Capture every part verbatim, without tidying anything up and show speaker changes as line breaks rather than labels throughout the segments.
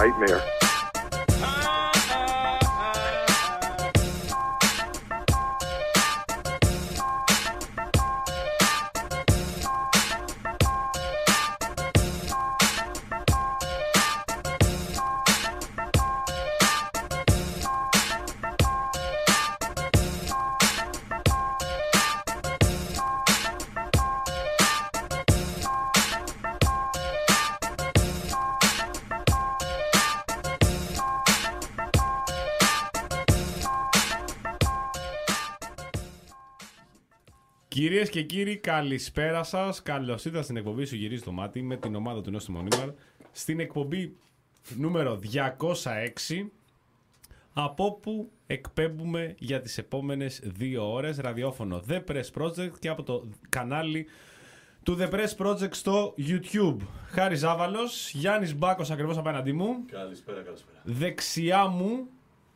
nightmare.
Κυρίες και κύριοι, καλησπέρα σας. Καλώς ήρθατε στην εκπομπή Σου Γυρίζει το Μάτι με την ομάδα του Νόστιμου Μονίμαρ. Στην εκπομπή νούμερο διακόσια έξι, από όπου εκπέμπουμε για τις επόμενες δύο ώρες ραδιόφωνο The Press Project και από το κανάλι του The Press Project στο YouTube. Χάρης Ζάβαλος, Γιάννης Μπάκος ακριβώς απέναντί μου.
Καλησπέρα, καλησπέρα.
Δεξιά μου.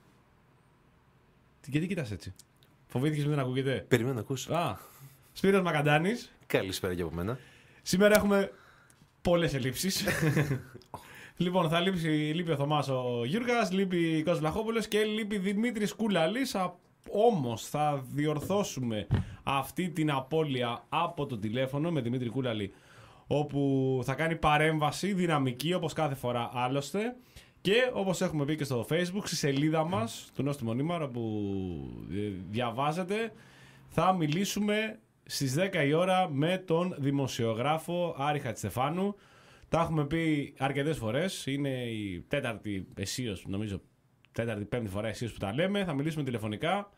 Γιατί κοιτάς έτσι? Φοβήθηκες μην δεν ακούγεται?
Περιμένω να ακούσω.
Α, Σπύρος Μακαντάνης.
Καλησπέρα και από μένα.
Σήμερα έχουμε πολλές ελλείψεις. Λοιπόν, θα λείψει, λείπει ο Θωμάς ο Γιούργας, λείπει ο Κώστας Βλαχόπουλος και λείπει Δημήτρης Κούλαλης. Όμως θα διορθώσουμε αυτή την απώλεια από το τηλέφωνο με Δημήτρη Κούλαλη, όπου θα κάνει παρέμβαση δυναμική όπως κάθε φορά άλλωστε. Και όπως έχουμε πει και στο Facebook, στη σελίδα μας του Νόστιμου Μονίμαρ, όπου διαβάζετε, θα μιλήσουμε στις δέκα η ώρα με τον δημοσιογράφο Άρη Χατζηστεφάνου. Τα έχουμε πει αρκετές φορές, είναι η τέταρτη αισίως, νομίζω, τέταρτη πέμπτη φορά αισίως που τα λέμε. Θα μιλήσουμε τηλεφωνικά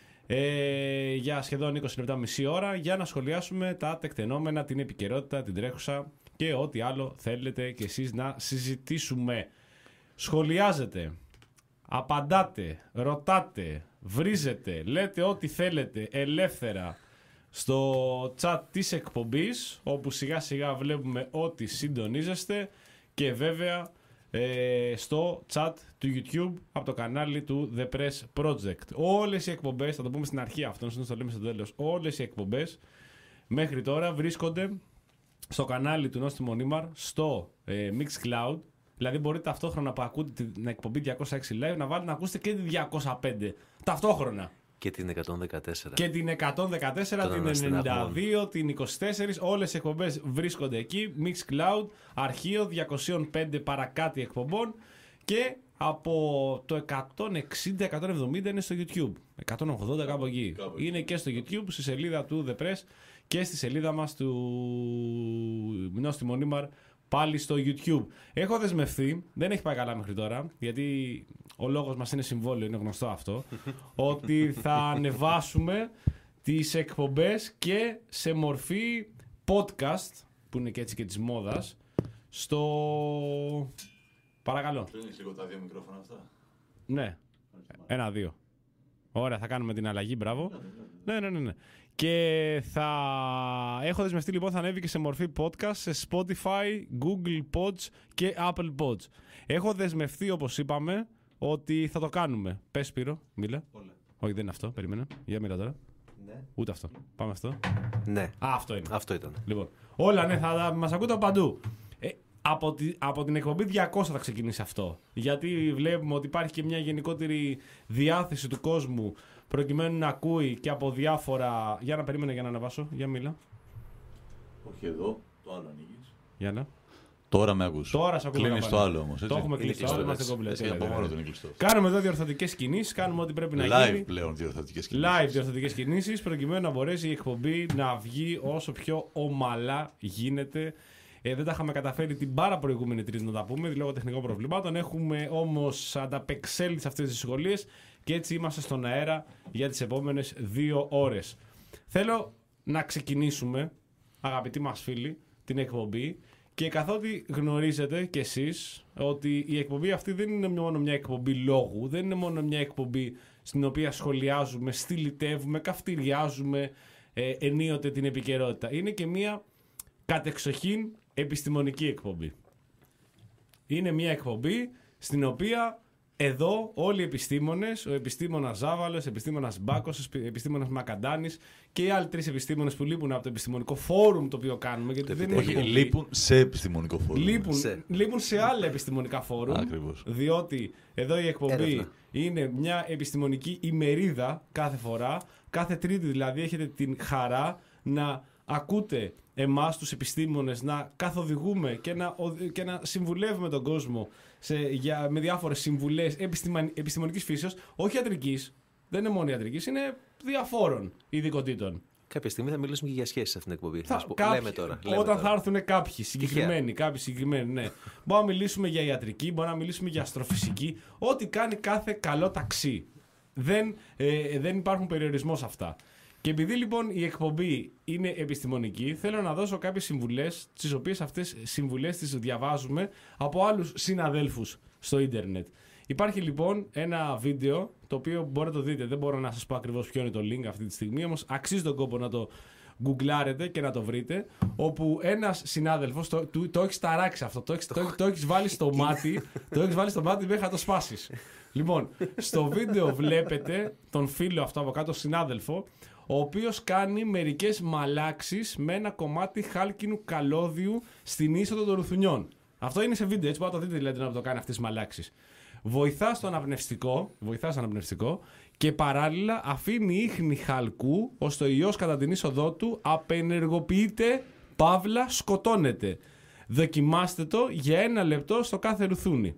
ε, για σχεδόν είκοσι λεπτά, μισή ώρα, για να σχολιάσουμε τα τεκτενόμενα, την επικαιρότητα, την τρέχουσα και ό,τι άλλο θέλετε κι εσείς να συζητήσουμε. Σχολιάζετε, απαντάτε, ρωτάτε, βρίζετε, λέτε ό,τι θέλετε ελεύθερα στο chat της εκπομπής, όπου σιγά σιγά βλέπουμε ότι συντονίζεστε, και βέβαια ε, στο chat του YouTube από το κανάλι του The Press Project. Όλες οι εκπομπές, θα το πούμε στην αρχή αυτό, να το λέμε στο τέλος, όλες οι εκπομπές μέχρι τώρα βρίσκονται στο κανάλι του Νόστιμου Μονίμαρ, στο ε, Mixcloud. Δηλαδή μπορείτε ταυτόχρονα που ακούτε την εκπομπή διακόσια έξι live να βάλετε να ακούσετε και τη διακόσια πέντε ταυτόχρονα.
Και την εκατόν δεκατέσσερα.
Και την εκατόν δεκατέσσερα, την ενενήντα δύο, την είκοσι τέσσερα. Όλες οι εκπομπές βρίσκονται εκεί. Mixcloud, αρχείο διακόσια πέντε παρακάτι εκπομπών. Και από το εκατόν εξήντα εκατόν εβδομήντα είναι στο YouTube. εκατόν ογδόντα κάπου εκεί. Κάπου είναι και στο YouTube, στη σελίδα του The Press και στη σελίδα μας του Νόστιμου Μονίμαρ. Πάλι στο YouTube. Έχω δεσμευθεί, δεν έχει πάει καλά μέχρι τώρα, γιατί ο λόγος μας είναι συμβόλαιο, είναι γνωστό αυτό, ότι θα ανεβάσουμε τις εκπομπές και σε μορφή podcast, που είναι και έτσι και της μόδας, στο... Παρακαλώ.
Κλείνεις λίγο τα δύο μικρόφωνα αυτά.
Ναι, ένα-δύο. Ωραία, θα κάνουμε την αλλαγή, μπράβο. Ναι, ναι, ναι, ναι. Και θα έχω δεσμευτεί λοιπόν, θα ανέβει και σε μορφή podcast σε Spotify, Google Pods και Apple Pods. Έχω δεσμευτεί, όπως είπαμε, ότι θα το κάνουμε. Πες Σπύρο, μίλα.
Όλα.
Όχι, δεν είναι αυτό, περίμενε. Για μίλα τώρα.
Ναι.
Ούτε αυτό. Πάμε αυτό.
Ναι.
Α, αυτό είναι.
Αυτό ήταν.
Λοιπόν, όλα ναι, θα μας ακούτε παντού. Ε, από, τη, από την εκπομπή διακόσια θα ξεκινήσει αυτό. Γιατί βλέπουμε ότι υπάρχει και μια γενικότερη διάθεση του κόσμου προκειμένου να ακούει και από διάφορα. Για να περίμενε για να ανεβάσω. Για μίλα.
Όχι εδώ, το άλλο ανοίγεις.
Για να.
Τώρα με ακούς.
Τώρα σε ακούμε.
Κλείνεις το άλλο όμως.
Το έχουμε κλείσει. Τώρα είμαστε κομπλετοί.
Από μόνο του είναι κλειστό.
Κάνουμε εδώ διορθωτικές κινήσεις. Κάνουμε ό,τι πρέπει να
Live
γίνει.
πλέον διορθωτικές κινήσεις.
Live διορθωτικές κινήσεις προκειμένου να μπορέσει η εκπομπή να βγει όσο πιο ομαλά γίνεται. Ε, δεν τα είχαμε καταφέρει την πάρα προηγούμενη Τρίτη να τα πούμε λόγω τεχνικών προβλημάτων. Έχουμε όμως ανταπεξέλθει σε αυτές τις δυσκολίες και έτσι είμαστε στον αέρα για τις επόμενες δύο ώρες. Θέλω να ξεκινήσουμε, αγαπητοί μας φίλοι, την εκπομπή, και καθότι γνωρίζετε κι εσείς ότι η εκπομπή αυτή δεν είναι μόνο μια εκπομπή λόγου, δεν είναι μόνο μια εκπομπή στην οποία σχολιάζουμε, στυλιτεύουμε, καυτηριάζουμε ε, ενίοτε την επικαιρότητα. Είναι και μια κατεξοχήν επιστημονική εκπομπή. Είναι μια εκπομπή στην οποία εδώ όλοι οι επιστήμονες, ο επιστήμονας Ζάβαλος, ο επιστήμονας Μπάκος, ο επιστήμονας Μακαντάνης και οι άλλοι τρεις επιστήμονες που λείπουν από το επιστημονικό φόρουμ το οποίο κάνουμε. Γιατί δεν
Όχι,
είναι
λείπουν σε επιστημονικό φόρουμ.
Λείπουν
Σε.
λείπουν σε άλλα επιστημονικά φόρουμ.
Ακριβώς.
Διότι εδώ η εκπομπή
Έρευνα.
είναι μια επιστημονική ημερίδα κάθε φορά. Κάθε Τρίτη δηλαδή έχετε την χαρά να ακούτε εμάς τους επιστήμονες να καθοδηγούμε και να, οδη- και να συμβουλεύουμε τον κόσμο σε, για, με διάφορες συμβουλές επιστημα- επιστημονικής φύσεως, όχι ιατρικής, δεν είναι μόνο ιατρικής, είναι διαφόρων ειδικοτήτων.
Κάποια στιγμή θα μιλήσουμε και για σχέσεις σε αυτήν την εκπομπή.
Θα,
Θα σου πω.
κάποιοι-
Λέμε τώρα. λέμε
όταν
τώρα.
θα έρθουν κάποιοι συγκεκριμένοι, κάποιοι συγκεκριμένοι, ναι. Μπορούμε να μιλήσουμε για ιατρική, μπορούμε να μιλήσουμε για αστροφυσική, ό,τι κάνει κάθε καλό ταξί. Δεν, ε, δεν υπάρχουν περιορισμός σε αυτά. Και επειδή λοιπόν η εκπομπή είναι επιστημονική, θέλω να δώσω κάποιες συμβουλές, τις οποίες αυτές συμβουλές τις διαβάζουμε από άλλους συναδέλφους στο ίντερνετ. Υπάρχει λοιπόν ένα βίντεο, το οποίο μπορείτε να το δείτε, δεν μπορώ να σας πω ακριβώς ποιο είναι το link αυτή τη στιγμή, όμως αξίζει τον κόπο να το γκουγκλάρετε και να το βρείτε, όπου ένας συνάδελφος, το, το, το έχεις ταράξει αυτό, το έχεις, το, το έχεις βάλει στο μάτι, το έχεις βάλει στο μάτι μέχρι να το σπάσεις. Λοιπόν, στο βίντεο βλέπετε τον φίλο αυτό από κάτω, συνάδελφο, ο οποίος κάνει μερικές μαλάξεις με ένα κομμάτι χάλκινου καλώδιου στην είσοδο των Ρουθουνιών. Αυτό είναι σε βίντεο, έτσι μπορείτε να το δείτε δηλαδή να το κάνει αυτές τις μαλάξεις. Βοηθά στο αναπνευστικό, βοηθά στο αναπνευστικό και παράλληλα αφήνει ίχνη χαλκού ώστε ο ιός κατά την είσοδό του απενεργοποιείται, παύλα σκοτώνεται. Δοκιμάστε το για ένα λεπτό στο κάθε ρουθούνι.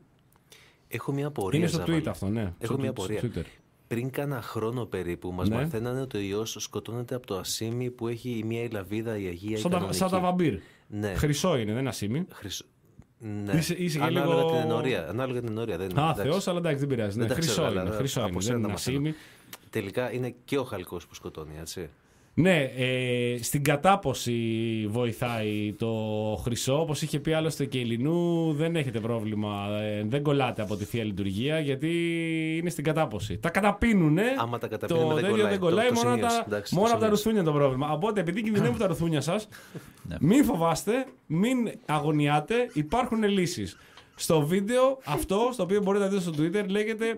Έχω μια απορία.
Είναι στο
Ζάβαλη.
tweet αυτό, ναι.
Έχω
Στο
μια
tweet, στο
απορία.
Twitter.
Πριν κάνα χρόνο περίπου μας
Ναι.
μαθαίνανε ότι ο ιός σκοτώνεται από το ασίμι που έχει η μία η λαβίδα, η αγία, η
Σαν τα,
κανονική.
σαν τα βαμπύρ.
Ναι.
Χρυσό είναι, δεν είναι ασίμι.
Χρυσό. Ναι.
Είσαι- είσαι και
ανάλογα,
λίγο-
την ενορία, ανάλογα την ενορία. Δεν,
Α,
εντάξει.
Θεός, αλλά εντάξει, δεν πειράζει. Ναι,
Δεν τα
χρυσό
ξέρω,
είναι,
αλλά
χρυσό
από
είναι,
σένα
δεν
τα
είναι
μαθαίνω.
ασίμι.
Τελικά είναι και ο χαλκός που σκοτώνει, έτσι.
Ναι, ε, στην κατάποση βοηθάει το χρυσό. Όπως είχε πει άλλωστε και η Λινού, δεν έχετε πρόβλημα. ε, δεν κολλάτε από τη θεία λειτουργία γιατί είναι στην κατάποση. Τα καταπίνουνε.
Άμα τα καταπίνουμε,
το
δεν
τέτοιο
κολλάει.
δεν κολλάει,
Το- το
μόνο,
σημείωσε,
τα,
εντάξει,
μόνο
το
από τα
σημείωσε.
ρουθούνια το πρόβλημα. Οπότε επειδή κινδυνεύουν τα ρουθούνια σας, μην φοβάστε, μην αγωνιάτε, υπάρχουν λύσεις. Στο βίντεο αυτό, στο οποίο μπορείτε να δείτε στο Twitter, λέγεται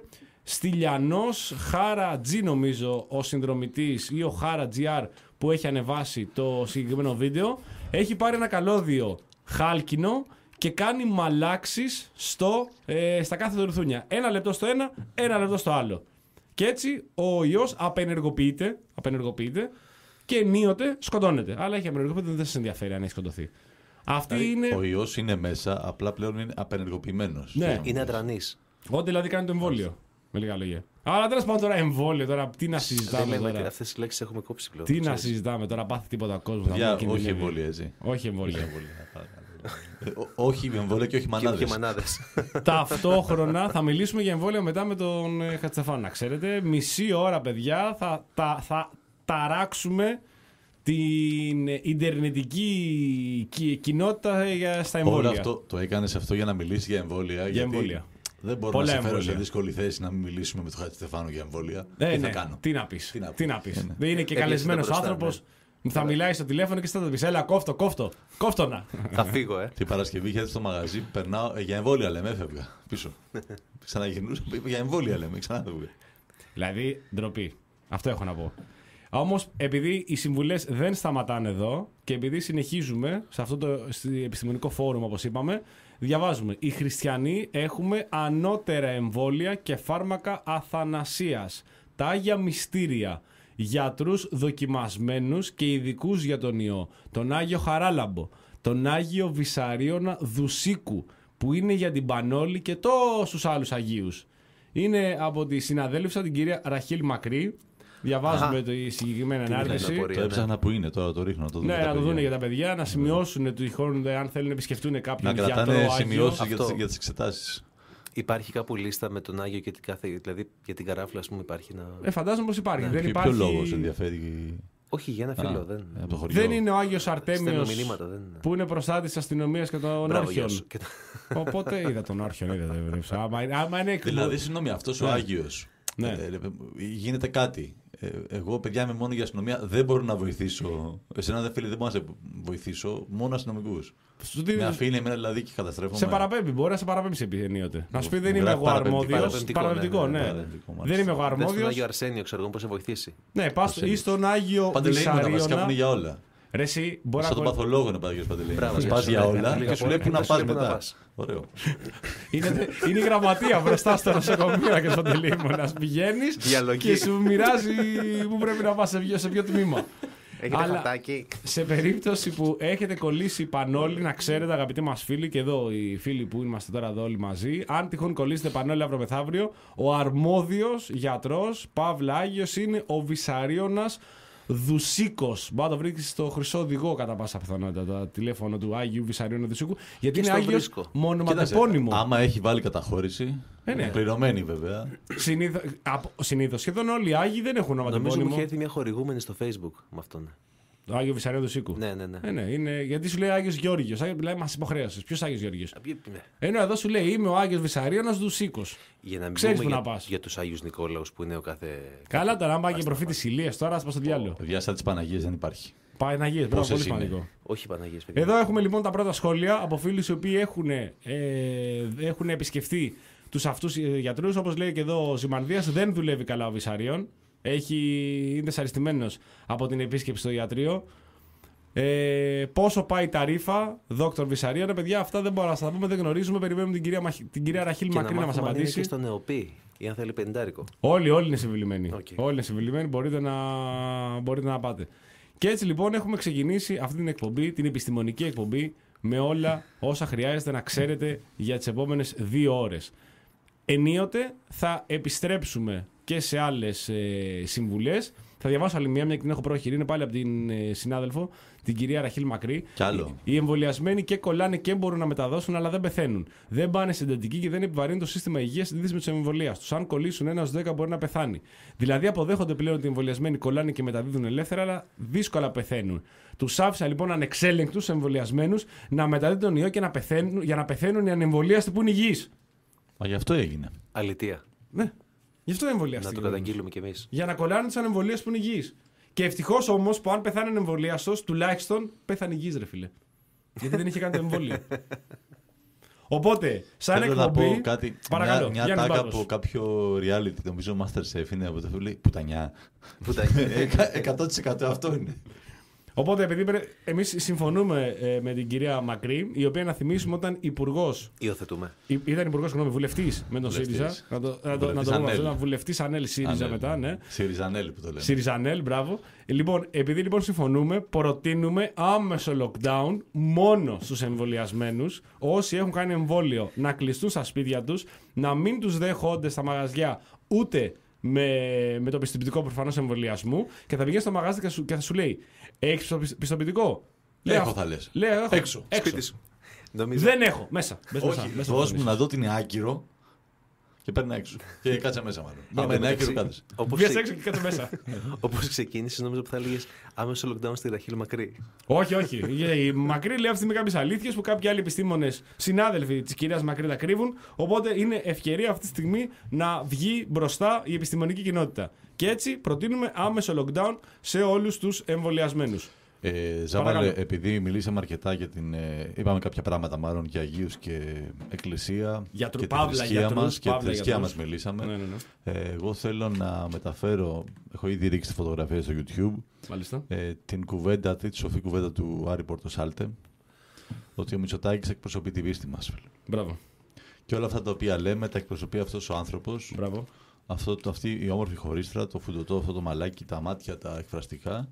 Στυλιανός Χάρα G, νομίζω ο συνδρομητής, ή ο Χάρα τζι αρ που έχει ανεβάσει το συγκεκριμένο βίντεο. Έχει πάρει ένα καλώδιο χάλκινο και κάνει μαλάξεις στο, ε, στα κάθε ρουθούνια. Ένα λεπτό στο ένα, ένα λεπτό στο άλλο. Και έτσι ο ιός απενεργοποιείται, απενεργοποιείται και ενίοτε σκοτώνεται. Αλλά έχει απενεργοποιείται, δεν σας ενδιαφέρει αν έχει σκοτωθεί. Αυτή
Δηλαδή,
είναι.
Ο ιός είναι μέσα, απλά πλέον είναι απενεργοποιημένος.
Ναι.
Είναι αδρανής.
Ό,τι δηλαδή κάνει το εμβόλιο. Με λίγα λόγια. Αλλά τέλος πάντων τώρα εμβόλιο, τώρα τι να
Δεν
συζητάμε
λέμε,
τώρα.
αυτές τις λέξεις έχουμε κόψει πλέον.
Τι να
ξέρεις.
συζητάμε τώρα, πάθει τίποτα κόσμο.
Παιδιά, όχι εμβόλια, έτσι.
Όχι εμβόλια.
Ε, ό- Όχι εμβόλια και όχι
Και, και
μανάδες.
μανάδες.
Ταυτόχρονα θα μιλήσουμε για εμβόλια μετά με τον ε, Χατζηστεφάνου. Να ξέρετε, μισή ώρα, παιδιά, θα, θα, θα ταράξουμε την ιντερνετική κι- κοινότητα για- στα
Όλο
εμβόλια.
αυτό το έκανες αυτό για να μιλήσει για εμβόλια. γιατί
εμβόλια.
Δεν μπορώ
Πολλά
να σε φέρω
εμβόλια.
σε δύσκολη θέση να μην μιλήσουμε με τον Χατζηστεφάνου για εμβόλια.
Ε,
Τι
ναι.
θα κάνω.
Τι να πεις.
Τι να
Τι
πω.
να πεις.
Ε, ναι.
Δεν είναι και
Έπιασε
καλεσμένος
τα μπροστά,
άνθρωπος. Θα μιλάει στο τηλέφωνο και θα το πεις, έλα κόφτο, κόφτο, κόφτο να.
Θα φύγω, ε.
Την Παρασκευή είχε έρθει στο μαγαζί, περνάω ε, για εμβόλια λέμε, έφευγα πίσω. Ξαναγυρνούσα, είπε για εμβόλια λέμε, ξανά έφευγα.
Δηλαδή, ντροπή. Αυτό έχω να πω. Όμως, επειδή οι συμβουλές δεν σταματάνε εδώ και επειδή συνεχίζουμε σε αυτό το στο επιστημονικό φόρουμ, όπως είπαμε, διαβάζουμε. Οι χριστιανοί έχουμε ανώτερα εμβόλια και φάρμακα αθανασίας. Τα Άγια Μυστήρια. Γιατρούς δοκιμασμένους και ειδικούς για τον ιό. Τον Άγιο Χαράλαμπο. Τον Άγιο Βυσαρίωνα Δουσίκου, που είναι για την Πανόλη και τόσους άλλους Αγίους. Είναι από τη συναδέλφισσα την κυρία Ραχίλ Μακρύ. Διαβάζουμε
Αχα.
τη συγκεκριμένη
Την
ανάρτηση.
απορία.
Το έψαχνα που είναι, τώρα το ρίχνω. Το δούμε
Ναι,
τα
να το
παιδιά.
δουν για τα παιδιά, να σημειώσουν τυχόν αν θέλουν να επισκεφτούν κάποιον
Να
γιατρό
κρατάνε
Άγιο.
σημειώσεις για
Αυτό.
τις, για τις εξετάσεις.
Υπάρχει κάπου λίστα με τον Άγιο και την κάθε. Δηλαδή για την καράφλα, α πούμε, υπάρχει να.
Ε, φαντάζομαι πως υπάρχει. δεν
Ποιο,
υπάρχει...
ποιο λόγος ενδιαφέρει.
Όχι, για ένα φίλο.
Α,
δεν...
από το χωριό.
Δεν είναι ο Άγιος
Στέλνω
Αρτέμιος
μηνύματα, δεν.
που είναι προστάτης της αστυνομίας και των
Μπράβο,
όρχιων.
γεια σου. Και τα-
Οπότε είδα τον όρχιον, είδα τον άμα, είναι- άμα είναι εκ-
Δηλαδή, συγγνώμη, αυτός ο
Ναι.
Άγιος
Ναι.
ε, ε, γίνεται κάτι. Ε, εγώ, παιδιά, είμαι μόνο για αστυνομία. Δεν μπορώ να βοηθήσω. Εσένα, δε φίλε, δεν μπορώ να σε βοηθήσω. Μόνο αστυνομικούς. Με αφήνει εμένα δηλαδή και καταστρέφομαι.
Σε παραπέμπει, μπορεί να σε παραπέμψει ενίοτε. Να σου πει δεν είμαι εγώ αρμόδιος. Παραπεμπτικό, ναι. Δεν είμαι εγώ αρμόδιος.
Στον Άγιο Αρσένιο, ξέρω εγώ πώς σε βοηθήσει.
Ναι, πα ή στον Άγιο
Βισαρίωνα. Βασικά είναι για όλα.
Ρε, εσύ, μπορεί
σαν
να...
τον παθολόγο είναι Παντελή Παντελή. Να πας για όλα και σου λέει πού να πας μετά. Ωραίο.
Είναι, είναι η γραμματεία μπροστά στο νοσοκομείο και στον τελείμονα. Πηγαίνεις και σου μοιράζει που πρέπει να πας σε ποιο, σε ποιο τμήμα.
Έχετε
Αλλά
χατάκι.
σε περίπτωση που έχετε κολλήσει πανόλι, να ξέρετε, αγαπητοί μας φίλοι, και εδώ οι φίλοι που είμαστε τώρα εδώ όλοι μαζί, αν τυχόν κολλήσετε πανόλι αύριο μεθαύριο, ο αρμόδιος γιατρός, Παύλα Άγιος, είναι ο Βισαρίωνας Δουσίκος. Μπορεί να το βρει στο Χρυσό Οδηγό κατά πάσα πιθανότητα το τηλέφωνο του Άγιου Βισαρίωνα Δουσίκου. Γιατί και είναι Άγιος μονοματεπώνυμο.
Άμα έχει βάλει καταχώρηση. Ε, ναι. Πληρωμένη βέβαια.
Συνήθως σχεδόν όλοι οι Άγιοι δεν έχουν ονοματεπώνυμο.
Νομίζω μου είχε έρθει μια χορηγούμενη στο Facebook με αυτόν.
Το Άγιο Βισαρίωνα Δουσίκου.
Ναι, ναι, ναι.
Ε, ναι είναι, γιατί σου λέει Άγιος Γεώργιος. Λέει μας υποχρέωσες. Ποιος Άγιος Γεώργιος.
Ναι.
Ενώ εδώ σου λέει είμαι ο Άγιος Βισαρίωνας Δουσίκος.
Για να μην
ξέρεις
πούμε
που
για,
να πας.
Για τους Άγιους Νικόλαους που είναι ο κάθε.
Καλά, τώρα αν πάει και προφήτης Ηλίας, τώρα ας πας στο διάλογο.
Παιδιά, σαν τις Παναγίες δεν υπάρχει.
Παναγίες, μπράβο, πολύ σημαντικό.
Όχι Παναγίες, παιδιά.
Εδώ έχουμε λοιπόν τα πρώτα σχόλια από φίλους οι οποίοι έχουν, ε, έχουν επισκεφτεί τους αυτούς γιατρούς. Όπως λέει και εδώ ο Ζημανδίας, δεν δουλεύει καλά ο Βισαρίων. Έχει, είναι δυσαρεστημένος από την επίσκεψη στο ιατρείο. Ε, πόσο πάει τα ρήφα, Δόκτωρ Βισαρίωνα, παιδιά, αυτά δεν μπορούμε να στα πούμε, δεν γνωρίζουμε. Περιμένουμε την κυρία, την κυρία Ραχήλ Μακρύ να, να μας απαντήσει.
Είναι και στο νεοπή, ή αν θέλει πεντάρικο.
Όλοι, όλοι είναι συμβιλημένοι.
Okay.
Όλοι είναι συμβιλημένοι, μπορείτε να, μπορείτε να πάτε. Και έτσι λοιπόν έχουμε ξεκινήσει αυτή την εκπομπή, την επιστημονική εκπομπή, με όλα όσα χρειάζεται να ξέρετε για τις επόμενες δύο ώρες. Ενίοτε θα επιστρέψουμε και σε άλλες ε, συμβουλές. Θα διαβάσω άλλη μία, μια και την έχω προχειρή. Είναι πάλι από την ε, συνάδελφο, την κυρία Ραχήλ Μακρύ.
Κι άλλο.
Οι εμβολιασμένοι και κολλάνε και μπορούν να μεταδώσουν, αλλά δεν πεθαίνουν. Δεν πάνε σε εντατική και δεν επιβαρύνουν το σύστημα υγείας στην με τη εμβολία του. Αν κολλήσουν ένα στους δέκα μπορεί να πεθάνει. Δηλαδή αποδέχονται πλέον ότι οι εμβολιασμένοι κολλάνε και μεταδίδουν ελεύθερα, αλλά δύσκολα πεθαίνουν. Του άφησα λοιπόν ανεξέλεγκτους εμβολιασμένους να μεταδίδουν τον ιό και να πεθαίνουν, για να πεθαίνουν οι ανεμβολίαστοι που είναι υγιείς.
Μα γι' αυτό έγινε.
Αλητεία.
Ναι. Γι' αυτό δεν εμβολιάστηκε.
Να το καταγγείλουμε κι εμείς.
Για να κολλάνε τις ανεμβολίες που είναι υγιείς. Και ευτυχώς όμως που αν πεθάνει ένα εμβολιαστός, τουλάχιστον πέθανε υγιής, ρε φίλε. Γιατί δεν είχε κάνει το εμβόλιο. Οπότε, σαν
θέλω
εκπομπή.
Να πω κάτι,
παρακαλώ,
μια μια τάκα από κάποιο reality, νομίζω Masterchef είναι από το φίλο. Πουτανιά. εκατό τοις εκατό αυτό είναι.
Οπότε, επειδή εμείς συμφωνούμε ε, με την κυρία Μακρύ, η οποία να θυμίσουμε όταν υπουργός.
Υιοθετούμε.
Ήταν υπουργός, συγγνώμη, βουλευτής με τον ΣΥΡΙΖΑ. Να το, να το, να το πούμε αυτό. Ήταν βουλευτής Ανέλ ΣΥΡΙΖΑ μετά, ναι.
ΣΥΡΙΖΑΝΕΛ που το λέμε.
ΣΥΡΙΖΑΝΕΛ, μπράβο. Λοιπόν, επειδή λοιπόν συμφωνούμε, προτείνουμε άμεσο lockdown μόνο στους εμβολιασμένους. Όσοι έχουν κάνει εμβόλιο να κλειστούν στα σπίτια τους, να μην τους δέχονται στα μαγαζιά ούτε με, με το πιστοποιητικό προφανώς εμβολιασμού και θα πηγαίνει στο μαγάζι και, σου, και θα σου λέει: έχεις πιστοποιητικό?
Λέω, έχω, θα λες.
Λέω, έχω.
Έξω.
Έξω.
Σου. Νομίζω...
Δεν έχω. Μέσα. μέσα
όχι, μέσα, δώσ' μου να δω ότι είναι άκυρο και παίρνει έξω. Και κάτσε μέσα μάλλον. Να είναι άκυρο κάτσε.
Βγες έξω και κάτσε μέσα.
Όπως ξεκίνησες, νόμιζα που θα έλεγες άμεσο lockdown στη Ραχήλ Μακρύ.
Όχι, όχι. Η Μακρύ λέει αυτή με κάποιες αλήθειες που κάποιοι άλλοι επιστήμονες συνάδελφοι της κυρίας Μακρύ τα κρύβουν. Οπότε είναι ευκαιρία αυτή τη στιγμή να βγει μπροστά η επιστημονική κοινότητα. Και έτσι προτείνουμε άμεσο lockdown σε όλους τους εμβολιασμένους.
Ε, Ζάβαλε, επειδή μιλήσαμε αρκετά για την. Ε, είπαμε κάποια πράγματα μάλλον για Αγίους και Εκκλησία.
Για
και
Παύλα,
τη θρησκεία μας και τη θρησκεία μας
γιατρούς.
μιλήσαμε.
Ναι, ναι, ναι.
Ε, εγώ θέλω να μεταφέρω. Έχω ήδη ρίξει τη φωτογραφία στο YouTube.
Μάλιστα.
Ε, την κουβέντα, αυτή τη σοφή κουβέντα του Άρη Πορτοσάλτε. Ότι ο Μητσοτάκης εκπροσωπεί τη πίστη μας.
Μπράβο.
Και όλα αυτά τα οποία λέμε τα εκπροσωπεί αυτός ο άνθρωπος.
Μπράβο.
Αυτό, το, αυτή η όμορφη χωρίστρα, το φουντωτό, αυτό το μαλάκι, τα μάτια, τα εκφραστικά.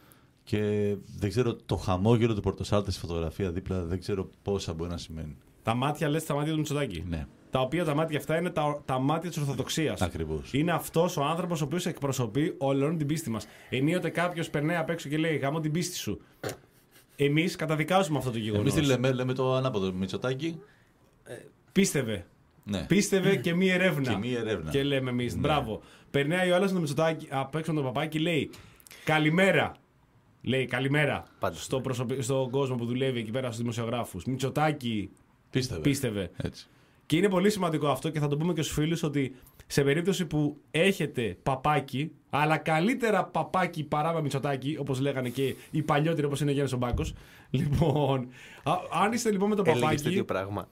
Και δεν ξέρω, το χαμόγελο του Πορτοσάλτε στη φωτογραφία δίπλα, δεν ξέρω πόσα μπορεί να σημαίνει.
Τα μάτια, λες, τα μάτια του Μητσοτάκη.
Ναι.
Τα οποία τα μάτια αυτά είναι τα, τα μάτια της Ορθοδοξίας.
Ακριβώς.
Είναι αυτός ο άνθρωπος ο οποίος εκπροσωπεί όλη την πίστη μας. Ενίοτε κάποιος περνάει απ' έξω και λέει: γαμώ την πίστη σου. Εμείς καταδικάζουμε αυτό το γεγονός.
Εμείς τι λέμε, λέμε το ανάποδο. Μητσοτάκη.
Ε, πίστευε.
Ναι.
Πίστευε και μη ερεύνα.
Και μη ερεύνα.
Και λέμε εμείς:
ναι.
Μπράβο. Περνάει ο άλλος με το Μητσοτάκη απ' έξω τον παπάκι και λέει: καλημέρα. Λέει καλημέρα στο προσωπι... στον κόσμο που δουλεύει εκεί πέρα στους δημοσιογράφους. Μητσοτάκη
πίστευε.
πίστευε.
Έτσι.
Και είναι πολύ σημαντικό αυτό και θα το πούμε και στους φίλους ότι σε περίπτωση που έχετε παπάκι, αλλά καλύτερα παπάκι παρά Μητσοτάκη, όπως λέγανε και οι παλιότεροι όπως είναι ο Γιάννης ο Μπάκος. Λοιπόν, α, αν είστε λοιπόν με το παπάκι.
Έλεγες τέτοιο πράγμα.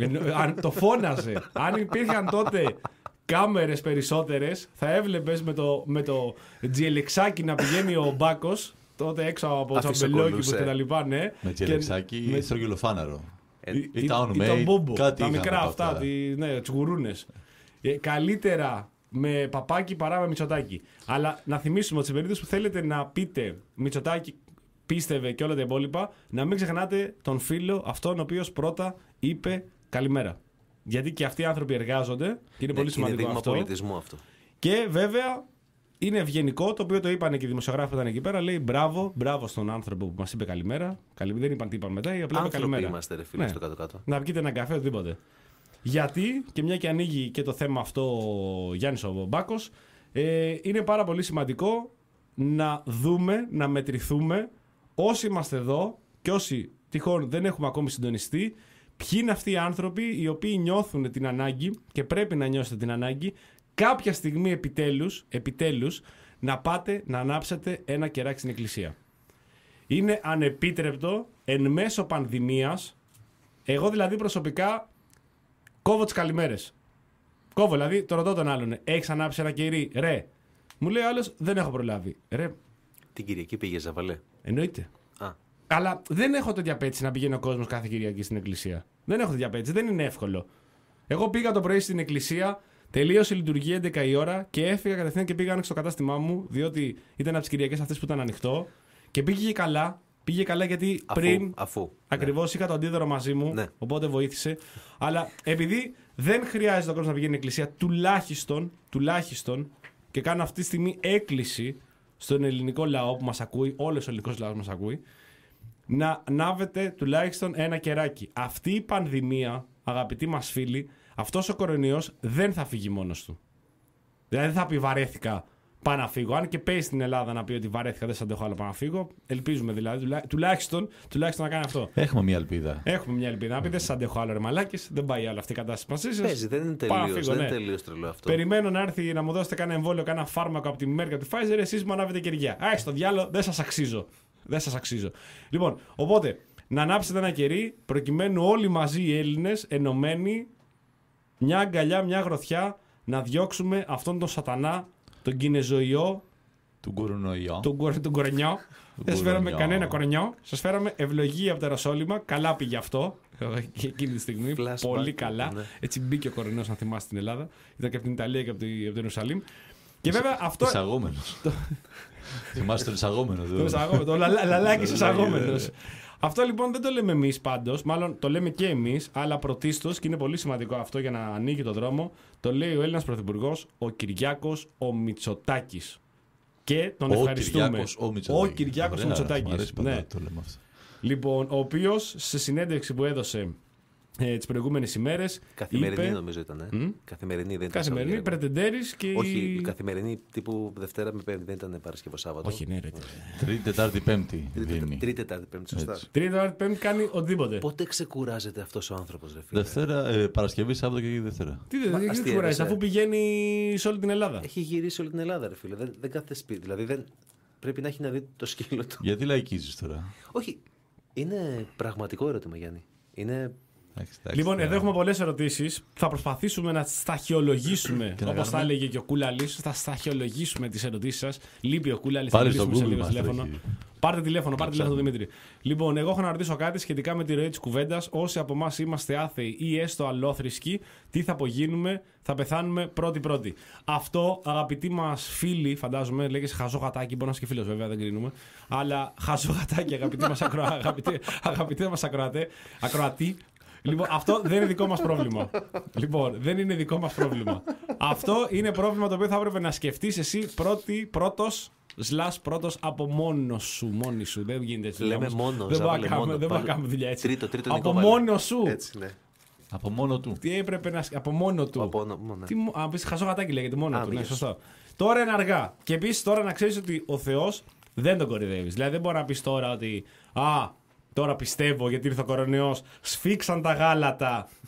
Αν το φώναζε. Αν υπήρχαν τότε κάμερες περισσότερες, θα έβλεπες με το, με το τζιελεξάκι να πηγαίνει ο Μπάκος, τότε έξω από τσαμπελόκηπους και τα λοιπά, ναι.
Με τζιελεξάκι
με...
ή στρογγυλοφάναρο.
Ή,
ή τα
ή τον μπόμπο,
κάτι
τα μικρά αυτά,
αυτά.
τη, ναι, τις γουρούνες. Ε, καλύτερα με παπάκι παρά με Μητσοτάκη. Αλλά να θυμίσουμε ότι σε περίπτωση που θέλετε να πείτε Μητσοτάκη πίστευε και όλα τα υπόλοιπα, να μην ξεχνάτε τον φίλο αυτόν ο οποίος πρώτα είπε καλημέρα. Γιατί και αυτοί οι άνθρωποι εργάζονται και είναι
Ναι,
πολύ σημαντικό
είναι δείγμα
αυτό.
πολιτισμού αυτό.
Και βέβαια είναι ευγενικό, το οποίο το είπαν και οι δημοσιογράφοι που ήταν εκεί πέρα. Λέει μπράβο, μπράβο στον άνθρωπο που μας είπε καλημέρα. Καλη... Δεν είπαν τι είπαν μετά, απλά είπε
Άνθρωποι
καλημέρα.
είμαστε, ρε φίλε,
Ναι.
στο κάτω-κάτω.
Να βγείτε ένα καφέ, οτιδήποτε. Γιατί, και μια και ανοίγει και το θέμα αυτό ο Γιάννης ο Μπάκος, ε, είναι πάρα πολύ σημαντικό να δούμε, να μετρηθούμε όσοι είμαστε εδώ και όσοι τυχόν δεν έχουμε ακόμη συντονιστεί, ποιοι είναι αυτοί οι άνθρωποι οι οποίοι νιώθουν την ανάγκη και πρέπει να νιώσετε την ανάγκη κάποια στιγμή επιτέλους, επιτέλους να πάτε να ανάψετε ένα κεράκι στην εκκλησία. Είναι ανεπίτρεπτο εν μέσω πανδημίας, εγώ δηλαδή προσωπικά κόβω τις καλημέρες. Κόβω, δηλαδή, το ρωτώ τον άλλον. Έχεις ανάψει ένα κερί, ρε. Μου λέει ο άλλος, δεν έχω προλάβει. Ρε,
Την Κυριακή πήγε Ζαβαλέ.
εννοείται.
Α,
Αλλά δεν έχω τέτοια πέτση να πηγαίνει ο κόσμος κάθε Κυριακή στην εκκλησία. Δεν έχω τέτοια πέτση, δεν είναι εύκολο. Εγώ πήγα το πρωί στην εκκλησία, τελείωσε η λειτουργία έντεκα η ώρα και έφυγα κατευθείαν και πήγα άνοιξε το κατάστημά μου, διότι ήταν από τις Κυριακές αυτές που ήταν ανοιχτό. Και πήγε καλά. Πήγε καλά γιατί
αφού,
πριν.
αφού.
Ακριβώς είχα το αντίδωρο μαζί μου,
Ναι.
οπότε βοήθησε. Αλλά επειδή δεν χρειάζεται ο κόσμος να πηγαίνει στην εκκλησία, τουλάχιστον, τουλάχιστον, και κάνω αυτή τη στιγμή έκκληση στον ελληνικό λαό που μας ακούει, όλος ο ελληνικός λαός μας ακούει, να ναύετε τουλάχιστον ένα κεράκι. Αυτή η πανδημία, αγαπητοί μας φίλοι, αυτός ο κορονοϊός δεν θα φύγει μόνος του. Δηλαδή δεν θα πει βαρέθηκα, πάω να φύγω. Αν και παίζει στην Ελλάδα να πει ότι βαρέθηκα, δεν σα αντέχω άλλο, πάω να φύγω. Ελπίζουμε δηλαδή, τουλά, τουλάχιστον, τουλάχιστον να κάνει αυτό.
Έχουμε μια ελπίδα.
Έχουμε μια ελπίδα. Να πει δεν σα αντέχω άλλο, ρε μαλάκες, δεν πάει άλλο αυτή η κατάσταση μαζί σας.
Παίζει, δεν είναι
Πάω να
τελείως,
φύγω,
δεν
ναι.
είναι τελείως τρελό αυτό.
Περιμένω να έρθει να μου δώσετε κανένα εμβόλιο, κανένα φάρμακο από τη Μέρκα τη Pfizer, εσείς μου ανάβετε κεριά. Α, στο διάλογο, δεν σας αξίζω. Δεν σας αξίζω. Λοιπόν, οπότε, να ανάψετε ένα κερί, προκειμένου όλοι μαζί οι Έλληνες, ενωμένοι, μια αγκαλιά, μια γροθιά, να διώξουμε αυτόν τον σατανά, τον κινεζοϊό,
Του κορονοϊό.
τον, κορ, τον κορονιό. Δεν σας φέραμε
κορονιό.
κανένα κορονιό. Σας φέραμε ευλογία από τα Ρωσόλυμα. Καλά πήγε αυτό και εκείνη τη στιγμή.
Flashback,
Πολύ καλά.
ναι.
Έτσι μπήκε ο κορονιός, αν θυμάστε, στην Ελλάδα. Ήταν και από την Ιταλία και από, τη, από το Ιερουσαλήμ. Και βέβαια αυτό.
Εισαγόμενος. Θυμάστε τον εισαγόμενο.
Το εισαγόμενο, το λα- λαλάκι εισαγόμενος. Αυτό λοιπόν δεν το λέμε εμείς πάντως, μάλλον το λέμε και εμείς, αλλά πρωτίστως, και είναι πολύ σημαντικό αυτό για να ανοίγει το δρόμο, το λέει ο Έλληνας Πρωθυπουργός, ο Κυριάκος ο Μητσοτάκης. Και τον
Ο
ευχαριστούμε.
Κυριάκος ο Μητσοτάκης.
Ο Κυριάκος ο
Ωραία,
Μητσοτάκης.
μου αρέσει πάντα
Ναι.
που το λέμε αυτό.
Λοιπόν, ο οποίος σε συνέντευξη που έδωσε ε, τις προηγούμενες ημέρες.
Καθημερινή
είπε,
νομίζω ήταν.
Μμ?
Καθημερινή δεν ήταν.
Καθημερινή,
Σαββατοκύριακο.
Πρετεντέρης και.
Όχι,
η-
καθημερινή τύπου Δευτέρα με Πέμπτη, δεν ήταν Παρασκευό Σάββατο.
Όχι, ναι, ρε.
Τρίτη, Τετάρτη, Πέμπτη δίνει.
Τρίτη, Τετάρτη, Πέμπτη, σωστά.
Έτσι.
Τρίτη, Τετάρτη, Πέμπτη κάνει οτιδήποτε.
Πότε ξεκουράζεται αυτό ο άνθρωπο, ρε φίλε.
Δευτέρα, ε, Παρασκευή, Σάββατο και Δευτέρα.
Τι δεν
Μα,
δεν
αστείευεσαι.
κουράζει, αφού πηγαίνει σε όλη την Ελλάδα.
Έχει γυρίσει όλη την Ελλάδα, ρε φίλε. Δεν, δεν κάθεται σπίτι. Δηλαδή δεν... πρέπει να έχει να δει το σκύλο του.
Γιατί λαϊκίζεις τώρα.
Όχι. Είναι πραγματικό ερώτημα, Γιάννη. Είναι.
Εντάξει, εντάξει,
Λοιπόν,
τώρα.
εδώ έχουμε πολλές ερωτήσεις. Θα προσπαθήσουμε να σταχυολογήσουμε,
Και να
όπως θα
κάνουμε-
έλεγε και ο Κούλαλης, θα σταχυολογήσουμε τις ερωτήσεις σας. Λείπει ο Κούλαλης, θα
Πάλι
μιλήσουμε
στο
σε
Google
λίγο
μας
τηλέφωνο.
τρέχει.
Πάρτε τηλέφωνο, πάρτε
Να
τηλέφωνο, Δημήτρη. Λοιπόν, εγώ έχω να ρωτήσω κάτι σχετικά με τη ροή της κουβέντας. Όσοι από εμάς είμαστε άθεοι ή έστω αλλόθρησκοι, τι θα απογίνουμε, θα πεθάνουμε πρώτη-πρώτη. Αυτό, αγαπητοί μας φίλοι, φαντάζομαι, λέγεσαι χαζό γατάκι, μπορεί να είσαι και φίλος βέβαια, δεν κρίνουμε. Αλλά χαζό γατάκι, αγαπητοί μας ακροα... αγαπητοί, αγαπητοί μας ακροατέ, ακροατή. Λοιπόν, αυτό δεν είναι δικό μας πρόβλημα. Λοιπόν, δεν είναι δικό μας πρόβλημα. Αυτό είναι πρόβλημα το οποίο θα έπρεπε να σκεφτείς εσύ πρώτη, πρώτος, σλάς πρώτος από μόνος σου, μόνη σου. Δεν γίνεται έτσι.
Λέμε
όμως.
μόνο,
Δεν μπορούμε
Ζάβαλε,
να κάνουμε,
μόνο.
δεν μπορούμε να
Πάλι-
κάνουμε δουλειά έτσι.
Τρίτο, τρίτο
από
Νικόβαλε.
μόνο σου.
Έτσι, ναι.
Από μόνο του.
Τι έπρεπε να. σκ- Από μόνο του.
Από μόνο- μόνο, ναι.
Τι, μου- α, πεις χαζό γατάκι λέγεται μόνο
Α,
του. Ναι,
πήγες.
σωστό. Τώρα είναι αργά. Και επίση τώρα να ξέρει ότι ο Θεός δεν τον κορυδεύει. Δηλαδή δεν μπορεί να πει τώρα ότι. Α, τώρα πιστεύω γιατί ήρθε ο κορονοϊός, σφίξαν τα γάλατα.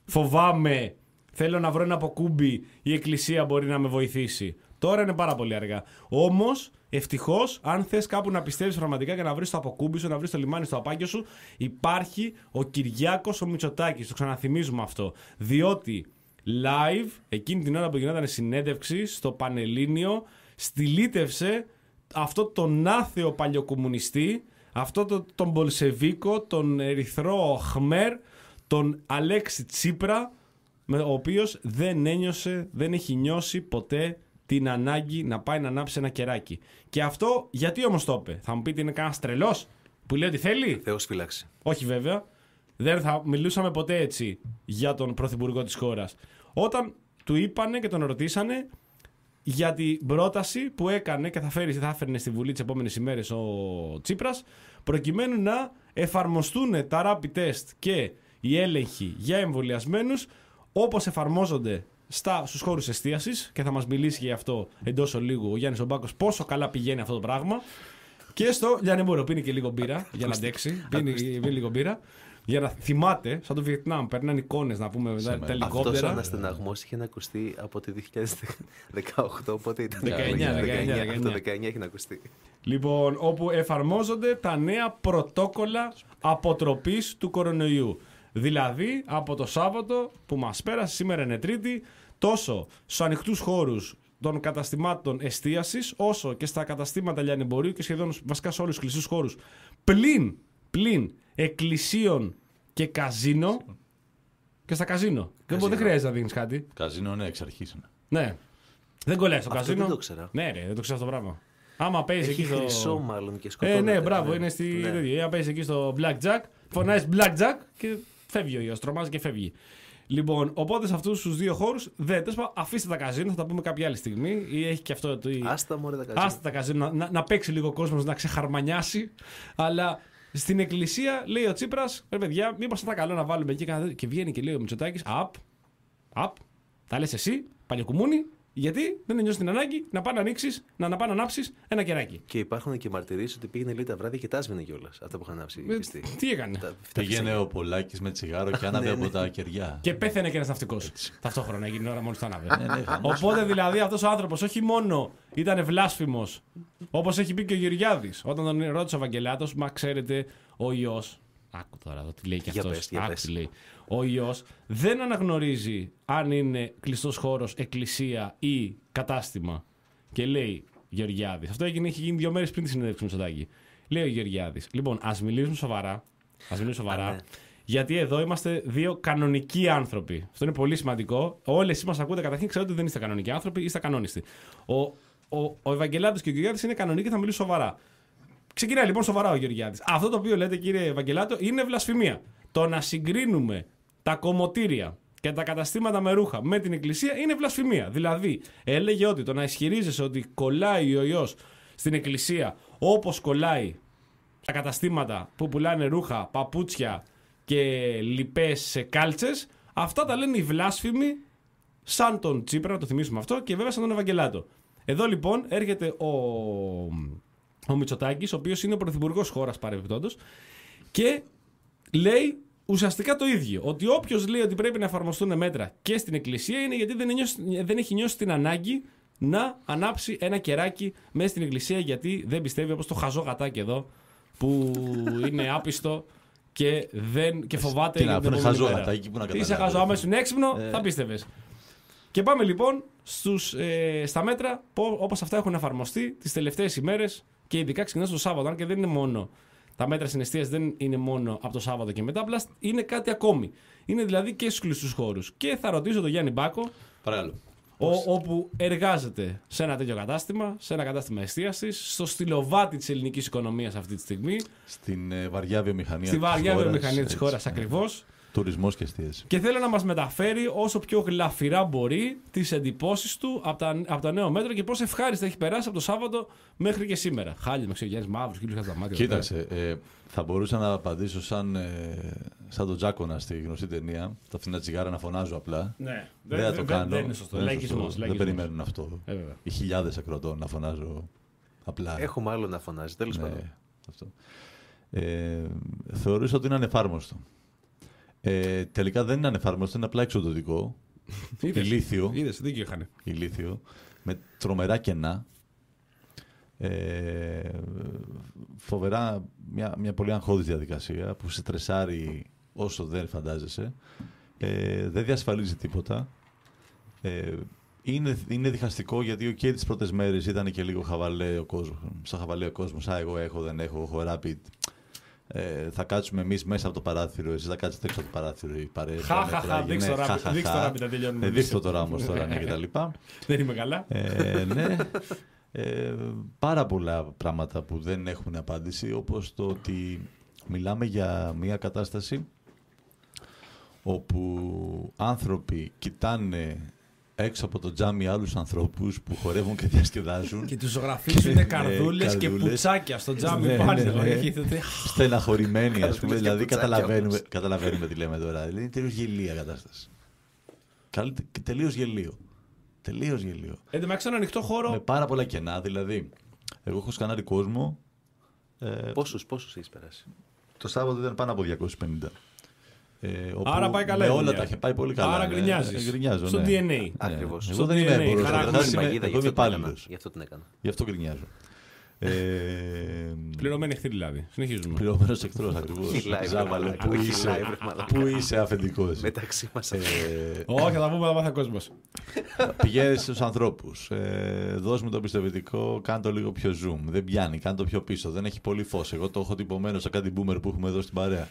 φοβάμαι, θέλω να βρω ένα αποκούμπι, η εκκλησία μπορεί να με βοηθήσει. Τώρα είναι πάρα πολύ αργά. Όμως, ευτυχώς, αν θες κάπου να πιστεύεις πραγματικά και να βρεις το αποκούμπι σου, να βρεις το λιμάνι στο απάκιο σου, υπάρχει ο Κυριάκος ο Μητσοτάκης. Το ξαναθυμίζουμε αυτό. Διότι live, εκείνη την ώρα που γινόταν συνέντευξη στο Πανελλήνιο, στυλίτευσε αυτό τον άθεο παλιοκομμουνιστή, αυτό το, τον Μπολσεβίκο, τον ερυθρό Χμέρ, τον Αλέξη Τσίπρα, με ο οποίος δεν ένιωσε, δεν έχει νιώσει ποτέ την ανάγκη να πάει να ανάψει ένα κεράκι. Και αυτό γιατί όμως το είπε? Θα μου πείτε είναι κανένας τρελός που λέει ότι θέλει?
Θεός φυλάξει.
Όχι βέβαια. Δεν θα μιλούσαμε ποτέ έτσι για τον πρωθυπουργό της χώρας. Όταν του είπανε και τον ρωτήσανε για την πρόταση που έκανε και θα, φέρει, θα φέρνει στη Βουλή τις επόμενες ημέρες ο Τσίπρας, προκειμένου να εφαρμοστούν τα rapid test και οι έλεγχοι για εμβολιασμένους όπως εφαρμόζονται στα, στους χώρους εστίασης, και θα μας μιλήσει για αυτό εντός ολίγου ο Γιάννης Ομπάκος πόσο καλά πηγαίνει αυτό το πράγμα. Και στο λιανεμπούριο πίνει και λίγο μπύρα για να αντέξει. Πίνει, πίνει λίγο μπύρα. Για να θυμάται, σαν το Βιετνάμ, περνάνε εικόνες να πούμε τα ελικόπτερα.
Αυτός ο αναστεναγμός είχε να ακουστεί από το δύο χιλιάδες δεκαοκτώ, πότε ήταν?
δεκαεννιά, δεκαεννιά,
Από το δεκαεννιά έχει να ακουστεί.
Λοιπόν, όπου εφαρμόζονται τα νέα πρωτόκολλα αποτροπής του κορονοϊού. Δηλαδή, από το Σάββατο που μας πέρασε, σήμερα είναι Τρίτη, τόσο στους ανοιχτούς χώρους των καταστημάτων εστίασης, όσο και στα καταστήματα λιανεμπορίου και σχεδόν βασικά σε όλους τους κλειστούς χώρους, πλην, πλην εκκλησίων και καζίνο. Και στα καζίνο. Δεν, δεν χρειάζεται να δίνεις κάτι.
Καζίνο, ναι, εξ αρχής.
Ναι. Δεν κολλάει στο
Αυτό
καζίνο.
δεν το ξέρα.
Ναι, ρε, δεν το ξέρω αυτό το πράγμα. Άμα παίζει εκεί
Έχει
στο.
χρυσό μάλλον και σκοτώνεται.
Ε, ναι, μπράβο,
ναι.
είναι στη.
Ναι.
Άμα παίζει εκεί στο Blackjack, φωνάζει Blackjack και φεύγει ο ιός. Τρομάζει και φεύγει. Λοιπόν, οπότε σε αυτούς τους δύο χώρους δεν. Τέλος, αφήστε τα καζίνο, θα τα πούμε κάποια άλλη στιγμή. Ή έχει και αυτό το.
Άστα μωρέ τα καζίνο.
Άστα τα καζίνο, να, να, να παίξει λίγο ο κόσμος, να ξεχαρμανιάσει. Αλλά στην εκκλησία λέει ο Τσίπρας, ρε παιδιά, μήπως θα ήταν καλό να βάλουμε εκεί κανένα. Και βγαίνει και λέει ο Μητσοτάκης, απ, απ, τα λες εσύ, παλιοκουμούνι, γιατί δεν νιώθεις την ανάγκη να πάει να ανοίξεις, να, να πάει να ανάψεις ένα κεράκι.
Και υπάρχουν και μαρτυρίες ότι πήγαινε λέει τα βράδια και τα άσβηνε κιόλας. Αυτά που είχαν ανάψει οι πιστοί.
Τι έκανε?
Τα- τα
Πήγαινε
φύσαγε.
ο Πολάκης με τσιγάρο και άναβε από τα κεριά.
Και πέθανε και ένας ναυτικός. Ταυτόχρονα εκείνη την ώρα μόλις το άναβε.
Ναι, ναι, χαμός.
Οπότε δηλαδή αυτός ο άνθρωπος όχι μόνο ήταν βλάσφημος, όπως έχει πει και ο Γεωργιάδης, όταν τον ρώτησε ο Βαγγελάτος, μα ξέρετε, ο ιός. Άκου τώρα εδώ τι λέει και
Για
αυτός.
πες, για
Άκου
πες.
τι λέει. Ο ιός δεν αναγνωρίζει αν είναι κλειστός χώρος, εκκλησία ή κατάστημα. Και λέει Γεωργιάδης. Αυτό έγινε, έχει γίνει δύο μέρες πριν τη συνέντευξη με Μητσοτάκη. Λέει ο Γεωργιάδης. Λοιπόν, ας μιλήσουμε σοβαρά. Ας μιλήσουμε σοβαρά.
Α, ναι.
Γιατί εδώ είμαστε δύο κανονικοί άνθρωποι. Αυτό είναι πολύ σημαντικό. Όλοι εσείς μας ακούτε καταρχήν, ξέρετε ότι δεν είστε κανονικοί άνθρωποι, είστε κανόνιστοι. Ο, ο, ο Ευαγγελάτος και ο Γεωργιάδης είναι κανονικοί και θα μιλήσουν σοβαρά. Ξεκινάει λοιπόν σοβαρά ο Γεωργιάδης. Αυτό το οποίο λέτε, κύριε Ευαγγελάτο, είναι βλασφημία. Το να συγκρίνουμε τα κομμωτήρια και τα καταστήματα με ρούχα με την εκκλησία είναι βλασφημία. Δηλαδή, έλεγε ότι το να ισχυρίζεσαι ότι κολλάει ο ιός στην εκκλησία όπως κολλάει τα καταστήματα που πουλάνε ρούχα, παπούτσια και λοιπές κάλτσες, αυτά τα λένε οι βλάσφημοι σαν τον Τσίπρα, να το θυμίσουμε αυτό, και βέβαια σαν τον Ευαγγελάτο. Εδώ λοιπόν έρχεται ο, ο Μητσοτάκης, ο οποίος είναι ο πρωθυπουργός χώρας παρεμπιπτόντως, και λέει ουσιαστικά το ίδιο. Ότι όποιος λέει ότι πρέπει να εφαρμοστούν μέτρα και στην εκκλησία είναι γιατί δεν, νιώσει, δεν έχει νιώσει την ανάγκη να ανάψει ένα κεράκι μέσα στην εκκλησία, γιατί δεν πιστεύει, όπως το χαζό γατάκι εδώ που είναι άπιστο και, δεν, και φοβάται.
Τι να πούνε χαζό γατάκι που να
Τι είσαι
καταλάβει.
χαζό, άμα ήσουν έξυπνο,
Ε.
θα πίστευες. Και πάμε λοιπόν στους, ε, στα μέτρα που, όπως αυτά έχουν εφαρμοστεί τις τελευταίες ημέρες και ειδικά ξεκινάς το Σάββατο. Αν και δεν είναι μόνο τα μέτρα συναισθίας, δεν είναι μόνο από το Σάββατο και μετά, απλά είναι κάτι ακόμη. Είναι δηλαδή και στους κλειστούς χώρους. Και θα ρωτήσω τον Γιάννη Μπάκο,
Παρακαλώ.
ο, όπου εργάζεται σε ένα τέτοιο κατάστημα, σε ένα κατάστημα εστίασης, στο στυλοβάτι της ελληνικής οικονομίας αυτή τη στιγμή,
Στην ε, βαριά βιομηχανία.
στη
της
βαριά
χώρας,
βιομηχανία της
έτσι,
χώρας
ναι.
ακριβώς.
Τουρισμός και εστίαση.
Και θέλω να μας μεταφέρει όσο πιο γλαφυρά μπορεί τις εντυπώσεις του από τα, από τα νέο μέτρο και πώς ευχάριστα έχει περάσει από το Σάββατο μέχρι και σήμερα. Χάλια, με ξέρει, Γιάννης Μαύρος, κύλους στα μάτια.
Κοίταξε, ε, θα μπορούσα να απαντήσω σαν, ε, σαν τον Τζάκονα στη γνωστή ταινία. Τα φθηνά τσιγάρα να φωνάζω απλά.
Ναι,
Δεν θα το κάνω.
Δεν είναι σωστό.
Δεν είναι
Λαϊκισμός,
σωστό. Δεν
λαϊκισμός.
περιμένουν αυτό.
Ε, βέβαια.
Οι χιλιάδες ακροτών να φωνάζω απλά.
Έχουμε άλλο να φωνάζει, τέλος
Ναι,
πάντων.
αυτό. Ε, θεωρήσω ότι είναι ανεφάρμοστο. Ε, τελικά δεν είναι ανεφάρμοστο, είναι απλά εξοδοτικό. Ηλίθιο.
Είδες, δίκιο είχαν.
Ηλίθιο. Με τρομερά κενά. Ε, φοβερά, μια, μια πολύ αγχώδης διαδικασία που σε τρεσάρει όσο δεν φαντάζεσαι. Ε, δεν διασφαλίζει τίποτα. Ε, είναι, είναι διχαστικό γιατί και τις πρώτες μέρες ήταν και λίγο χαβαλέ ο κόσμος. Σαν χαβαλέ ο κόσμος. Α, εγώ έχω, δεν έχω, έχω rapid. Ε, θα κάτσουμε εμείς μέσα από το παράθυρο, εσείς θα κάτσετε έξω από το παράθυρο.
Χαχαχα, δείξτε το rapid, να τελειώνουμε.
Δείξτε το όμως τώρα, ναι, κτλ.
Δεν είμαι καλά.
Ε, ναι. Ε, πάρα πολλά πράγματα που δεν έχουν απάντηση, όπως το ότι μιλάμε για μια κατάσταση όπου άνθρωποι κοιτάνε έξω από το τζάμι άλλους ανθρώπους που χορεύουν και διασκεδάζουν.
Και τους ζωγραφίζουν καρδούλες και πουτσάκια στο τζάμι πάλι.
Στεναχωρημένοι, ας πούμε. Δηλαδή καταλαβαίνουμε, καταλαβαίνουμε τι λέμε τώρα. Δηλαδή είναι τελείως γελία κατάσταση. Τελείως γελίο. Τελείως γελίο.
Εν τω μεταξύ, ένα ανοιχτό χώρο.
Με πάρα πολλά κενά. Δηλαδή, εγώ έχω σκανάρει κόσμο.
Ε, πόσους, πόσους έχεις περάσει?
Το Σάββατο ήταν πάνω από διακόσιους πενήντα. Ε,
Άρα πάει καλά.
Με όλα τα είχε πάει πολύ καλά.
Άρα γκρινιάζεις.
Γκρινιάζω,
στο
ναι.
ντι εν έι.
Ακριβώς.
Εγώ δεν είμαι έμπορος. Εγώ είμαι υπάλληλος.
Γι' αυτό την έκανα.
Γι' αυτό γκρινιάζω. Ε,
Πληρωμένη εχθρή δηλαδή. Συνεχίζουμε.
Πληρωμένος εχθρός ακριβώς. Ζάβαλε, πού είσαι, πού είσαι αφεντικός.
Μεταξύ μας.
Όχι, θα τα πούμε, θα μάθει ο κόσμος.
Πηγαίνεις στους ανθρώπους. Ε, δώσ' μου το πιστοποιητικό, κάνε το λίγο πιο zoom. Δεν πιάνει, κάνε το πιο πίσω. Δεν έχει πολύ φως. Εγώ το έχω τυπωμένο σε κάτι boomer που έχουμε εδώ στην παρέα.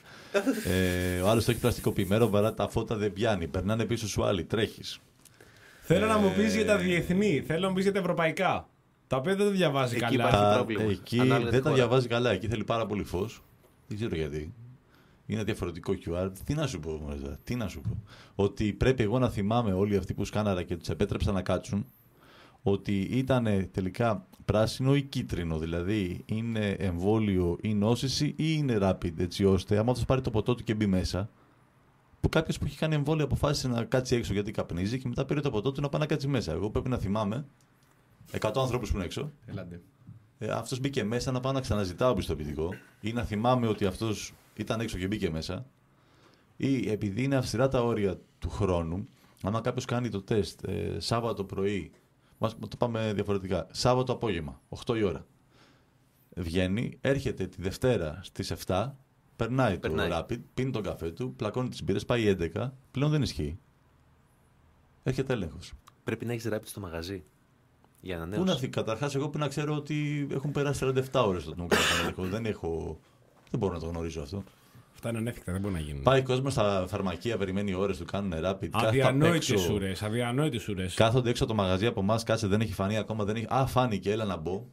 Ε, ο άλλος το έχει πλαστικοποιημένο, βαρά τα φώτα, δεν πιάνει. Περνάνε πίσω σου άλλοι, τρέχεις.
Θέλω να μου πεις για τα διεθνή, θέλω να μου πεις για τα ευρωπαϊκά. Τα οποία δεν τα διαβάζει
εκεί
καλά.
Τα, εκεί δεν τα διαβάζει καλά. Εκεί θέλει πάρα πολύ φως. Δεν ξέρω γιατί. Είναι διαφορετικό κιου αρ. Τι να σου πω, μάλιστα. Τι να σου πω. Ότι πρέπει εγώ να θυμάμαι όλοι αυτοί που σκάναρα και τους επέτρεψα να κάτσουν ότι ήταν τελικά πράσινο ή κίτρινο. Δηλαδή είναι εμβόλιο ή νόσηση ή είναι rapid. Έτσι ώστε άμα θα πάρει το ποτό του και μπει μέσα. Που κάποιο που έχει κάνει εμβόλιο αποφάσισε να κάτσει έξω γιατί καπνίζει και μετά πήρε το ποτό του να πάει να κάτσει μέσα. Εγώ πρέπει να θυμάμαι εκατό ανθρώπους που είναι έξω. Ε, αυτός μπήκε μέσα να πάω να ξαναζητάω πιστοποιητικό ή να θυμάμαι ότι αυτός ήταν έξω και μπήκε μέσα. Ή επειδή είναι αυστηρά τα όρια του χρόνου, άμα κάποιος κάνει το τεστ ε, Σάββατο πρωί, το πάμε διαφορετικά, Σάββατο απόγευμα, οκτώ η ώρα, βγαίνει, έρχεται τη Δευτέρα στις επτά, περνάει, περνάει. το rapid, πίνει τον καφέ του, πλακώνει τις μπύρες, πάει έντεκα, πλέον δεν ισχύει. Έρχεται έλεγχος.
Πρέπει να έχεις rapid στο μαγαζί. Για να
Πού να φύγει, καταρχάς, εγώ πρέπει να ξέρω ότι έχουν περάσει σαράντα επτά ώρες το μου κάνω. δεν, έχω... δεν μπορώ να το γνωρίζω αυτό.
Αυτά είναι ανέφικτα, δεν μπορεί να γίνουν.
Πάει κόσμο στα φαρμακεία, περιμένει ώρες του, κάνουν rapid.
Αδιανόητες ώρες, αδιανόητες ώρες.
Κάθονται έξω από το μαγαζί από εμάς, κάτσε, δεν έχει φανεί ακόμα. Δεν έχει... Α, φάνηκε, έλα να μπω.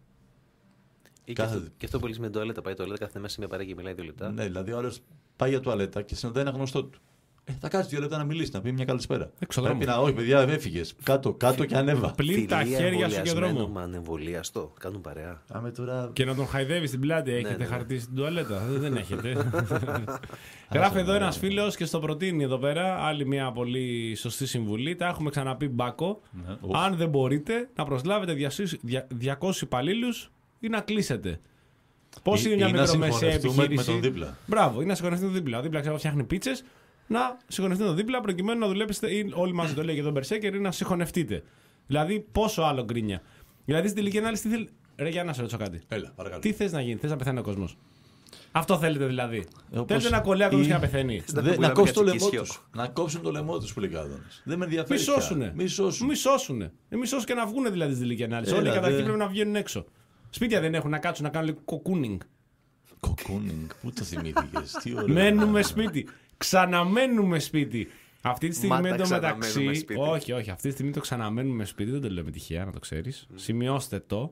Ή και, αυτό, και αυτό πολύ με τουαλέτα. Πάει τουαλέτα, κάθε μέσα μια παρέα και μιλάει δύο λεπτά.
Ναι, δηλαδή ο άλλος πάει για τουαλέτα και συνοδεύει ένα γνωστό του. Ε, θα κάτσει δύο λεπτά να μιλήσει, να πει μια καλησπέρα. Πρέπει να, όχι, παιδιά, έφυγε. Κάτω, κάτω και ανέβα.
Πλην τα χέρια σου και δρόμο.
Μα ανεμβολιαστό, κάνουν παρέα.
Άμε τώρα...
Και να τον χαϊδεύει στην πλάτη, έχετε ναι, ναι, χαρτί στην τουαλέτα. Δεν έχετε. Γράφει εδώ ένα φίλο και στο προτείνει εδώ πέρα άλλη μια πολύ σωστή συμβουλή. Τα έχουμε ξαναπεί μπάκο. Ναι, αν δεν μπορείτε να προσλάβετε διακόσιους υπαλλήλους ή να κλείσετε. Πώ είναι μια μικρομεσαία επιχείρηση.
Με τον δίπλα.
Μπράβο, ή να συγχωνευτεί τον δίπλα. Ο δίπλα ξέρω φτιάχνει πίτσες. Να συγχωνευτείτε τον δίπλα προκειμένου να δουλέψετε ή όλοι μαζί το λέει και τον Berserker ή να συγχωνευτείτε. Δηλαδή, πόσο άλλο γκρίνια. Δηλαδή, στην τελική ανάλυση, τι θέλει. Ρε, για να σε ρωτήσω κάτι.
Έλα, παρακαλώ.
Τι θες να γίνει, θες να πεθάνει ο κόσμος. Αυτό θέλετε δηλαδή. Ε, θέλετε να κολλάει ο κόσμος και να πεθαίνει.
Δε, να κόψουν το λαιμό τους. Να κόψουν το λαιμό τους που λέει Κάδωνας. Δεν με ενδιαφέρει.
Μη σώσουνε.
Μη σώσουν.
Μη σώσουνε. Μη σώσουν και να βγουν δηλαδή στην τελική ανάλυση. Όλοι καταρχήν πρέπει να βγαίνουν έξω. Σπίτια δεν έχουν να κάτσουν να κάνουν λίγο κοκούνινγκ.
Κοκούνινγκ, πού το θυμήθηκες.
Μένουμε σπίτι. Ξαναμένουμε σπίτι. Αυτή τη στιγμή εντωμεταξύ. Όχι, όχι. Αυτή τη στιγμή το ξαναμένουμε σπίτι. Δεν το λέω με τυχαία, να το ξέρεις. Mm. Σημειώστε το.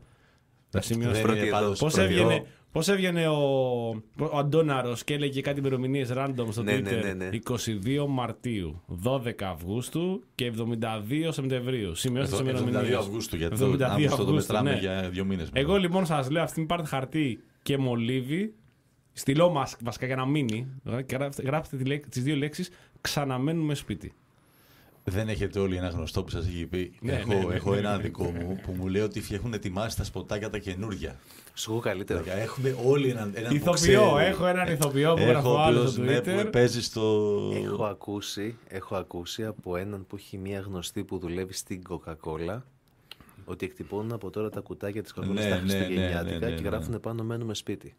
Πώς έβγαινε, πώς έβγαινε ο, ο Αντώναρος και έλεγε κάτι ημερομηνίες random στο
ναι,
Twitter.
Ναι, ναι, ναι.
είκοσι δύο Μαρτίου, δώδεκα Αυγούστου και εβδομήντα δύο Σεπτεμβρίου. Σημειώστε τις ημερομηνίες.
εβδομήντα δύο Αυγούστου, γιατί εβδομήντα δύο Αυγούστου το μετράμε ναι. για δύο μήνες.
Εγώ λοιπόν σας λέω αυτή την πάρτε χαρτί και μολύβι. Στυλό μας βασικά για να μείνει. Γράψτε τις δύο λέξεις. Ξαναμένουμε σπίτι.
Δεν έχετε όλοι ένα γνωστό που σας έχει πει.
Ναι,
έχω
ναι, ναι,
έχω
ναι,
ένα
ναι.
δικό μου που μου λέει ότι έχουν ετοιμάσει τα σποτάκια τα καινούρια.
Σου έχω καλύτερο.
Δηλαδή, έχουμε όλοι έναν, έναν που
Ηθοποιό,
ξέρει.
έχω έναν ηθοποιό που
Έχω
γράφω
ο
άλλο
οποίος,
στο
ναι,
Twitter.
που παίζει στο...
Έχω ακούσει, έχω ακούσει από έναν που έχει μία γνωστή που δουλεύει στην Coca-Cola ότι εκτυπώνουν από τώρα τα κουτάκια της Coca-Cola
Ναι,
στα
ναι, ναι,
Χριστουγεννιάτικα
ναι, ναι, ναι.
και γράφουν πάνω μένουμε σπίτι.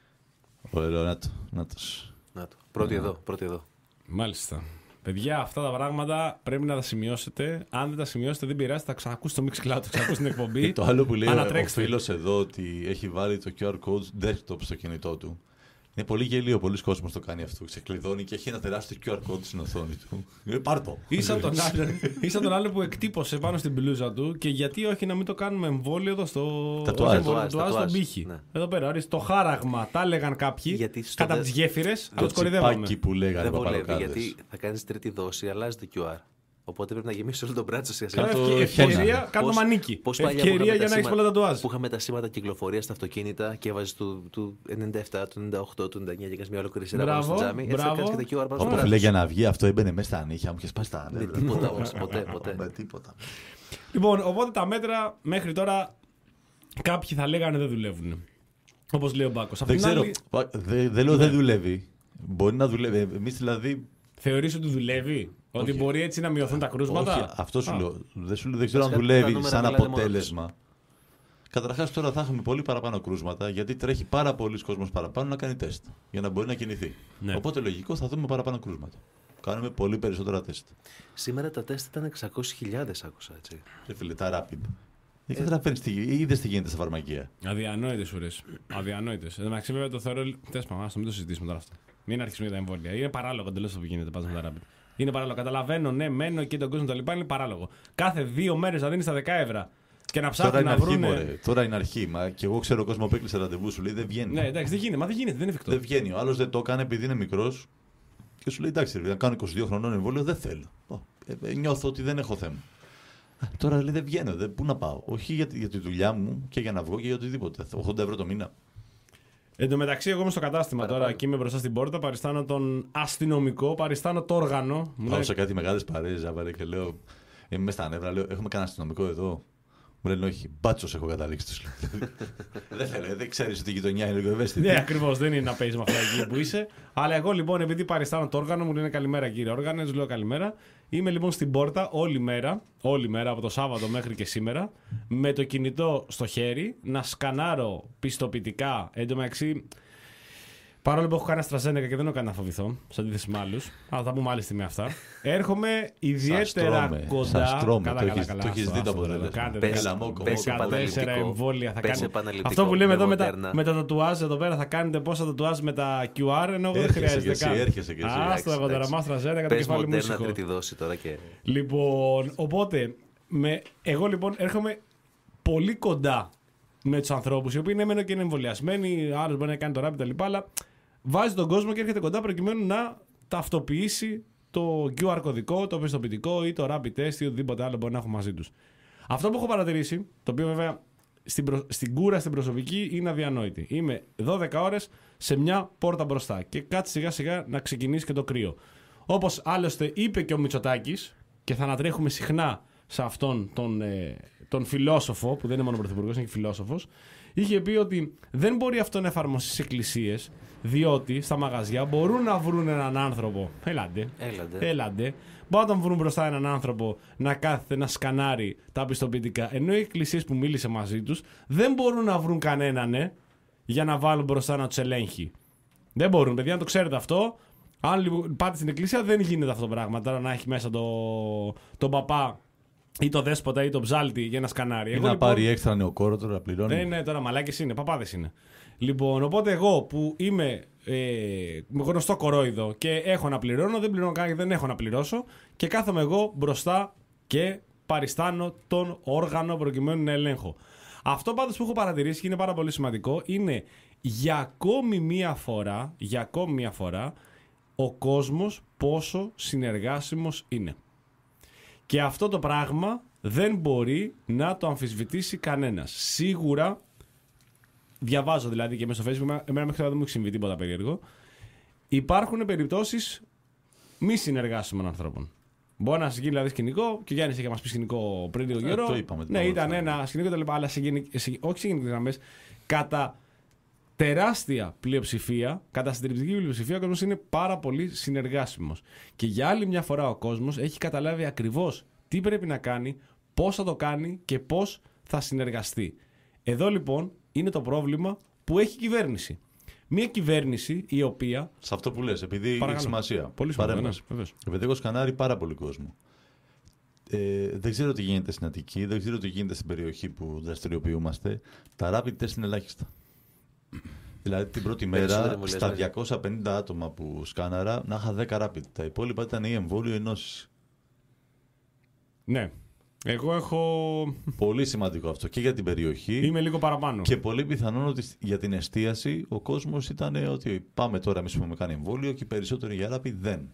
Ωραίο, να το. Να τους.
Να το. Πρώτη εδώ, πρώτη εδώ.
Μάλιστα. Παιδιά, αυτά τα πράγματα πρέπει να τα σημειώσετε. Αν δεν τα σημειώσετε, δεν πειράζει, θα ξανακούσετε το Mixcloud, θα ξανακούσετε την εκπομπή.
Και το άλλο που λέει ο
Ανατρέξτε.
φίλος εδώ ότι έχει βάλει το κιου αρ code desktop στο κινητό του. Είναι πολύ γελίο, πολλοί κόσμος το κάνει αυτό. Ξεκλειδώνει και έχει ένα τεράστιο κιου αρ code στην οθόνη του. Ε, πάρ' το.
Ή σαν τον άλλο, ή σαν τον άλλο που εκτύπωσε πάνω στην μπλούζα του και γιατί όχι να μην το κάνουμε εμβόλιο εδώ στο.
Τατουάζ.
όχι εμβόλιο,
Τατουάζ,
τατουάζ στον
τατουάζ.
πύχη.
Ναι.
Εδώ πέρα, ορίστε, το χάραγμα, τα έλεγαν κάποιοι
Γιατί στο
κατά
δε-
από τι γέφυρε, αλλά
Το
του κορυδεύαμε.
τσιπάκι που λέγανε
Δεν
οι
βολεύει
παπαλοκάδες.
γιατί θα κάνεις τρίτη δόση, αλλάζει το κιου αρ. Οπότε πρέπει να γεμίσεις όλο τον μπράτσο σιγά
Καλά,
Κάτω
ευκαι-
χέρι.
ευκαιρία, κάτω
Πώς-
μανίκι.
πώς παλιά που
Ευκαιρία
είχαμε
για
τα
να έχει
σήματα-
πολλά τατουάζ.
Που είχαμε τα σήματα κυκλοφορία στα αυτοκίνητα και έβαζε του, του ενενήντα επτά, του ενενήντα οκτώ, του ενενήντα εννιά και έκανε μια ολόκληρη σειρά πάνω
Μπράβο,
στο τζάμι. Έτσι θα
μπράβο.
κάνεις και τα κιου αρ πάνω στο
Όπω
μπράτσο.
λέει για να βγει, αυτό έμπαινε μέσα στα νύχια μου και σπάσει τα
Με
νεύρα.
τίποτα όμως, ποτέ, ποτέ.
Με τίποτα.
Λοιπόν, οπότε τα μέτρα μέχρι τώρα κάποιοι θα λέγανε δεν δουλεύουν. Όπω λέει ο Μπάκο.
Δεν ξέρω. Δεν δεν λέω
Ναι.
δεν δουλεύει. Μπορεί να δουλεύει. Εμεί δηλαδή.
Θεωρείς ότι δουλεύει, ότι
Όχι.
μπορεί έτσι να μειωθούν τα κρούσματα.
Όχι, αυτό σου
Α.
λέω. Δεν, σου, δεν ξέρω αν
Βασικά, τα
δουλεύει
νούμερα
σαν
μιλάνε μόνα
αποτέλεσμα. Καταρχάς τώρα θα έχουμε πολύ παραπάνω κρούσματα γιατί τρέχει πάρα πολλοί κόσμος παραπάνω να κάνει τεστ για να μπορεί να κινηθεί.
Ναι.
Οπότε λογικό θα δούμε παραπάνω κρούσματα. Κάνουμε πολύ περισσότερα τεστ.
Σήμερα τα τεστ ήταν εξακόσιες χιλιάδες, άκουσα έτσι.
Και φίλε, τα rapid. Δεν καταλαβαίνεις τι, είδες τι γίνεται στα φαρμακεία.
Αδιανόητε ουρέ. Αδιανόητε. Εν τω μεταξύ, βέβαια το θεωρώ. Τέλο πάντων, α το μην το συζητήσουμε τώρα αυτό. Μην αρχίσουμε για τα εμβόλια. Είναι παράλογο εντελώ αυτό που γίνεται πάντα με τα rapid. Είναι παράλογο. Καταλαβαίνω, ναι, μένω εκεί τον κόσμο τα λοιπά. Είναι παράλογο. Κάθε δύο μέρε να δίνει τα δέκα ευρώ και να
Τώρα
ψάχνει
είναι
να
αρχή,
βρουν.
μωρέ. Τώρα είναι αρχή. Μα και εγώ ξέρω κόσμο που έκλεισε ραντεβού, σου λέει δεν βγαίνει.
Ναι, εντάξει, δεν γίνεται. Μα δεν γίνεται, δεν είναι εφικτό.
Δεν βγαίνει. Ο άλλο δεν το έκανε επειδή είναι μικρό και σου λέει εντάξει, ρε, να κάνω είκοσι δύο χρονών εμβόλιο δεν θέλω. Ω, ε, ε, νιώθω ότι δεν έχω θέμα. Α, τώρα λέει δεν βγαίνω, δεν, πού να πάω. Όχι για, τη- για τη δουλειά μου και για να βγω και για οτιδήποτε. ογδόντα ευρώ το μήνα.
Εν τω μεταξύ, εγώ είμαι στο κατάστημα
Παραπάνω.
τώρα και είμαι μπροστά στην πόρτα. Παριστάνω τον αστυνομικό, παριστάνω το όργανο. Μου
Πάω
λέει,
σε κάτι μεγάλε παρέε, ζάβαρε και λέω. Είμαι μες στα νεύρα, λέω: Έχουμε κανένα αστυνομικό εδώ. Μου λένε όχι, μπάτσο έχω καταλήξει του. Δεν θέλω, δεν ξέρει ότι η γειτονιά είναι λίγο ευαίσθητη.
Ναι, ακριβώ, δεν είναι να παίζει με αυτά εκεί που είσαι. Αλλά εγώ λοιπόν, επειδή παριστάνω το όργανο, μου λένε καλημέρα κύριε όργανε, του λέω καλημέρα. Είμαι λοιπόν στην πόρτα όλη μέρα, όλη μέρα από το Σάββατο μέχρι και σήμερα, με το κινητό στο χέρι, να σκανάρω πιστοποιητικά. Εν τω μεταξύ, παρόλο που έχω κάνει AstraZeneca και δεν έχω κάνει να φοβηθώ, σε αντίθεση με άλλου, αλλά θα πούμε άλλη στιγμή αυτά. Έρχομαι ιδιαίτερα
τρώμε,
κοντά.
σας τρώμε,
Καλά,
το
καλά,
έχεις-
καλά,
το έχεις
άστο,
δει το
άστο,
αποτέλεσμα.
κάντε
Πες-
δεκατέσσερα
μόκο,
πες
μόκο.
επαναληπτικό.
εμβόλια θα
Πες
κάνει.
επαναληπτικό
Αυτό που λέμε
με
εδώ με τα,
Moderna.
με τα τατουάζ εδώ πέρα θα κάνετε πόσα τατουάζ με τα κιου αρ ενώ εγώ δεν
Έρχεσαι
χρειάζεται
κι εσύ,
καν.
έρχεσαι κι εσύ.
Άστο εγώ τώρα,
Εντάξει,
μάστρα ζέρα, το
Πες
κεφάλι μου
Moderna
ήσυχο.
τρίτη δόση τώρα και.
Λοιπόν, οπότε, με, εγώ λοιπόν έρχομαι πολύ κοντά με του ανθρώπου οι οποίοι είναι μένω και είναι εμβολιασμένοι, άλλο μπορεί να κάνει το rapid κτλ. Αλλά βάζει τον κόσμο και έρχεται κοντά προκειμένου να ταυτοποιήσει το κιου αρ κωδικό, το πιστοποιητικό ή το rapid test ή οτιδήποτε άλλο μπορεί να έχουν μαζί του. Αυτό που έχω παρατηρήσει, το οποίο βέβαια στην, προ... στην κούρα στην προσωπική είναι αδιανόητη. Είμαι δώδεκα ώρες σε μια πόρτα μπροστά και κάτσε σιγά σιγά να ξεκινήσει και το κρύο. Όπως άλλωστε είπε και ο Μητσοτάκης, και θα ανατρέχουμε συχνά σε αυτόν τον, ε, τον φιλόσοφο, που δεν είναι μόνο πρωθυπουργός, είναι και φιλόσοφος, είχε πει ότι δεν μπορεί αυτό να εφαρμοστεί στις εκκλησίες, διότι στα μαγαζιά μπορούν να βρουν έναν άνθρωπο. Έλαντε.
Έλαντε.
Έλαντε. Μπορούν να τον βρουν μπροστά έναν άνθρωπο να κάθεται να σκανάρει τα πιστοποιητικά. Ενώ οι εκκλησίες που μίλησε μαζί τους δεν μπορούν να βρουν κανέναν ε, για να βάλουν μπροστά να τους ελέγχει. Δεν μπορούν, παιδιά, να το ξέρετε αυτό. Αν λοιπόν πάτε στην εκκλησία, δεν γίνεται αυτό το πράγμα. Τώρα να έχει μέσα το, τον παπά ή το δέσποτα ή το ψάλτη για να σκανάρει.
Ή
Εγώ,
να
λοιπόν,
πάρει έξτρα νεοκόρο να πληρώνει.
ναι, ναι, τώρα μαλάκες είναι, παπάδες είναι. Λοιπόν, οπότε εγώ που είμαι ε, γνωστό κορόιδο και έχω να πληρώνω, δεν πληρώνω καν και δεν έχω να πληρώσω και κάθομαι εγώ μπροστά και παριστάνω τον όργανο προκειμένου να ελέγχω. Αυτό πάντως που έχω παρατηρήσει και είναι πάρα πολύ σημαντικό είναι για ακόμη μία φορά, για ακόμη μία φορά ο κόσμος πόσο συνεργάσιμος είναι. Και αυτό το πράγμα δεν μπορεί να το αμφισβητήσει κανένας. Σίγουρα, διαβάζω δηλαδή και μέσα στο Facebook, εμένα μέχρι τώρα δεν μου έχει συμβεί τίποτα περίεργο, υπάρχουν περιπτώσεις μη συνεργάσιμων ανθρώπων. Μπορεί να σα γίνει δηλαδή σκηνικό, και ο Γιάννης είχε μας πει σκηνικό πριν λίγο καιρό.
Το είπαμε.
Ναι, ήταν ένα σκηνικό κτλ. Αλλά σε γενικ... σε... όχι σε γενικές γραμμές, κατά τεράστια πλειοψηφία, κατά συντριπτική πλειοψηφία, ο κόσμος είναι πάρα πολύ συνεργάσιμος. Και για άλλη μια φορά ο κόσμος έχει καταλάβει ακριβώς τι πρέπει να κάνει, πώς θα το κάνει και πώς θα συνεργαστεί. Εδώ λοιπόν είναι το πρόβλημα που έχει η κυβέρνηση. Μια κυβέρνηση η οποία.
Σε αυτό που λες, επειδή
Παρακαλώ.
έχει σημασία.
Πολύ σημασία. Ναι,
επειδή έχω σκανάρει πάρα πολύ κόσμο. Ε, δεν ξέρω τι γίνεται στην Αττική, δεν ξέρω τι γίνεται στην περιοχή που δραστηριοποιούμαστε. Τα rapid test είναι ελάχιστα. Δηλαδή την πρώτη μέρα στα διακόσια πενήντα άτομα που σκάναρα να είχα δέκα rapid. Τα υπόλοιπα ήταν ή εμβόλιο ή νόσηση.
Ναι. Εγώ έχω.
Πολύ σημαντικό αυτό και για την περιοχή.
Είμαι λίγο παραπάνω.
Και πολύ πιθανόν ότι για την εστίαση ο κόσμος ήταν ότι πάμε τώρα εμείς που έχουμε κάνει εμβόλιο και οι περισσότεροι για rapid δεν.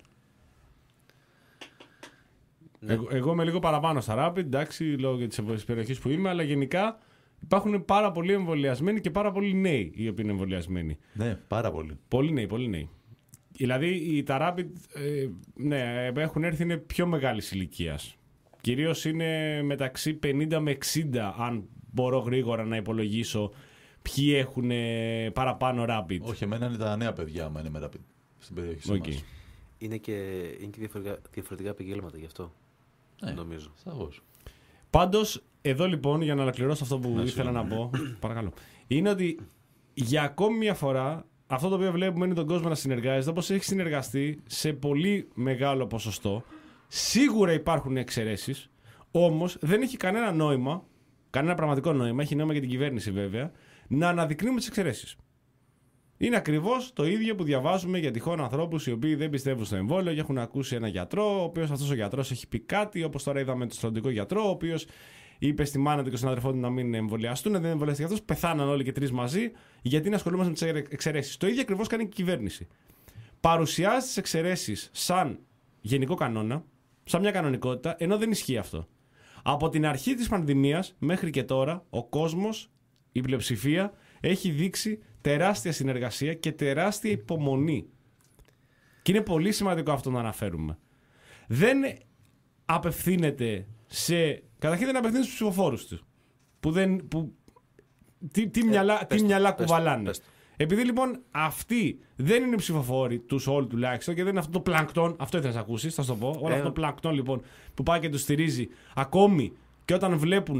Ναι. Εγώ, εγώ είμαι λίγο παραπάνω στα rapid, εντάξει, λόγω της περιοχής που είμαι, αλλά γενικά υπάρχουν πάρα πολλοί εμβολιασμένοι και πάρα πολλοί νέοι οι οποίοι είναι εμβολιασμένοι.
Ναι, πάρα πολλοί.
Πολύ νέοι, πολύ νέοι. Δηλαδή τα rapid ε, ναι, έχουν έρθει, είναι πιο μεγάλης ηλικίας. Κυρίως είναι μεταξύ πενήντα με εξήντα, αν μπορώ γρήγορα να υπολογίσω ποιοι έχουν παραπάνω rapid.
Όχι, εμένα είναι τα νέα παιδιά, άμα είναι με rapid στην περιοχή okay. μας.
Είναι και, είναι και διαφορετικά, διαφορετικά επαγγέλματα γι' αυτό, ναι, νομίζω.
Σαφώς.
Πάντως, εδώ λοιπόν, για να ολοκληρώσω αυτό που να ήθελα να πω, παρακαλώ, είναι ότι για ακόμη μια φορά αυτό το οποίο βλέπουμε είναι τον κόσμο να συνεργάζεται, όπως έχει συνεργαστεί σε πολύ μεγάλο ποσοστό. Σίγουρα υπάρχουν εξαιρέσεις, όμως δεν έχει κανένα νόημα, κανένα πραγματικό νόημα, έχει νόημα για την κυβέρνηση βέβαια, να αναδεικνύουμε τις εξαιρέσεις. Είναι ακριβώς το ίδιο που διαβάζουμε για τυχόν ανθρώπους οι οποίοι δεν πιστεύουν στο εμβόλιο και έχουν ακούσει ένα γιατρό, ο οποίος αυτός ο γιατρός έχει πει κάτι, όπως τώρα είδαμε τον στρατιωτικό γιατρό, ο οποίος είπε στη μάνα του και στον αδερφό του να μην εμβολιαστούν, δεν εμβολιαστήκε αυτός, πεθάναν όλοι και τρεις μαζί, γιατί να ασχολούμαστε με τις εξαιρέσεις. Το ίδιο ακριβώς κάνει και η κυβέρνηση. Παρουσιάζει τις εξαιρέσεις σαν γενικό κανόνα, σαν μια κανονικότητα, ενώ δεν ισχύει αυτό. Από την αρχή της πανδημίας μέχρι και τώρα, ο κόσμος, η πλειοψηφία, έχει δείξει τεράστια συνεργασία και τεράστια υπομονή. Και είναι πολύ σημαντικό αυτό να αναφέρουμε. Δεν απευθύνεται σε. Καταρχήν δεν απευθύνεται στους ψηφοφόρους του. Που δεν. Που, τι τι, ε, μυαλά, τι μυαλά κουβαλάνε. Πες. Επειδή λοιπόν αυτοί δεν είναι ψηφοφόροι του όλου τουλάχιστον και δεν είναι αυτό το πλανκτόν, αυτό ήθελα να ακούσει, θα σου το πω. Όλο ε, αυτό το πλανκτόν λοιπόν που πάει και του στηρίζει, ακόμη και όταν βλέπουν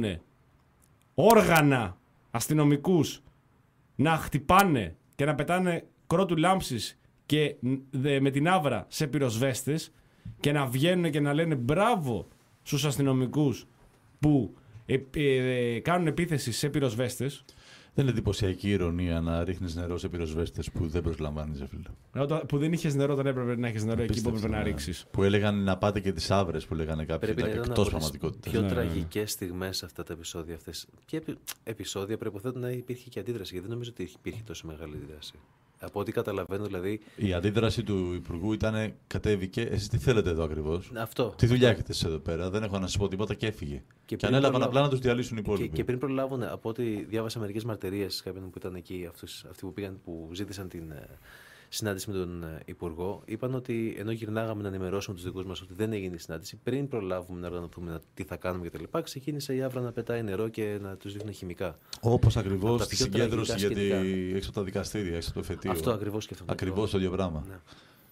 όργανα αστυνομικούς να χτυπάνε και να πετάνε κρότου λάμψης και με την άβρα σε πυροσβέστες και να βγαίνουν και να λένε μπράβο στους αστυνομικούς που ε, ε, κάνουν επίθεση σε πυροσβέστες.
Δεν είναι εντυπωσιακή ηρωνία να ρίχνεις νερό σε πυροσβέστες που δεν προσλαμβάνεις, φίλε.
Που δεν είχες νερό όταν έπρεπε να έχεις νερό εκεί που έπρεπε να ρίξεις.
Που έλεγαν να πάτε και τις άβρες που λέγανε κάποιοι.
Πρέπει
ήταν εκτός πραγματικότητας.
Πιο
ναι,
τραγικές στιγμές αυτά τα επεισόδια αυτές. Ποια επεισόδια προϋποθέτουν να υπήρχε και αντίδραση, γιατί δεν νομίζω ότι υπήρχε τόσο μεγάλη αντίδραση. Από ό,τι καταλαβαίνω, δηλαδή.
Η αντίδραση του Υπουργού ήταν κατέβηκε. Εσείς τι θέλετε εδώ ακριβώς?
Αυτό.
Τι δουλειά έχετε εσείς εδώ πέρα? Δεν έχω να σας πω τίποτα και έφυγε. Και, και ανέλαβαν προλα... απλά να τους διαλύσουν οι υπόλοιποι.
Και, και πριν προλάβουν, από ό,τι διάβασα μερικές μαρτυρίες κάποιων που ήταν εκεί, αυτούς, αυτοί που, πήγαν, που ζήτησαν την uh, συνάντηση με τον uh, Υπουργό, είπαν ότι ενώ γυρνάγαμε να ενημερώσουμε τους δικούς μας ότι δεν έγινε η συνάντηση, πριν προλάβουμε να οργανωθούμε τι θα κάνουμε κτλ., ξεκίνησε η Άβρα να πετάει νερό και να τους δίνουν χημικά.
Όπως ακριβώς στη συγκέντρωση γιατί έξω από τα δικαστήρια, έξω από το εφετείο.
Αυτό ακριβώς και αυτό.
Ακριβώς το ίδιο πράγμα. Ναι.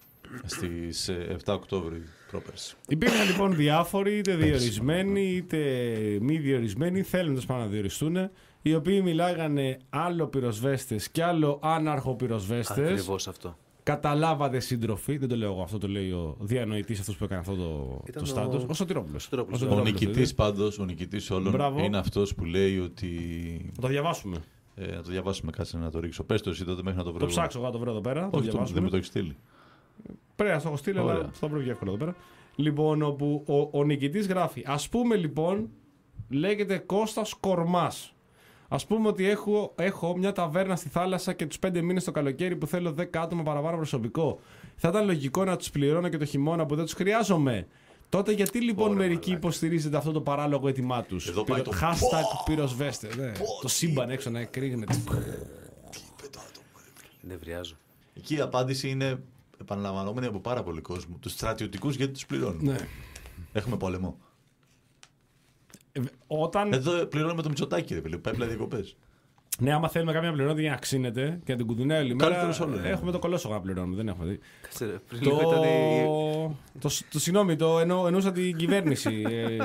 Στις επτά Οκτώβρη πρόπερση.
Υπήρχαν λοιπόν διάφοροι, είτε διορισμένοι είτε μη διορισμένοι, θέλοντας πάνω να διοριστούν, οι οποίοι μιλάγανε άλλο πυροσβέστες και άλλο άναρχο πυροσβέστες.
Ακριβώς αυτό.
Καταλάβατε σύντροφοι, δεν το λέω εγώ, αυτό το λέει ο διανοητής αυτός που έκανε αυτό το, το στάτος. Ο, ο Σωτηρόπουλος.
Ο, ο νικητής πάντως, ο νικητής όλων, μπράβο, είναι αυτός που λέει ότι.
Θα το διαβάσουμε.
Ε, να το διαβάσουμε, κάτσε να το ρίξω. Πες το εσύ τότε μέχρι να το βρω.
Το ψάξω εγώ να το βρω εδώ πέρα.
Όχι, το, δεν μου το έχει στείλει.
Πρέπει να το έχω στείλει, αλλά θα το βρω εύκολα εδώ πέρα. Λοιπόν, όπου ο, ο νικητής γράφει. Ας πούμε λοιπόν, λέγεται Κώστας Κορμάς. Ας πούμε ότι έχω, έχω μια ταβέρνα στη θάλασσα και τους πέντε μήνες το καλοκαίρι που θέλω δέκα άτομα παραπάνω προσωπικό. Θα ήταν λογικό να τους πληρώνω και το χειμώνα που δεν τους χρειάζομαι. Τότε γιατί λοιπόν Ωραία, μερικοί μαλάκα. υποστηρίζετε αυτό το παράλογο αίτημά τους? Πυρο... Το... Hashtag πυροσβέστε. Ναι. Το σύμπαν έξω να εκρήγνεται.
Νευριάζω.
Εκεί η απάντηση είναι επαναλαμβανόμενη από πάρα πολύ κόσμο. Τους στρατιωτικούς γιατί τους πληρώνουν.
Ναι.
Έχουμε πόλεμο.
Ε, όταν...
Εδώ πληρώνουμε το Μητσοτάκη, ρε φίλε. Πάει πλέον διακοπές.
Ναι, άμα θέλουμε κάποια πληρώνοντα για να ξύνεται και να την κουντουνάει όλη μέρα. Έχουμε το κολόσογο να πληρώνουμε, δεν έχουμε δει. Το... το... το συγγνώμη, το εννο... εννοούσα την κυβέρνηση.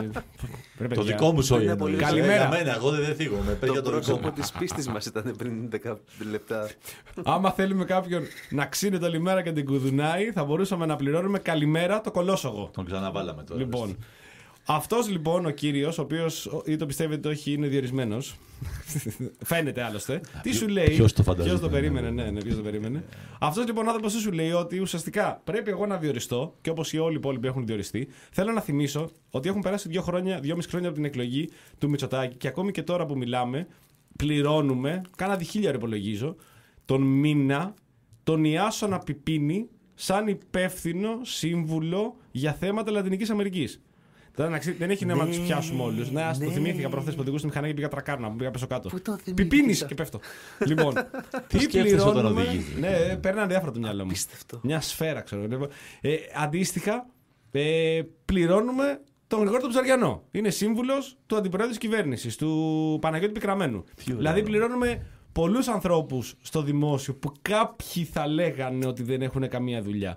ε,
το δικό μου σόγια.
Καλημέρα.
Για μένα, εγώ δεν θίγομαι.
Το πρόσωπο της πίστης μας ήταν πριν δέκα λεπτά.
Άμα θέλουμε κάποιον να ξύνεται όλη μέρα και την κουντουνάει, θα μπορούσαμε να πληρώνουμε καλημέρα το κολόσογο.
Τον ξαναβάλαμε τώρα.
Λοιπόν. Αυτός λοιπόν ο κύριος, ο οποίος ή το πιστεύετε όχι είναι διορισμένος. Φαίνεται άλλωστε. Τι σου λέει.
Ποιος το φαντάζεται.
Ποιος το περίμενε, ναι, ναι, ποιος το περίμενε. Αυτός λοιπόν ο άνθρωπος τι σου λέει, ότι ουσιαστικά πρέπει εγώ να διοριστώ και όπως οι όλοι οι υπόλοιποι έχουν διοριστεί. Θέλω να θυμίσω ότι έχουν περάσει δύο χρόνια, δυόμιση χρόνια από την εκλογή του Μητσοτάκη και ακόμη και τώρα που μιλάμε, πληρώνουμε, κάνα διχίλια υπολογίζω, τον μήνα τον Ιάσονα Πιπίνη σαν υπεύθυνο σύμβουλο για θέματα Λατινικής Αμερικής. Δεν έχει νόημα να του πιάσουμε όλου. Ναι, ναι. Το θυμήθηκα προχθές που οδηγούσα τη μηχανή και πήγα τρακάρνα, μου πήγα πέσω κάτω. Πιπίνης και πέφτω. Λοιπόν,
τι σκέφτεσαι όταν οδηγείς.
Ναι, παίρνανε διάφορα το μυαλό μου. Μια σφαίρα, ξέρω. Ε, αντίστοιχα, ε, πληρώνουμε τον Γρηγόρη τον Ψαριανό. Είναι σύμβουλος του αντιπροέδρου της κυβέρνησης, του Παναγιώτη Πικραμένου. Δηλαδή, πληρώνουμε πολλούς ανθρώπους στο δημόσιο που κάποιοι θα λέγανε ότι δεν έχουν καμία δουλειά.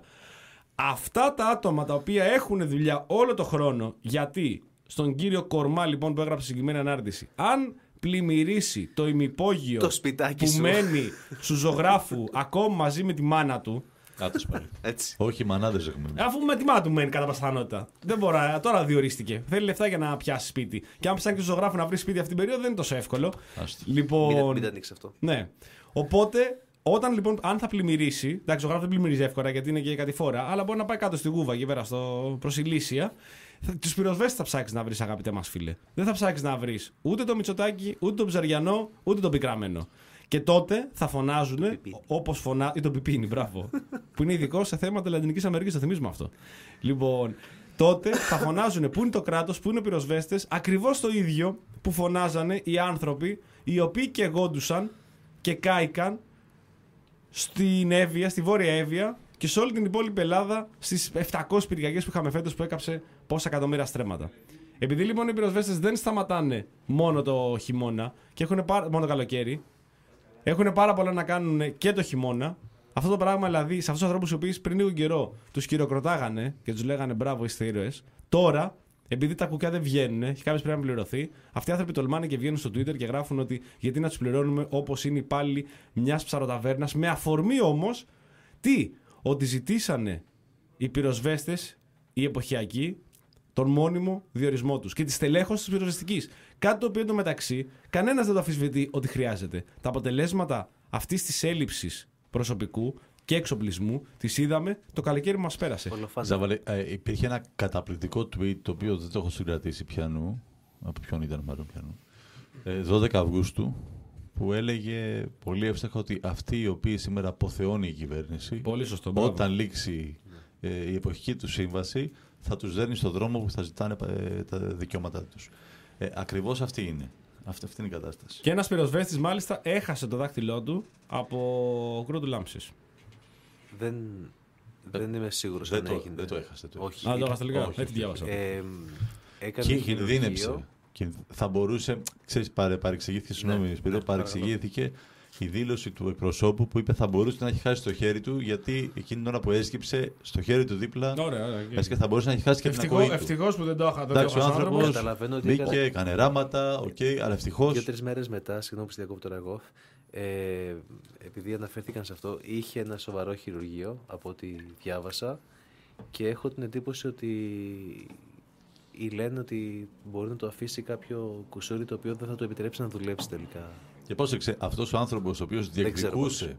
Αυτά τα άτομα τα οποία έχουν δουλειά όλο το χρόνο, γιατί στον κύριο Κορμά λοιπόν που έγραψε συγκεκριμένη ανάρτηση, αν πλημμυρίσει το ημυπόγειο
το σπιτάκι
που
σου
μένει σου ζωγράφου ακόμα μαζί με τη μάνα του.
Κάτσε πάλι.
Έτσι.
Όχι, μανάδες έχουμε.
Αφού με τη μάνα του μένει κατά πιθανότητα. Δεν μπορεί, τώρα διορίστηκε. Θέλει λεφτά για να πιάσει σπίτι. Και αν ψάχνει του ζωγράφου να βρει σπίτι αυτή την περίοδο δεν είναι τόσο εύκολο.
Άστο.
Λοιπόν.
Μην, μην τα ανοίξει αυτό.
Ναι. Οπότε. Όταν λοιπόν, αν θα πλημμυρίσει, εντάξει, ο γράφος δεν πλημμυρίζει εύκολα γιατί είναι και κατηφόρα, αλλά μπορεί να πάει κάτω στη Γούβα και πέρα στο Προσιλήσια. Τους πυροσβέστες θα ψάξεις να βρεις, αγαπητέ μας φίλε. Δεν θα ψάξεις να βρεις ούτε το Μητσοτάκη, ούτε τον Ψαριανό, ούτε τον Πικραμένο. Και τότε θα φωνάζουν όπως φωνάζουν. Ή τον Πιπίνη, μπράβο. Που είναι ειδικό σε θέματα Λατινικής Αμερικής, το θυμίζουμε αυτό. Λοιπόν, τότε θα φωνάζουν πού είναι το κράτος, πού είναι οι πυροσβέστες, ακριβώς το ίδιο που φωνάζανε οι άνθρωποι οι οποίοι και γόντουσαν και κάηκαν στην Εύβοια, στη Βόρεια Εύβοια και σε όλη την υπόλοιπη Ελλάδα στις επτακόσιες πυρκαγιές που είχαμε φέτος που έκαψε πόσα εκατομμύρια στρέμματα. Επειδή λοιπόν οι πυροσβέστες δεν σταματάνε μόνο το χειμώνα και έχουν πάρα, μόνο το καλοκαίρι, έχουν πάρα πολλά να κάνουν και το χειμώνα. Αυτό το πράγμα δηλαδή σε αυτούς τους ανθρώπους οι οποίοι πριν λίγο καιρό τους χειροκροτάγανε και τους λέγανε μπράβο, είστε ήρωες, τώρα επειδή τα κουκιά δεν βγαίνουν και κάποιος πρέπει να πληρωθεί, αυτοί οι άνθρωποι τολμάνε και βγαίνουν στο Twitter και γράφουν ότι γιατί να τους πληρώνουμε όπως είναι οι υπάλληλοι μιας ψαροταβέρνας. Με αφορμή όμως, τι, ότι ζητήσανε οι πυροσβέστες, οι εποχιακοί, τον μόνιμο διορισμό τους και τη στελέχωση της πυροσβεστικής. Κάτι το οποίο εντωμεταξύ κανένας δεν το αμφισβητεί ότι χρειάζεται. Τα αποτελέσματα αυτής της έλλειψης προσωπικού και εξοπλισμού τις είδαμε το καλοκαίρι που μας πέρασε.
Ζαβαλέ, ε, υπήρχε ένα καταπληκτικό tweet το οποίο δεν το έχω συγκρατήσει πιανού. Από ποιον ήταν μάλλον πιανού. Ε, δώδεκα Αυγούστου που έλεγε πολύ εύστοχα ότι αυτοί οι οποίοι σήμερα αποθεώνει η κυβέρνηση,
πολύ σωστό,
όταν λήξει ε, η εποχική του σύμβαση, θα τους δέρνει στον δρόμο που θα ζητάνε ε, τα δικαιώματά τους. Ε, ακριβώς αυτή είναι. Αυτή, αυτή είναι η κατάσταση.
Και ένας πυροσβέστης μάλιστα έχασε το δάχτυλό του από κρότου λάμψης.
Δεν, δεν είμαι σίγουρος
δεν
αν
το,
έγινε.
Δεν το έχασε. Το
όχι.
Α, το έχασε τελικά. Έτσι διάβασα.
Ε,
και κινδύνεψε. Θα μπορούσε, ξέρεις, παρε, παρεξηγήθηκε, συγγνώμη, ναι, Σπύρο, ναι, παρεξηγήθηκε η δήλωση του εκπροσώπου που είπε θα μπορούσε να έχει χάσει το χέρι του, γιατί εκείνη την ώρα που έσκυψε στο χέρι του δίπλα.
Ωραία, ωραία,
και θα μπορούσε να έχει χάσει και
ευτυχώ,
την ακοή του.
Ευτυχώς που δεν το είχα.
Εντάξει, ο άνθρωπος μπήκε,
έκανε...
έκανε ράματα, okay, αλλά ευτυχώς.
Δύο-τρεις μέρες μετά, συγγνώμη που διακόπτω τώρα εγώ, ε, επειδή αναφέρθηκαν σε αυτό, είχε ένα σοβαρό χειρουργείο από ό,τι διάβασα και έχω την εντύπωση ότι ή λένε ότι μπορεί να το αφήσει κάποιο κουσούρι το οποίο δεν θα το επιτρέψει να δουλέψει τελικά.
Και πώς εξε... αυτός ο άνθρωπος ο οποίος διεκδικούσε,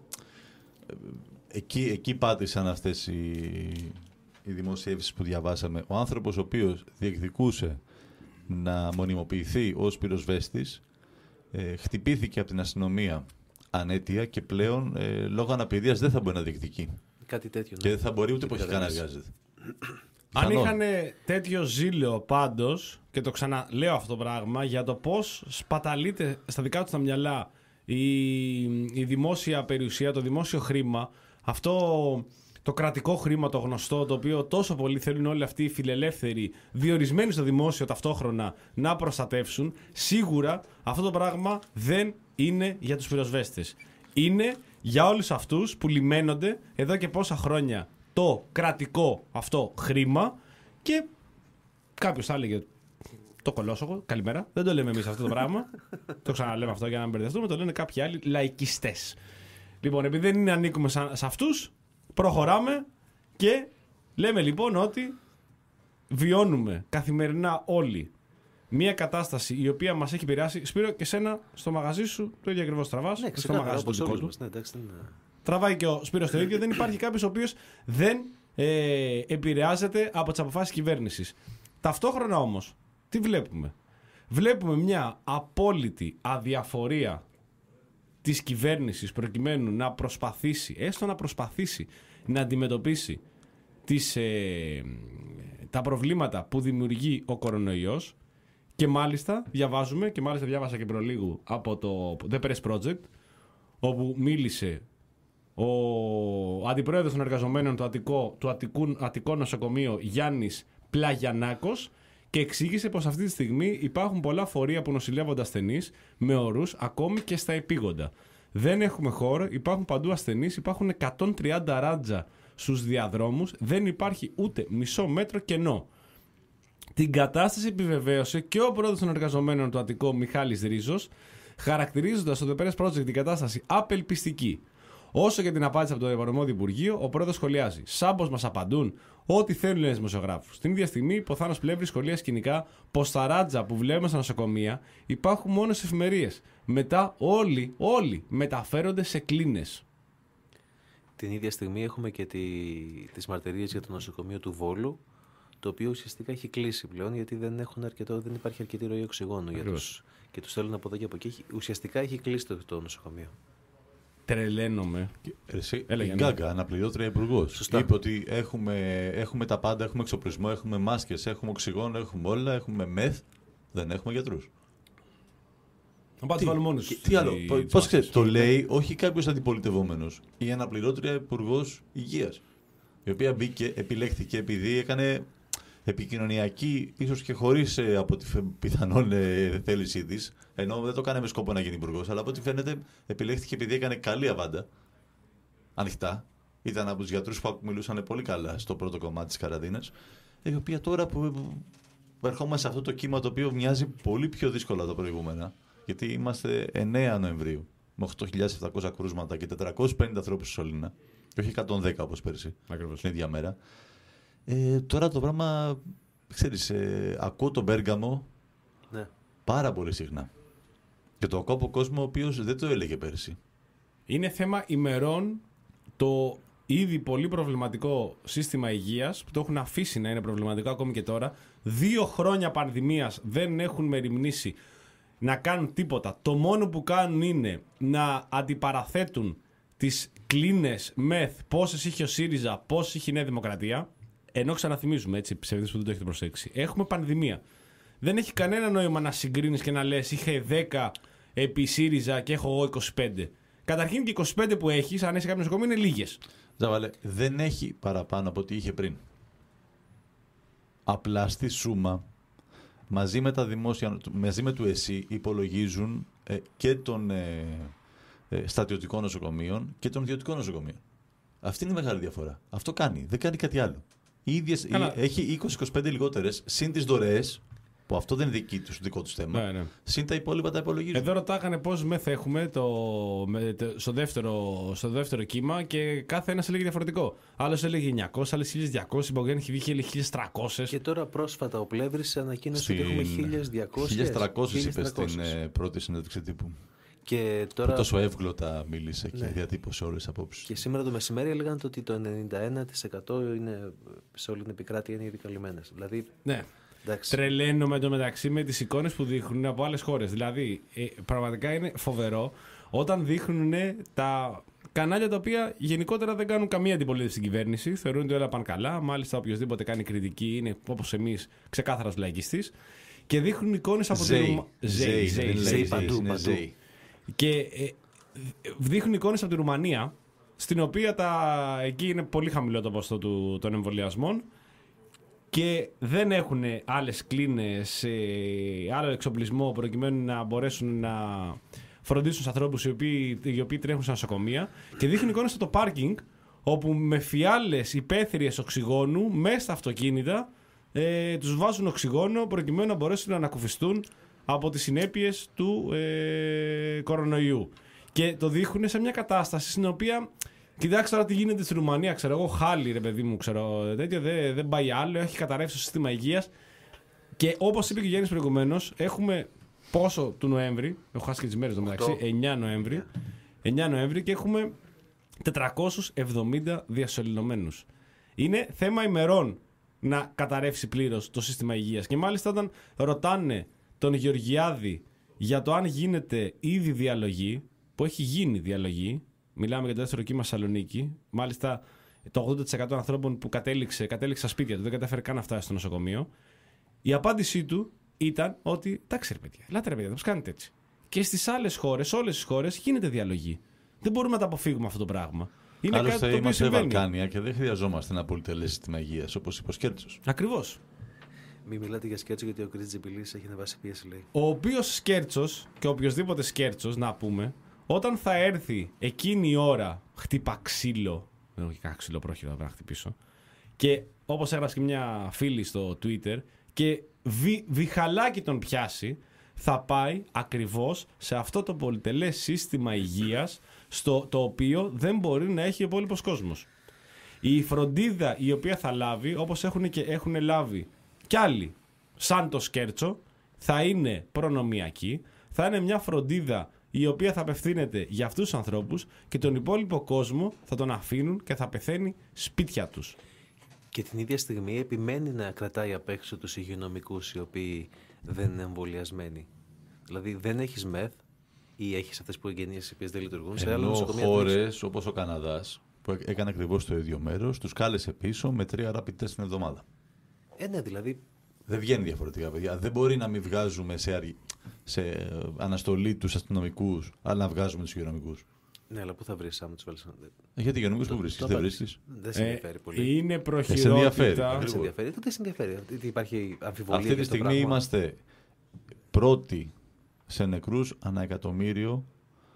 εκεί, εκεί πάτησαν αυτές οι, οι δημοσιεύσεις που διαβάσαμε, ο άνθρωπος ο οποίος διεκδικούσε να μονιμοποιηθεί ως πυροσβέστης, ε, χτυπήθηκε από την αστυνομία ανέτεια και πλέον ε, λόγω αναπηρίας δεν θα μπορεί να διεκδικεί.
Κάτι τέτοιο.
Και δεν θα μπορεί ούτε εποχικά να εργάζεται.
Αν είχαν τέτοιο ζήλο πάντως, και το ξαναλέω αυτό το πράγμα, για το πώς σπαταλείται στα δικά τους τα μυαλά η, η δημόσια περιουσία, το δημόσιο χρήμα, αυτό το κρατικό χρήμα, το γνωστό, το οποίο τόσο πολύ θέλουν όλοι αυτοί οι φιλελεύθεροι, διορισμένοι στο δημόσιο ταυτόχρονα, να προστατεύσουν, σίγουρα αυτό το πράγμα δεν είναι για τους πυροσβέστες. Είναι για όλους αυτούς που λιμένονται εδώ και πόσα χρόνια το κρατικό αυτό χρήμα και κάποιος θα έλεγε το κολόσογο, καλημέρα. Δεν το λέμε εμείς αυτό το πράγμα. Το ξαναλέμε αυτό για να μην μπερδευτούμε, το λένε κάποιοι άλλοι λαϊκιστές. Λοιπόν, επειδή δεν είναι ανήκουμε σε αυτούς, προχωράμε και λέμε λοιπόν ότι βιώνουμε καθημερινά όλοι μια κατάσταση η οποία μας έχει επηρεάσει. Σπύρο, και σένα στο μαγαζί σου το ίδιο ακριβώς τραβάς.
Ναι,
στο μαγαζί του δικό του.
Ναι, εντάξει, ναι.
Τραβάει και ο Σπύρος το ίδιο. Δεν υπάρχει κάποιος ο οποίος δεν ε, επηρεάζεται από τις αποφάσεις κυβέρνησης. Ταυτόχρονα όμως, τι βλέπουμε? Βλέπουμε μια απόλυτη αδιαφορία της κυβέρνησης προκειμένου να προσπαθήσει, έστω να προσπαθήσει να αντιμετωπίσει τις, ε, τα προβλήματα που δημιουργεί ο κορονοϊός. Και μάλιστα διαβάζουμε, και μάλιστα διάβασα και προλίγου από το The Press Project, όπου μίλησε ο αντιπρόεδρος των εργαζομένων του, Αττικό, του Αττικού, Αττικό Νοσοκομείο Γιάννης Πλαγιανάκος και εξήγησε πως αυτή τη στιγμή υπάρχουν πολλά φορεία που νοσηλεύονται ασθενείς με ορούς ακόμη και στα επίγοντα. Δεν έχουμε χώρο, υπάρχουν παντού ασθενείς, υπάρχουν εκατόν τριάντα ράντζα στους διαδρόμους, δεν υπάρχει ούτε μισό μέτρο κενό. Την κατάσταση επιβεβαίωσε και ο πρόεδρος των εργαζομένων του Αττικό Μιχάλης Ρίζος, χαρακτηρίζοντας στο The Press Project την κατάσταση απελπιστική. Όσο για την απάντηση από το Ευρωμόδιο Υπουργείο, ο πρόεδρος σχολιάζει: Σάμπος μας απαντούν ό,τι θέλουν οι δημοσιογράφους. Την ίδια στιγμή, ο Θάνος Πλεύρης σχολεία σκηνικά πως τα ράτζα που βλέπουμε στα νοσοκομεία υπάρχουν μόνο σε εφημερίες. Μετά όλοι, όλοι μεταφέρονται σε κλίνες.
Την ίδια στιγμή έχουμε και τη, τις μαρτυρίες για το νοσοκομείο του Βόλου, το οποίο ουσιαστικά έχει κλείσει πλέον γιατί δεν, έχουν αρκετό, δεν υπάρχει αρκετή ροή οξυγόνου για τους, και τους θέλουν από εδώ και από εκεί. Ουσιαστικά έχει κλείσει το, το νοσοκομείο.
Τρελαίνομαι.
Εσύ, η Γκάγκα, αναπληρώτρια υπουργός, είπε ότι έχουμε, έχουμε τα πάντα, έχουμε εξοπλισμό, έχουμε μάσκες, έχουμε οξυγόνο, έχουμε όλα, έχουμε μεθ, δεν έχουμε γιατρούς.
Να πάτε βάλω μόνος.
Τι, τι άλλο, πώς ξέρεις, το λέει όχι κάποιος αντιπολιτευόμενος, η αναπληρώτρια υπουργός υγείας, η οποία μπήκε, επιλέχθηκε επειδή έκανε επικοινωνιακή, ίσως και χωρίς ε, από τη πιθανόν ε, θέλησή της, ενώ δεν το έκανε με σκόπο να γίνει υπουργός, αλλά από ό,τι φαίνεται επιλέχθηκε επειδή έκανε καλή αβάντα, ανοιχτά. Ήταν από τους γιατρούς που μιλούσαν πολύ καλά στο πρώτο κομμάτι της καραντίνας, η οποία τώρα που ερχόμαστε σε αυτό το κύμα το οποίο μοιάζει πολύ πιο δύσκολα από τα προηγούμενα, γιατί είμαστε εννέα Νοεμβρίου με οκτώ χιλιάδες επτακόσια κρούσματα και τετρακόσιους πενήντα ανθρώπους στη σωλήνα, και όχι εκατόν δέκα όπως πέρσι,
Ακριβώς.
την ίδια μέρα. Ε, τώρα το πράγμα, ξέρεις, ε, ακούω τον Μπέργαμο
ναι.
πάρα πολύ συχνά. Και το ακούω από κόσμο ο οποίος δεν το έλεγε πέρσι.
Είναι θέμα ημερών το ήδη πολύ προβληματικό σύστημα υγείας, που το έχουν αφήσει να είναι προβληματικό ακόμη και τώρα. Δύο χρόνια πανδημίας δεν έχουν μεριμνήσει να κάνουν τίποτα. Το μόνο που κάνουν είναι να αντιπαραθέτουν τις κλίνες μεθ, πόσες είχε ο ΣΥΡΙΖΑ, πόσες είχε η Νέα Δημοκρατία. Ενώ ξαναθυμίζουμε, έτσι, ψευδείς που δεν το έχετε προσέξει. Έχουμε πανδημία. Δεν έχει κανένα νόημα να συγκρίνεις και να λες είχε δέκα επί ΣΥΡΙΖΑ και έχω εγώ είκοσι πέντε. Καταρχήν και είκοσι πέντε που έχεις, αν είσαι κάποιο νοσοκομείο, είναι λίγες.
Ζαβαλέ, δεν έχει παραπάνω από ό,τι είχε πριν. Απλά στη σούμα, μαζί με τα δημόσια, μαζί με του ΕΣΥ, υπολογίζουν ε, και των ε, ε, στρατιωτικών νοσοκομείων και των ιδιωτικών νοσοκομείων. Αυτή είναι η μεγάλη διαφορά. Αυτό κάνει. Δεν κάνει κάτι άλλο. Οι ίδιες, έχει είκοσι με είκοσι πέντε λιγότερες, συν τις δωρεές, που αυτό δεν είναι δική τους, δικό τους θέμα.
Ναι, ναι.
Συν τα υπόλοιπα τα υπολογίζουν.
Εδώ ρωτάγανε πώς μεθ έχουμε το, με, το, στο, δεύτερο, στο δεύτερο κύμα και κάθε ένας έλεγε διαφορετικό. Άλλος έλεγε εννιακόσια, άλλος χίλια διακόσια, η Μπογκέν είχε χίλια τριακόσια.
Και τώρα πρόσφατα ο Πλεύρης ανακοίνωσε στην... ότι έχουμε χίλια διακόσια.
χίλια τριακόσια είπε στην ε, πρώτη συνέντευξη τύπου.
Και τώρα...
Που τόσο εύγλωτα μίλησε και ναι. διατύπωσε όλες τις απόψεις.
Και σήμερα το μεσημέρι έλεγαν ότι το ενενήντα ένα τοις εκατό είναι, σε όλη την επικράτεια είναι ήδη καλυμμένες. Δηλαδή,
ναι.
Εντάξει.
Τρελαίνομαι εντωμεταξύ με τις εικόνες που δείχνουν από άλλες χώρες. Δηλαδή, ε, πραγματικά είναι φοβερό όταν δείχνουν τα κανάλια τα οποία γενικότερα δεν κάνουν καμία αντιπολίτευση στην κυβέρνηση. Θεωρούν ότι όλα πάνε καλά. Μάλιστα, οποιοδήποτε κάνει κριτική είναι όπως εμείς ξεκάθαρας λαϊκιστής. Και δείχνουν εικόνες από
Ζέι.
τη Ρουμανία.
Ζέι, Ζέι, Ζέι, παντού, παντού.
Και ε, δείχνουν εικόνες από τη Ρουμανία, στην οποία τα, εκεί είναι πολύ χαμηλό το ποσοστό του, των εμβολιασμών και δεν έχουν άλλες κλίνες, άλλο εξοπλισμό προκειμένου να μπορέσουν να φροντίσουν τους ανθρώπους οι οποίοι, οι οποίοι τρέχουν στα νοσοκομεία και δείχνουν εικόνες στο πάρκινγκ όπου με φιάλες υπαίθριες οξυγόνου μέσα στα αυτοκίνητα ε, τους βάζουν οξυγόνο προκειμένου να μπορέσουν να ανακουφιστούν από τις συνέπειες του ε, κορονοϊού. Και το δείχνουν σε μια κατάσταση στην οποία, κοιτάξτε τώρα τι γίνεται στη Ρουμανία, ξέρω εγώ, χάλι ρε παιδί μου, ξέρω, τέτοιο, δεν, δεν πάει άλλο, έχει καταρρεύσει το σύστημα υγείας. Και όπως είπε και ο Γιάννης προηγουμένως, έχουμε πόσο του Νοέμβρη, έχω χάσει και τις μέρες το μεταξύ, εννιά Νοέμβρη, εννιά Νοέμβρη και έχουμε τετρακόσιους εβδομήντα διασωληνωμένους. Είναι θέμα ημερών να καταρρεύσει πλήρως το σύστημα υγείας. Και μάλιστα όταν ρωτάνε τον Γεωργιάδη για το αν γίνεται ήδη διαλογή, που έχει γίνει διαλογή, μιλάμε για το δεύτερο κύμα Σαλονίκη, μάλιστα το ογδόντα τοις εκατό ανθρώπων που κατέληξε, κατέληξε στα σπίτια του, δεν κατάφερε καν να φτάσει στο νοσοκομείο, η απάντησή του ήταν ότι εντάξει ρε παιδιά, ελάτε ρε παιδιά, θα τους κάνετε έτσι. Και στις άλλες χώρες, όλες τις χώρες γίνεται διαλογή. Δεν μπορούμε να τα αποφύγουμε αυτό το πράγμα. Είναι
Άλλωστε,
κάτι το οποίο
είμαστε
συμβαίνει.
Βαλκάνια και δεν χρειαζόμαστε ένα πολυτελές σύστημα υγείας, όπως είπε ο Σκέρτσος.
Ακριβώς.
Μην μιλάτε για Σκέρτσο γιατί ο Κρίτς Τζιμπιλής έχει ανεβάσει πίεση, λέει.
Ο οποίος Σκέρτσος και οποιοδήποτε Σκέρτσος, να πούμε, όταν θα έρθει εκείνη η ώρα, χτύπα ξύλο. Δεν έχω και κανένα ξύλο πρόχειρο να χτυπήσω. Και όπως έγραψε και μια φίλη στο Twitter, και βι, βιχαλάκι τον πιάσει, θα πάει ακριβώς σε αυτό το πολυτελές σύστημα υγείας, στο, το οποίο δεν μπορεί να έχει ο υπόλοιπος κόσμος. Η φροντίδα η οποία θα λάβει, όπως έχουν, και, έχουν λάβει κι άλλοι, σαν το Σκέρτσο, θα είναι προνομιακή, θα είναι μια φροντίδα η οποία θα απευθύνεται για αυτούς τους ανθρώπους και τον υπόλοιπο κόσμο θα τον αφήνουν και θα πεθαίνει σπίτια τους.
Και την ίδια στιγμή επιμένει να κρατάει απ' έξω τους υγειονομικούς οι οποίοι δεν είναι εμβολιασμένοι. Δηλαδή δεν έχεις μεθ ή έχεις αυτές που εγγενείες οι οποίες δεν λειτουργούν. Σε άλλα νοσοκομεία
χώρες όπως ο Καναδάς που έκανε ακριβώς το ίδιο μέρος, τους κάλεσε πίσω με τρία rapid test την εβδομάδα.
Ε, ναι, δηλαδή.
Δεν βγαίνει διαφορετικά, παιδιά. Δεν μπορεί να μην βγάζουμε σε, αρι... σε αναστολή τους αστυνομικούς, αλλά να βγάζουμε τους υγειονομικούς.
Ναι, αλλά πού θα βρεις άμα τους βάλεις.
Γιατί υγειονομικούς που βρίσκεις, δεν βρίσκεις.
Δεν σε ενδιαφέρει
ε,
πολύ.
Είναι προχειρότητα.
Σε ενδιαφέρει.
Δεν σε ενδιαφέρει. Τότε σε ενδιαφέρει. Υπάρχει αμφιβολία.
Αυτή τη στιγμή είμαστε πρώτοι σε νεκρούς ανά εκατομμύριο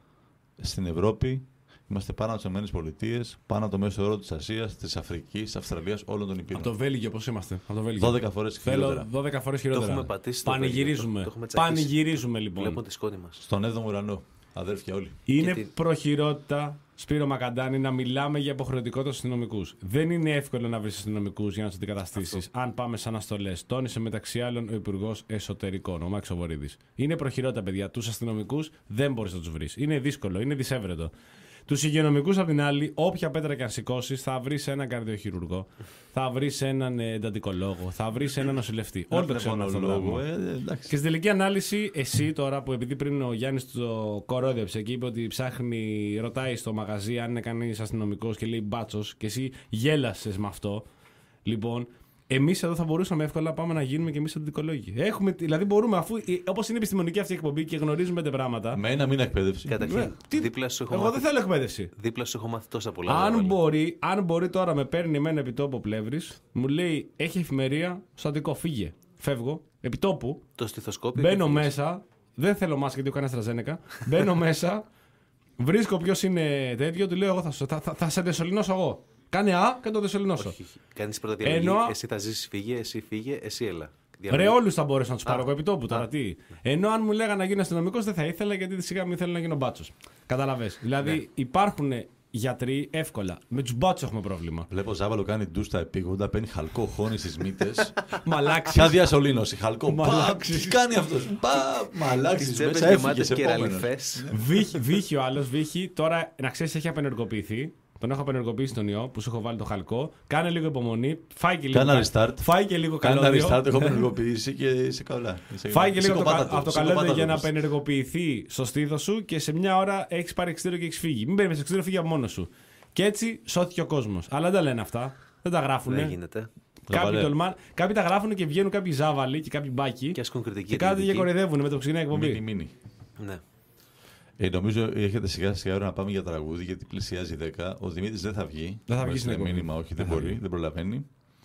στην Ευρώπη. Είμαστε πάνω από τις ΗΠΑ, πάνω από το μέσο όρο της Ασίας, της Αφρικής, της Αυστραλίας, όλων των υπήρων.
Από το Βέλγιο πώς είμαστε. Από το Βέλγιο.
δώδεκα φορές χειρότερα.
Θέλω δώδεκα φορές χειρότερα.
Το έχουμε πατήσει.
Πανηγυρίζουμε.
Το, το
Πανηγυρίζουμε λοιπόν.
Βλέπουμε τη σκόνη μας.
Στον έβδομο ουρανό. Αδέρφια όλοι.
Είναι
τι...
προχειρότητα, Σπύρο Μακαντάνη, να μιλάμε για υποχρεωτικότητα στους αστυνομικούς. Δεν είναι εύκολο να βρεις αστυνομικούς για να τους αντικαταστήσεις. Αν πάμε σαν αναστολές. Τόνισε μεταξύ άλλων ο Υπουργός Εσωτερικών, ο Μάκης Βορίδης. Είναι προχειρότητα, παιδιά. Τους αστυνομικούς δεν μπορείς να τους βρεις. Είναι δύσκολο, είναι δυσέβρετο. Τους υγειονομικούς, απ' την άλλη, όποια πέτρα και αν σηκώσεις, θα βρεις έναν καρδιοχειρουργό, θα βρεις έναν εντατικολόγο, θα βρεις έναν νοσηλευτή. Όλοι το ξέρουν αυτό το πράγμα.
Ε,
και στην τελική ανάλυση, εσύ τώρα που επειδή πριν ο Γιάννης το κορόδεψε και είπε ότι ψάχνει, ρωτάει στο μαγαζί αν είναι κανείς αστυνομικός και λέει μπάτσος, και εσύ γέλασες με αυτό. Λοιπόν, εμείς εδώ θα μπορούσαμε εύκολα να πάμε να γίνουμε και εμείς αντιδικολόγοι. Έχουμε, δηλαδή μπορούμε, αφού όπως είναι επιστημονική αυτή η εκπομπή και γνωρίζουμε τα πράγματα.
Με ένα μήνα εκπαίδευση.
Καταρχήν,
Ναι, τι...
δίπλα σου έχω
Εγώ
μάθει...
δεν θέλω εκπαίδευση.
Δίπλα σου έχω μάθει τόσα πολλά.
Αν
βέβαια,
μπορεί, αν μπορεί τώρα με παίρνει εμένα επιτόπου Πλεύρης, μου λέει έχει εφημερία στο Αττικό, φύγε. Φεύγω, επιτόπου.
Το στιθοσκόπιο.
Μπαίνω μέσα. Δεν θέλω μάσκα γιατί έχω κανένα AstraZeneca. Μπαίνω μέσα, βρίσκω ποιο είναι τέτοιο, του λέω εγώ θα, θα, θα, θα σε δεσολυνώσω εγώ. Κάνε Α και το δεσολυνώσω.
Κάνει πρώτα διαλογή.
Ενώ...
Εσύ θα ζήσει, φύγε, εσύ φύγε, εσύ έλα.
Ρε, όλου θα μπορέσω να του πάρω εγώ επιτόπου τώρα.
Α.
Τι. Ενώ αν μου λέγανε να γίνω αστυνομικό, δεν θα ήθελα γιατί σιγά μην θέλω να γίνω μπάτσο. Καταλαβες. Δηλαδή
Ναι.
υπάρχουν γιατροί εύκολα. Με του μπάτσου έχουμε πρόβλημα.
Βλέπω Ζάβαλο κάνει ντου στα επίγοντα, παίρνει χαλκό χώνει στις μύτες.
Μαλάξεις.
Ποια διασωλήνωση, χαλκό. Πα,
Μαλάξεις.
τι κάνει αυτός. Πα, μαλάξεις
Τις
μέσα,
τσέπες
έφυγε σε
και
επόμενο.
ραλιφές.
Βύχει, βύχει ο άλλο, βύχει. Τώρα να ξέρει, έχει απενεργοποιηθεί. Τον έχω απενεργοποιήσει τον ιό που σου έχω βάλει το χαλκό. Κάνε λίγο υπομονή. Φάει και λίγο,
Κάνα restart.
φάει και λίγο
Κάνε ένα
καλώδιο.
restart, έχω απενεργοποιήσει και είσαι καλά. Είσαι-
Φάει και λίγο από το,
σηκωπάτα
κα- από το
σηκωπάτα
καλώδιο για να
το.
απενεργοποιηθεί στο στήθο σου και σε μια ώρα έχει πάρει εξτήριο και έχει φύγει. Μην περιμένει εξτήριο, φύγει από μόνο σου. Και έτσι σώθηκε ο κόσμο. Αλλά δεν τα λένε αυτά. Δεν τα γράφουν.
Δεν γίνεται.
Κάποιοι,
Λαβαλέ.
τολμά... κάποιοι τα γράφουν και βγαίνουν κάποιοι ζάβαλοι και κάποιοι μπάκοι.
Και ασκούν κριτική.
Και κάτι και
κριτική.
κοροϊδεύουν με το που ξεκινάει η εκπομπή.
Μίνι, μίνι.
Ναι.
Ε, νομίζω έχετε σιγά σιγά ώρα να πάμε για τραγούδι, γιατί πλησιάζει δέκα. Ο Δημήτρης δεν θα βγει.
Δεν θα βγει στην εκπομπή.
μήνυμα, όχι, δεν, δεν μπορεί, δεν προλαβαίνει.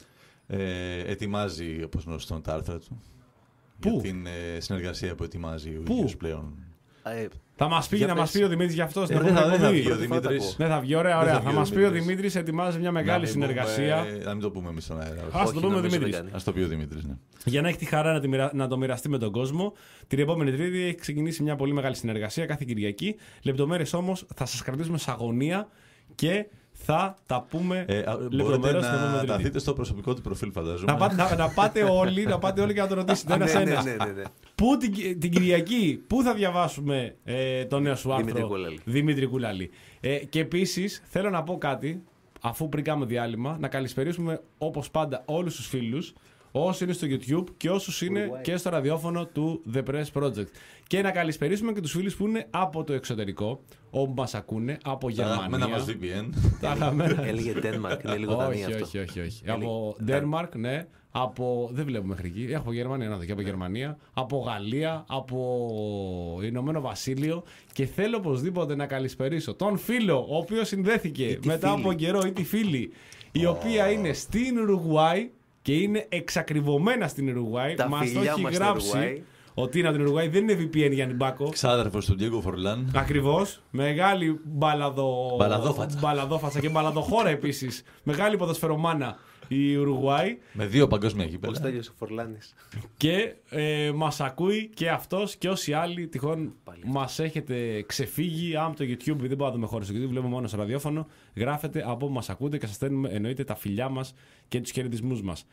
Ε, ετοιμάζει, όπως γνωστόν, τα άρθρα του.
Πού?
Για την ε, συνεργασία που ετοιμάζει ο
Πού?
ίδιος πλέον.
Ε,
Θα μας πει, να μας πει ο Δημήτρης γι' αυτό στην
Ε, δεν θα, δεν θα βγει ο
εκπομπή.
Δημήτρης.
Δεν θα βγει, ωραία,
Δεν
ωραία.
θα
Θα
βγει ο
μας πει ο
Δημήτρης.
Δημήτρης, ετοιμάζει μια μεγάλη
Να μην
συνεργασία.
πούμε- να μην το πούμε εμείς στον αέρα.
Ας το
όχι,
πούμε ο
νομίζω
Δημήτρης.
δεν κάνει.
Ας το πει ο Δημήτρης, ναι.
Για να έχει τη χαρά να, τη μοιρα- να το μοιραστεί με τον κόσμο. Την επόμενη Τρίτη έχει ξεκινήσει μια πολύ μεγάλη συνεργασία κάθε Κυριακή. Λεπτομέρειες όμως θα σας κρατήσουμε σε αγωνία και θα τα πούμε
Ε, α, μπορείτε
λεπτομερώς την
να
επόμενη
τα
Τρίτη.
δείτε στο προσωπικό του προφίλ, φαντάζομαι.
Να, πάτε, να, να πάτε όλοι, να πάτε όλοι και να το ρωτήσετε
ναι,
ένας
ναι,
ένας.
ναι, ναι, ναι.
Πού την, την Κυριακή, πού θα διαβάσουμε ε, το νέο σου άρθρο,
Δημήτρη Κουλάλη.
Δημήτρη Κουλάλη. Ε, και επίσης θέλω να πω κάτι, αφού πριν κάνουμε διάλειμμα, να καλησπερίσουμε όπως πάντα όλους τους φίλους, όσοι είναι στο YouTube και όσους είναι
Uruguay.
και στο ραδιόφωνο του The Press Project. Και να καλησπερίσουμε και τους φίλους που είναι από το εξωτερικό, όπου μας ακούνε, από
Τα αγαπημένα
Γερμανία.
μας βι πι εν.
Τα αγαπημένα-
Έλεγε Denmark, είναι λίγο Δανία
όχι,
αυτό.
όχι, όχι, όχι.
Έλεγε-
Από
Δαν-
Denmark, ναι. Από. Δεν βλέπουμε μέχρι εκεί. Έχω Γερμανία, να δω και από Γερμανία. Από Γαλλία. Από Ηνωμένο Βασίλειο. Και θέλω οπωσδήποτε να καλησπερίσω τον φίλο, ο οποίος συνδέθηκε
τη
μετά
φίλη.
από καιρό, ή τη φίλη, η οποία είναι στην Ουρουγουάη και είναι εξακριβωμένα στην Ουρουγουάη.
Τα
Μας το
φιλιά
έχει
μας στην
γράψει
Ουρουγουάη.
ότι είναι από την Ουρουγουάη. Δεν είναι βι πι εν για Μπάκο.
Ξάδερφος του Diego Forlán.
Ακριβώς. Μεγάλη μπαλαδο...
Μπαλαδόφατσα.
μπαλαδόφατσα και μπαλαδοχώρα επίσης. Μεγάλη ποδοσφαιρομάνα η Ουρουγουάη.
Με δύο παγκόσμια
Ο
γήπεδα.
Στέλιος ο Φορλάνης.
Και ε, μας ακούει και αυτός και όσοι άλλοι τυχόν
Πάλι.
μας έχετε ξεφύγει. Αν το YouTube, δεν μπορούμε να δούμε χώρες στο YouTube, βλέπουμε μόνο στο ραδιόφωνο. Γράφετε από όπου μας ακούτε και σας στέλνουμε εννοείται τα φιλιά μας και τους χαιρετισμούς μας.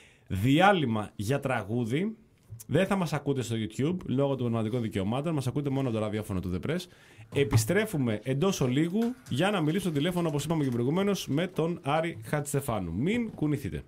Διάλειμμα για τραγούδι. Δεν θα μας ακούτε στο YouTube λόγω των πνευματικών δικαιωμάτων. Μας ακούτε μόνο από το ραδιόφωνο του The Press. Επιστρέφουμε εντός ολίγου για να μιλήσω στο τηλέφωνο, όπως είπαμε και προηγουμένως, με τον Άρη Χατζηστεφάνου. Μην κουνηθείτε.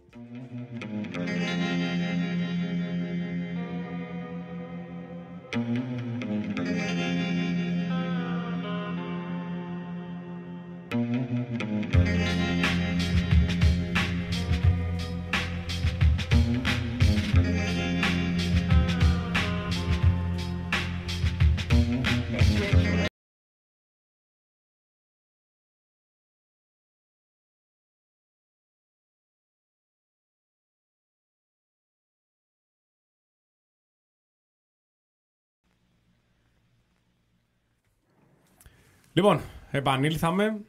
Λοιπόν, επανήλθαμε.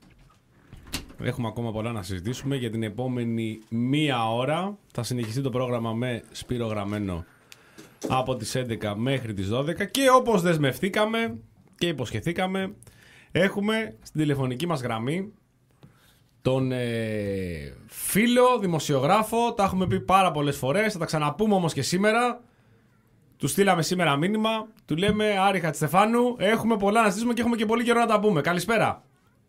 Έχουμε ακόμα πολλά να συζητήσουμε. Για την επόμενη μία ώρα θα συνεχιστεί το πρόγραμμα με Σπύρο Γραμμένο από τις έντεκα μέχρι τις δώδεκα. Και όπως δεσμευτήκαμε και υποσχεθήκαμε, έχουμε στην τηλεφωνική μας γραμμή τον ε, φίλο, δημοσιογράφο. Τα έχουμε πει πάρα πολλές φορές, θα τα ξαναπούμε όμως και σήμερα. Του στείλαμε σήμερα μήνυμα, του λέμε Άρη Χατζηστεφάνου, έχουμε πολλά να συζητήσουμε και έχουμε και πολύ καιρό να τα πούμε. Καλησπέρα.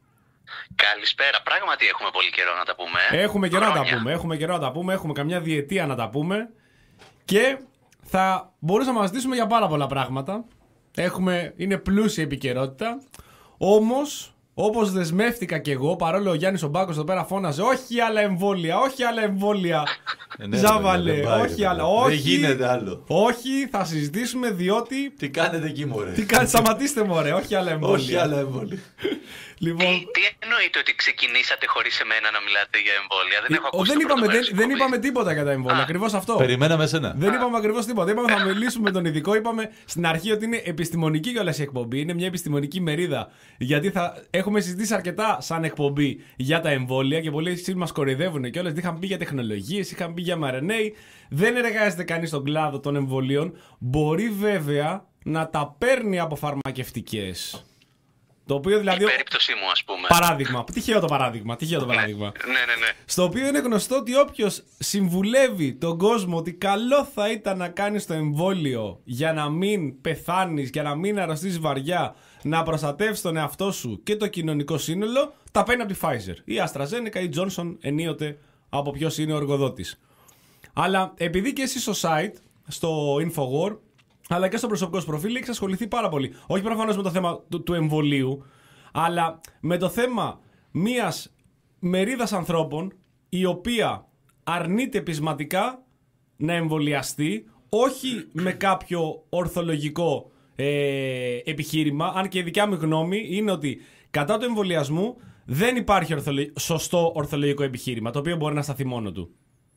Καλησπέρα. Πράγματι έχουμε πολύ καιρό να τα πούμε.
Έχουμε καιρό να τα πούμε. Έχουμε καιρό να τα πούμε. Έχουμε καμιά διετία να τα πούμε. Και θα μπορούσαμε να συζητήσουμε για πάρα πολλά πράγματα. Έχουμε, είναι πλούσια επικαιρότητα. Όμως, όπως δεσμεύτηκα κι εγώ, παρόλο ο Γιάννης ο Μπάκος εδώ πέρα φώναζε όχι άλλα εμβόλια, όχι άλλα εμβόλια.
Ναι,
Ζάβαλε,
δεν πάει,
όχι
ρε,
άλλα.
δεν
Όχι,
γίνεται άλλο.
Όχι, θα συζητήσουμε διότι.
Τι κάνετε εκεί, μωρέ.
Τι κάνετε, σταματήστε μωρέ, όχι άλλα εμβόλια.
Όχι άλλα εμβόλια.
Λοιπόν,
Τι, τι εννοείται ότι ξεκινήσατε χωρίς εμένα να μιλάτε για εμβόλια? Δεν έχω
ο,
ακούσει
δεν,
το
είπαμε,
πρώτο
δεν,
μέρος
δεν
της
είπαμε
εκπομπής.
τίποτα για τα εμβόλια. Ακριβώς αυτό.
Περιμέναμε εσένα.
Δεν είπαμε ακριβώς τίποτα. Είπαμε θα μιλήσουμε με τον ειδικό. Είπαμε στην αρχή ότι είναι επιστημονική κιόλας η εκπομπή. Είναι μια επιστημονική μερίδα. Γιατί θα έχουμε συζητήσει αρκετά σαν εκπομπή για τα εμβόλια και πολλοί εσείς μας κοροϊδεύουν κιόλας. Είχαν πει για τεχνολογίες, είχαν πει για εμ αρ εν έι. Δεν εργάζεται κανείς στον κλάδο των εμβολίων. Μπορεί βέβαια να τα παίρνει από φαρμακευτικές. Το οποίο δηλαδή.
Η περίπτωσή μου, ας πούμε.
Παράδειγμα. Τυχαίο το παράδειγμα. Τυχαίο το παράδειγμα.
Ναι, ναι, ναι.
Στο οποίο είναι γνωστό ότι όποιος συμβουλεύει τον κόσμο ότι καλό θα ήταν να κάνεις το εμβόλιο για να μην πεθάνεις, για να μην αρρωστείς βαριά, να προστατεύσεις τον εαυτό σου και το κοινωνικό σύνολο, τα παίρνει από τη Pfizer. Η AstraZeneca ή Johnson, ενίοτε από ποιος είναι ο εργοδότης. Αλλά επειδή και εσύ στο site, στο Infowar, αλλά και στο προσωπικό σου προφίλ έχεις ασχοληθεί πάρα πολύ. Όχι προφανώς με το θέμα του, του εμβολίου, αλλά με το θέμα μιας μερίδας ανθρώπων η οποία αρνείται πεισματικά να εμβολιαστεί, όχι με κάποιο ορθολογικό ε, επιχείρημα, αν και η δικιά μου γνώμη είναι ότι κατά του εμβολιασμού δεν υπάρχει ορθολο... σωστό ορθολογικό επιχείρημα, το οποίο μπορεί να σταθεί μόνο του.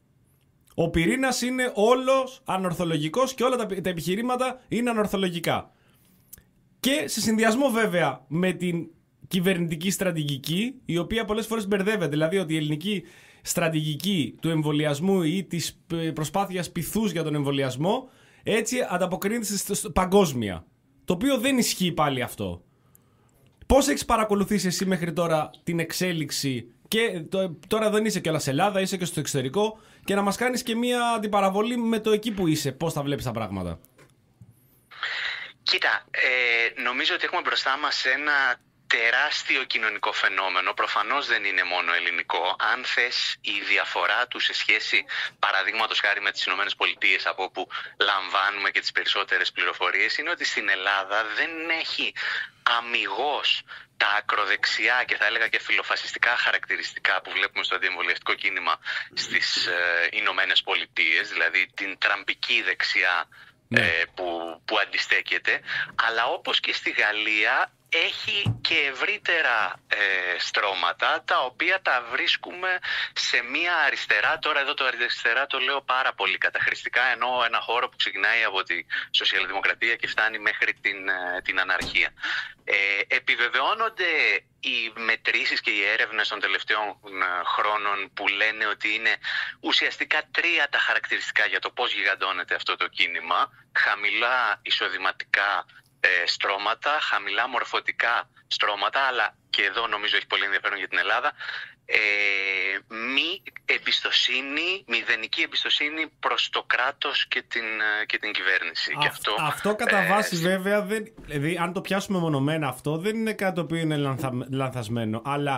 Ο πυρήνας είναι όλος ανορθολογικός και όλα τα, τα επιχειρήματα είναι ανορθολογικά. Και σε συνδυασμό βέβαια με την κυβερνητική στρατηγική, η οποία πολλές φορές μπερδεύεται. Δηλαδή ότι η ελληνική στρατηγική του εμβολιασμού ή της προσπάθειας πειθούς για τον εμβολιασμό έτσι ανταποκρίνεται στο, στο, παγκόσμια. Το οποίο δεν ισχύει πάλι αυτό. Πώς έχεις παρακολουθήσει εσύ μέχρι τώρα την εξέλιξη και το, τώρα δεν είσαι κιόλας Ελλάδα, είσαι και στο εξωτερικό και να μας κάνεις και μία αντιπαραβολή με το εκεί που είσαι, πώς θα βλέπεις τα πράγματα?
Κοίτα, ε, νομίζω ότι έχουμε μπροστά μας ένα τεράστιο κοινωνικό φαινόμενο. Προφανώς δεν είναι μόνο ελληνικό. Αν θες, η διαφορά του σε σχέση, παραδείγματος χάρη με τις Ηνωμένες Πολιτείες, από όπου λαμβάνουμε και τις περισσότερες πληροφορίες, είναι ότι στην Ελλάδα δεν έχει αμιγώς τα ακροδεξιά και θα έλεγα και φιλοφασιστικά χαρακτηριστικά που βλέπουμε στο αντιεμβολιαστικό κίνημα στις ε, Ηνωμένες Πολιτείες, δηλαδή την τραμπική δεξιά ε, που, που αντιστέκεται, αλλά όπως και στη Γαλλία έχει και ευρύτερα ε, στρώματα τα οποία τα βρίσκουμε σε μια αριστερά, τώρα εδώ το αριστερά το λέω πάρα πολύ καταχρηστικά, ενώ ένα χώρο που ξεκινάει από τη σοσιαλδημοκρατία και φτάνει μέχρι την, ε, την αναρχία. Ε, επιβεβαιώνονται οι μετρήσεις και οι έρευνες των τελευταίων χρόνων που λένε ότι είναι ουσιαστικά τρία τα χαρακτηριστικά για το πώς γιγαντώνεται αυτό το κίνημα: χαμηλά εισοδηματικά ε, στρώματα, χαμηλά μορφωτικά στρώματα, αλλά και εδώ νομίζω έχει πολύ ενδιαφέρον για την Ελλάδα, ε, μη εμπιστοσύνη, μηδενική εμπιστοσύνη προς το κράτος και την, και την κυβέρνηση.
Α,
και αυτό,
αυτό κατά
ε,
βάση βέβαια, δεν, δηλαδή αν το πιάσουμε μονομένα αυτό δεν είναι κάτι το οποίο είναι λανθα, λανθασμένο, αλλά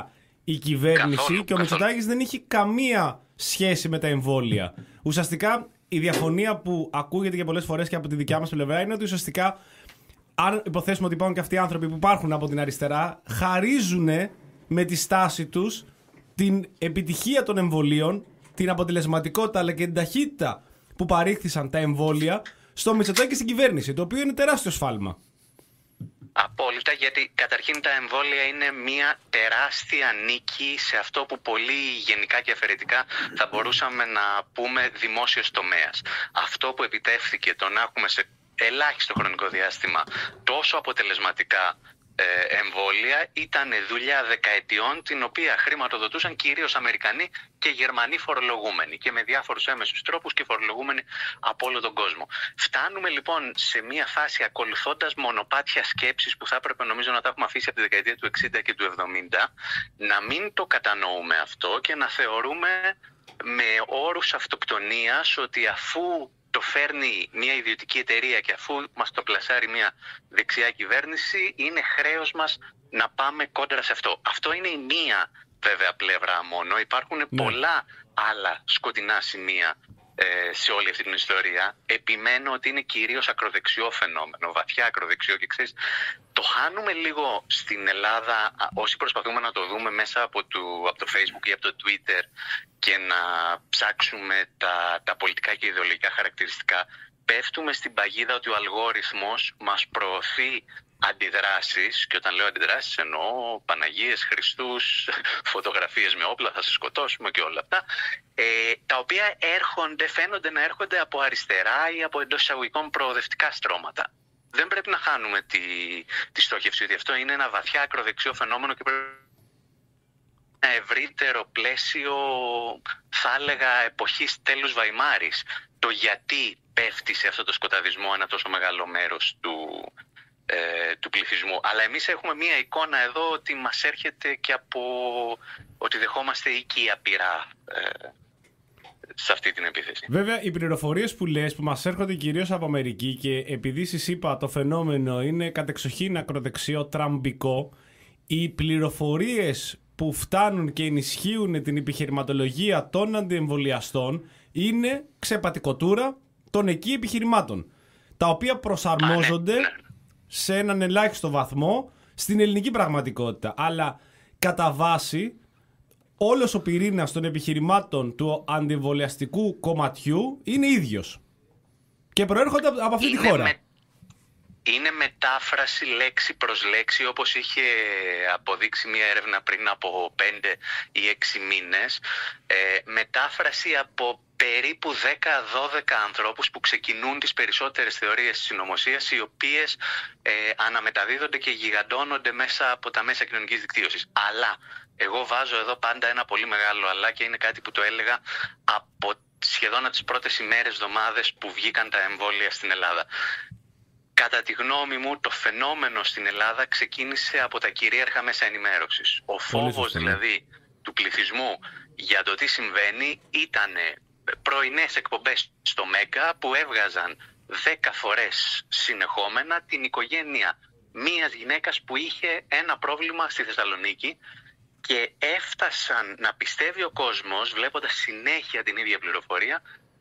η κυβέρνηση
Καθόλου,
και ο Μητσοτάκης δεν έχει καμία σχέση με τα εμβόλια. Ουσιαστικά η διαφωνία που ακούγεται και πολλές φορές και από τη δικιά μας πλευρά είναι ότι ουσιαστικά, αν υποθέσουμε ότι υπάρχουν και αυτοί οι άνθρωποι που υπάρχουν από την αριστερά, χαρίζουν με τη στάση τους την επιτυχία των εμβολίων, την αποτελεσματικότητα αλλά και την ταχύτητα που παρήχθησαν τα εμβόλια στο Μητσοτάκη και στην κυβέρνηση, το οποίο είναι τεράστιο σφάλμα.
Απόλυτα, γιατί καταρχήν τα εμβόλια είναι μια τεράστια νίκη σε αυτό που πολύ γενικά και αφαιρετικά θα μπορούσαμε να πούμε δημόσιος τομέας. Αυτό που επιτεύχθηκε το να έχουμε σε ελάχιστο χρονικό διάστημα τόσο αποτελεσματικά ε, εμβόλια ήταν δουλειά δεκαετιών, την οποία χρηματοδοτούσαν κυρίως Αμερικανοί και Γερμανοί φορολογούμενοι και με διάφορους έμεσους τρόπους και φορολογούμενοι από όλο τον κόσμο. Φτάνουμε λοιπόν σε μια φάση, ακολουθώντας μονοπάτια σκέψης που θα έπρεπε νομίζω να τα έχουμε αφήσει από τη δεκαετία του εξήντα και του εβδομήντα, να μην το κατανοούμε αυτό και να θεωρούμε με όρους αυτοκτονίας ότι αφού το φέρνει μια ιδιωτική εταιρεία και αφού μας το πλασάρει μια δεξιά κυβέρνηση, είναι χρέος μας να πάμε κόντρα σε αυτό. Αυτό είναι η μία βέβαια πλευρά μόνο. Υπάρχουν ναι. πολλά άλλα σκοτεινά σημεία ε, σε όλη αυτή την ιστορία. Επιμένω ότι είναι κυρίως ακροδεξιό φαινόμενο, βαθιά ακροδεξιό, και ξέρεις, το χάνουμε λίγο στην Ελλάδα όσοι προσπαθούμε να το δούμε μέσα από το, από το Facebook ή από το Twitter και να ψάξουμε τα, τα πολιτικά και ιδεολογικά χαρακτηριστικά. Πέφτουμε στην παγίδα ότι ο αλγόριθμος μας προωθεί αντιδράσεις, και όταν λέω αντιδράσεις εννοώ Παναγίες, Χριστούς, φωτογραφίες με όπλα, θα σε σκοτώσουμε και όλα αυτά, ε, τα οποία έρχονται, φαίνονται να έρχονται από αριστερά ή από εντός εισαγωγικών προοδευτικά στρώματα. Δεν πρέπει να χάνουμε τη, τη στόχευση ότι αυτό είναι ένα βαθιά ακροδεξιό φαινόμενο και πρέπει ένα ευρύτερο πλαίσιο, θα έλεγα, εποχής τέλους Βαϊμάρης. Το γιατί πέφτει σε αυτό το σκοταδισμό ένα τόσο μεγάλο μέρος του, ε, του πληθυσμού. Αλλά εμείς έχουμε μία εικόνα εδώ ότι μας έρχεται και από ότι δεχόμαστε οικία πειρά ε, σε αυτή την επίθεση.
Βέβαια, οι πληροφορίες που λες, που μας έρχονται κυρίως από Αμερική, και επειδή σας είπα το φαινόμενο είναι κατεξοχήν ακροδεξιό, τραμπικό, οι πληροφορίες που φτάνουν και ενισχύουν την επιχειρηματολογία των αντιεμβολιαστών είναι ξεπατικοτούρα των εκεί επιχειρημάτων, τα οποία προσαρμόζονται Α, ναι, ναι. σε έναν ελάχιστο βαθμό στην ελληνική πραγματικότητα. Αλλά κατά βάση όλος ο πυρήνας των επιχειρημάτων του αντιεμβολιαστικού κομματιού είναι ίδιος και προέρχονται από αυτή
είναι
τη χώρα.
Με... Είναι μετάφραση λέξη προς λέξη, όπως είχε αποδείξει μια έρευνα πριν από πέντε ή έξι μήνες. Ε, μετάφραση από περίπου δέκα δώδεκα ανθρώπους που ξεκινούν τις περισσότερες θεωρίες της συνωμοσίας, οι οποίες ε, αναμεταδίδονται και γιγαντώνονται μέσα από τα μέσα κοινωνικής δικτύωσης. Αλλά εγώ βάζω εδώ πάντα ένα πολύ μεγάλο αλλά, και είναι κάτι που το έλεγα από σχεδόν από τις πρώτες ημέρες, εβδομάδες που βγήκαν τα εμβόλια στην Ελλάδα. Κατά τη γνώμη μου, το φαινόμενο στην Ελλάδα ξεκίνησε από τα κυρίαρχα μέσα ενημέρωσης. Ο φόβος δηλαδή του πληθυσμού για το τι συμβαίνει ήταν πρωινές εκπομπές στο Μέγκα που έβγαζαν δέκα φορές συνεχόμενα την οικογένεια μίας γυναίκας που είχε ένα πρόβλημα στη Θεσσαλονίκη, και έφτασαν να πιστεύει ο κόσμος, βλέποντας συνέχεια την ίδια πληροφορία,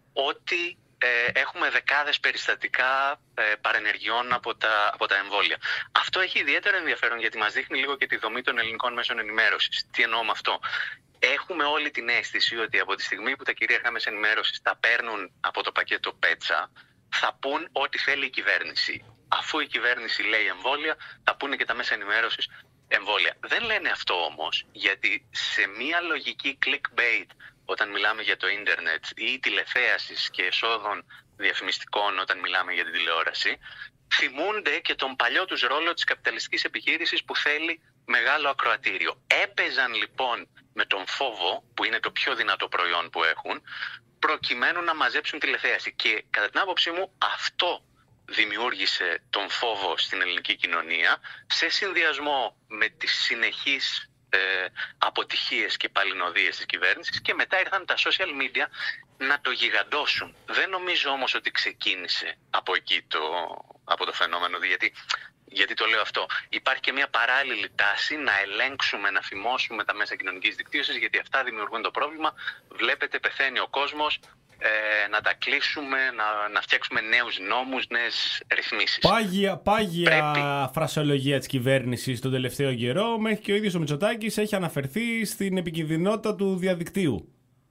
ότι ε, έχουμε δεκάδες περιστατικά ε, παρενεργειών από τα, από τα εμβόλια. Αυτό έχει ιδιαίτερο ενδιαφέρον γιατί μας δείχνει λίγο και τη δομή των ελληνικών μέσων ενημέρωσης. Τι εννοώ με αυτό? Έχουμε όλη την αίσθηση ότι από τη στιγμή που τα κυρίαρχα μέσα ενημέρωσης τα παίρνουν από το πακέτο πέτσα, θα πούν ό,τι θέλει η κυβέρνηση. Αφού η κυβέρνηση λέει εμβόλια, θα πούνε και τα μέσα ενημέρωσης εμβόλια. Δεν λένε αυτό όμως, γιατί σε μία λογική clickbait, όταν μιλάμε για το ίντερνετ, ή τηλεθέασης και εσόδων διαφημιστικών όταν μιλάμε για την τηλεόραση, θυμούνται και τον παλιό τους ρόλο της καπιταλιστικής επιχείρησης που θέλει μεγάλο ακροατήριο. Έπαιζαν λοιπόν με τον φόβο, που είναι το πιο δυνατό προϊόν που έχουν, προκειμένου να μαζέψουν τηλεθέαση. Και κατά την άποψή μου αυτό δημιούργησε τον φόβο στην ελληνική κοινωνία, σε συνδυασμό με τις συνεχείς ε, αποτυχίες και παλινοδίες της κυβέρνησης, και μετά ήρθαν τα social media να το γιγαντώσουν. Δεν νομίζω όμως ότι ξεκίνησε από εκεί το, από το φαινόμενο, γιατί Γιατί το λέω αυτό? Υπάρχει και μια παράλληλη τάση να ελέγξουμε, να φημώσουμε τα μέσα κοινωνικής δικτύωσης, γιατί αυτά δημιουργούν το πρόβλημα. Βλέπετε, πεθαίνει ο κόσμος, ε, να τα κλείσουμε, να, να φτιάξουμε νέους νόμους, νέες ρυθμίσεις.
Πάγια, πάγια
Πρέπει.
φρασιολογία της κυβέρνησης τον τελευταίο καιρό, μέχρι και ο ίδιος ο Μητσοτάκης έχει αναφερθεί στην επικινδυνότητα του διαδικτύου.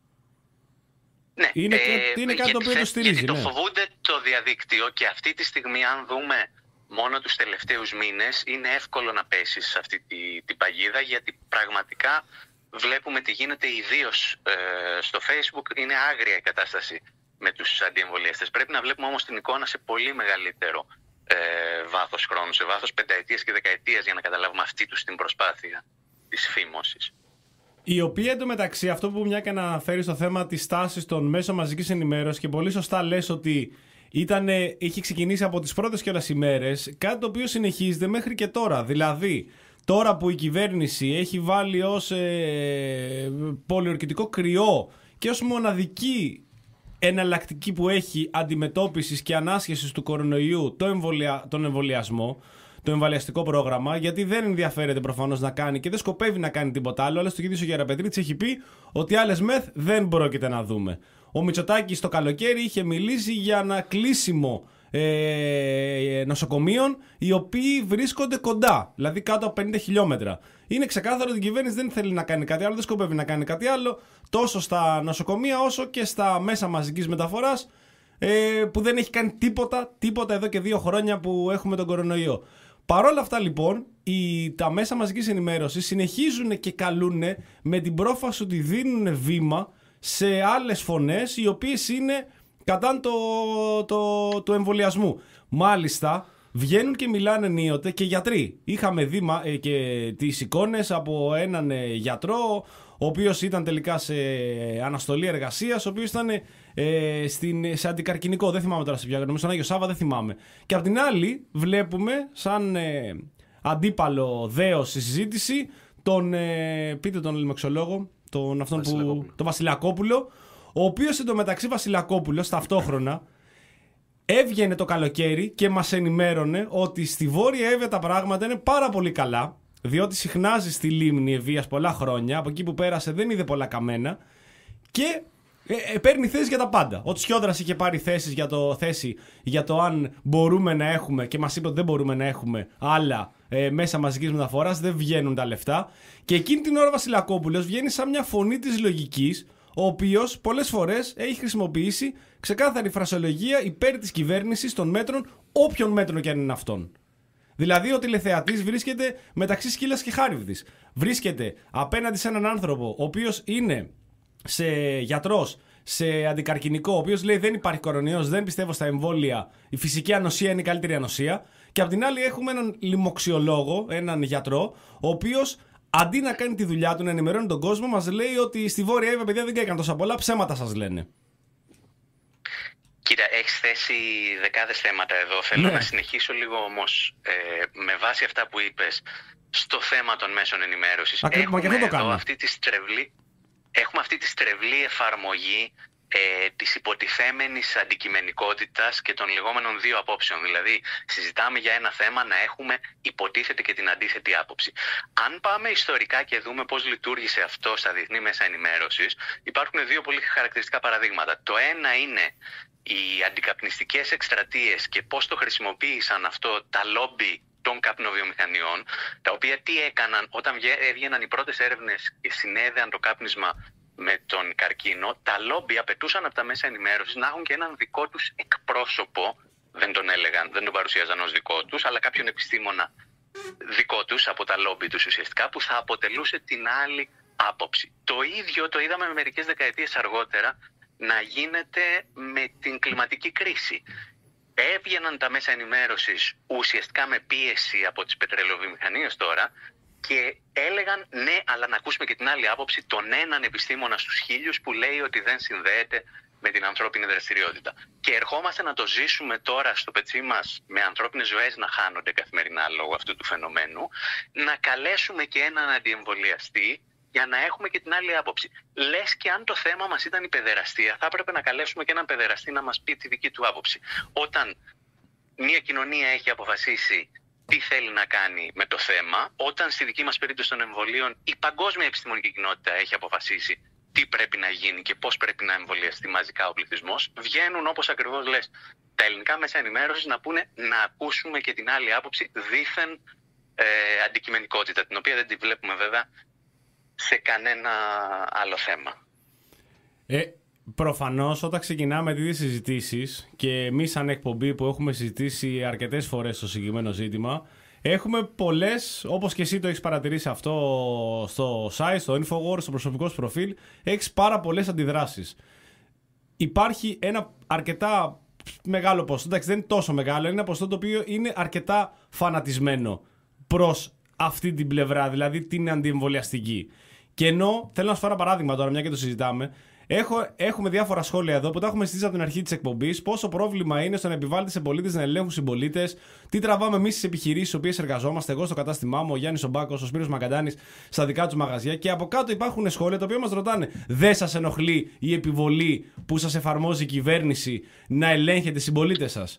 Ναι,
Είναι,
ε,
είναι κάτι το οποίο το στηρίζει.
Γιατί
ναι.
το φοβούνται το διαδίκτυο και αυτή τη στιγμή, αν δούμε μόνο τους τελευταίους μήνες, είναι εύκολο να πέσεις σε αυτή την τη παγίδα, γιατί πραγματικά βλέπουμε τι γίνεται, ιδίως ε, στο Facebook. Είναι άγρια η κατάσταση με τους αντιεμβολιαστές. Πρέπει να βλέπουμε όμως την εικόνα σε πολύ μεγαλύτερο ε, βάθος χρόνου, σε βάθος πενταετίας και δεκαετίας, για να καταλάβουμε αυτή τους την προσπάθεια της φήμωσης.
Η οποία εντωμεταξύ, αυτό που μια και να αναφέρει στο θέμα της τάσης των μέσων μαζικής ενημέρωσης, και πολύ σωστά λες ότι ήτανε, είχε ξεκινήσει από τις πρώτες κιόλας ημέρες, κάτι το οποίο συνεχίζεται μέχρι και τώρα. Δηλαδή, τώρα που η κυβέρνηση έχει βάλει ως ε, πολιορκητικό κρυό και ως μοναδική εναλλακτική που έχει αντιμετώπισης και ανάσχεσης του κορονοϊού το εμβολια, τον εμβολιασμό, το εμβολιαστικό πρόγραμμα, γιατί δεν ενδιαφέρεται προφανώς να κάνει και δεν σκοπεύει να κάνει τίποτα άλλο. Αλλά στο ίδιο ο Γεραπετρίτης έχει πει ότι άλλες μεθ δεν πρόκειται να δούμε. Ο Μητσοτάκης το καλοκαίρι είχε μιλήσει για ένα κλείσιμο ε, νοσοκομείων, οι οποίοι βρίσκονται κοντά, δηλαδή κάτω από πενήντα χιλιόμετρα. Είναι ξεκάθαρο ότι η κυβέρνηση δεν θέλει να κάνει κάτι άλλο, δεν σκοπεύει να κάνει κάτι άλλο, τόσο στα νοσοκομεία όσο και στα μέσα μαζικής μεταφοράς, ε, που δεν έχει κάνει τίποτα, τίποτα εδώ και δύο χρόνια που έχουμε τον κορονοϊό. Παρ' όλα αυτά λοιπόν, οι, τα μέσα μαζικής ενημέρωσης συνεχίζουν και καλούν με την πρόφαση ότι δίνουν βήμα σε άλλες φωνές οι οποίες είναι κατά το, το, το εμβολιασμού. Μάλιστα, βγαίνουν και μιλάνε ενίοτε και γιατροί. Είχαμε δει ε, και τις εικόνες από έναν ε, γιατρό, ο οποίος ήταν τελικά σε αναστολή εργασίας, ο οποίος ήταν ε, στην, σε αντικαρκινικό, δεν θυμάμαι τώρα σε ποια, νομίζω στον Άγιο Σάββα, δεν θυμάμαι. Και απ' την άλλη βλέπουμε σαν ε, αντίπαλο δέος στη συζήτηση τον, ε, πείτε τον λοιμοξιολόγο, τον αυτόν που, τον Βασιλακόπουλο, ο οποίος εντωμεταξύ Βασιλακόπουλος ταυτόχρονα έβγαινε το καλοκαίρι και μας ενημέρωνε ότι στη Βόρεια Εύβοια τα πράγματα είναι πάρα πολύ καλά, διότι συχνάζει στη λίμνη Ευβοίας πολλά χρόνια, από εκεί που πέρασε δεν είδε πολλά καμένα και ε, ε, παίρνει θέση για τα πάντα. Ο Τσιόδρας είχε πάρει θέσεις για το, θέση για το αν μπορούμε να έχουμε και μας είπε ότι δεν μπορούμε να έχουμε άλλα ε, μέσα μαζικής μεταφοράς, δεν βγαίνουν τα λεφτά. Και εκείνη την ώρα ο Βασιλακόπουλος βγαίνει σαν μια φωνή της λογικής, ο οποίος πολλές φορές έχει χρησιμοποιήσει ξεκάθαρη φρασιολογία υπέρ της κυβέρνησης των μέτρων, όποιων μέτρων και αν είναι αυτών. Δηλαδή ο τηλεθεατής βρίσκεται μεταξύ σκύλας και χάριβδης. Βρίσκεται απέναντι σε έναν άνθρωπο ο οποίος είναι σε γιατρός, σε αντικαρκινικό, ο οποίος λέει δεν υπάρχει κορονοϊός, δεν πιστεύω στα εμβόλια, η φυσική ανοσία είναι η καλύτερη ανοσία. Και απ' την άλλη έχουμε έναν λοιμοξιολόγο, έναν γιατρό, ο οποίος αντί να κάνει τη δουλειά του, να ενημερώνει τον κόσμο, μας λέει ότι στη Βόρεια Εύβοια, παιδιά, δεν έκαναν τόσα πολλά, ψέματα σας λένε.
Κοίτα, έχεις θέσει δεκάδες θέματα εδώ. Θέλω
ναι.
να συνεχίσω λίγο όμως, ε, με βάση αυτά που είπες, στο θέμα των μέσων ενημέρωσης.
Ακριβώς,
έχουμε,
και αυτό το
εδώ
κάνω.
αυτή τη στρεβλή, έχουμε αυτή τη στρεβλή εφαρμογή ε, της υποτιθέμενης αντικειμενικότητας και των λεγόμενων δύο απόψεων. Δηλαδή, συζητάμε για ένα θέμα να έχουμε υποτίθεται και την αντίθετη άποψη. Αν πάμε ιστορικά και δούμε πώς λειτουργήσε αυτό στα διεθνή μέσα ενημέρωσης, υπάρχουν δύο πολύ χαρακτηριστικά παραδείγματα. Το ένα είναι οι αντικαπνιστικές εκστρατείες και πώς το χρησιμοποίησαν αυτό τα λόμπι των καπνοβιομηχανιών, τα οποία τι έκαναν όταν έβγαιναν οι πρώτες έρευνες και συνέδεαν το κάπνισμα με τον καρκίνο, τα λόμπι απαιτούσαν από τα μέσα ενημέρωσης να έχουν και έναν δικό τους εκπρόσωπο, δεν τον έλεγαν, δεν τον παρουσίαζαν ως δικό τους, αλλά κάποιον επιστήμονα δικό τους από τα λόμπι τους ουσιαστικά, που θα αποτελούσε την άλλη άποψη. Το ίδιο το είδαμε με μερικές δεκαετίες αργότερα να γίνεται με την κλιματική κρίση. Έβγαιναν τα μέσα ενημέρωσης ουσιαστικά με πίεση από τις πετρελαιοβιομηχανίες τώρα και έλεγαν ναι, αλλά να ακούσουμε και την άλλη άποψη, τον έναν επιστήμονα στους χίλιους που λέει ότι δεν συνδέεται με την ανθρώπινη δραστηριότητα. Και ερχόμαστε να το ζήσουμε τώρα στο πετσί μας με ανθρώπινες ζωές να χάνονται καθημερινά λόγω αυτού του φαινομένου, να καλέσουμε και έναν αντιεμβολιαστή για να έχουμε και την άλλη άποψη. Λες και αν το θέμα μας ήταν η παιδεραστία, θα έπρεπε να καλέσουμε και έναν παιδεραστή να μας πει τη δική του άποψη. Όταν μια κοινωνία έχει αποφασίσει τι θέλει να κάνει με το θέμα, όταν στη δική μας περίπτωση των εμβολίων η παγκόσμια επιστημονική κοινότητα έχει αποφασίσει τι πρέπει να γίνει και πώς πρέπει να εμβολιαστεί μαζικά ο πληθυσμός, βγαίνουν, όπως ακριβώς λες, τα ελληνικά μέσα ενημέρωσης να πούνε να ακούσουμε και την άλλη άποψη, δήθεν ε, αντικειμενικότητα, την οποία δεν τη βλέπουμε βέβαια σε κανένα άλλο θέμα.
Ε, προφανώς όταν ξεκινάμε τις συζητήσεις και εμείς σαν εκπομπή που έχουμε συζητήσει αρκετές φορές το συγκεκριμένο ζήτημα, έχουμε πολλές, όπως και εσύ το έχεις παρατηρήσει αυτό στο site, στο Infowars, στο προσωπικό σου προφίλ, έχεις πάρα πολλές αντιδράσεις. Υπάρχει ένα αρκετά μεγάλο ποσοστό, εντάξει δεν είναι τόσο μεγάλο, είναι ένα ποσοστό το οποίο είναι αρκετά φανατισμένο προς αυτή την πλευρά, δηλαδή την αντιεμβολιαστική. Και ενώ, θέλω να σου φέρω ένα παράδειγμα τώρα, μια και το συζητάμε, Έχω, έχουμε διάφορα σχόλια εδώ που τα έχουμε συζητήσει από την αρχή της εκπομπής. Πόσο πρόβλημα είναι στο να επιβάλλεται σε πολίτες να ελέγχουν συμπολίτες, τι τραβάμε εμείς στις επιχειρήσεις στις οποίες εργαζόμαστε, εγώ στο κατάστημά μου, ο Γιάννης Ομπάκος, ο Σπύρος Μακαντάνης στα δικά τους μαγαζιά. Και από κάτω υπάρχουν σχόλια τα οποία μας ρωτάνε, δεν σας ενοχλεί η επιβολή που σας εφαρμόζει η κυβέρνηση να ελέγχετε συμπολίτες σας?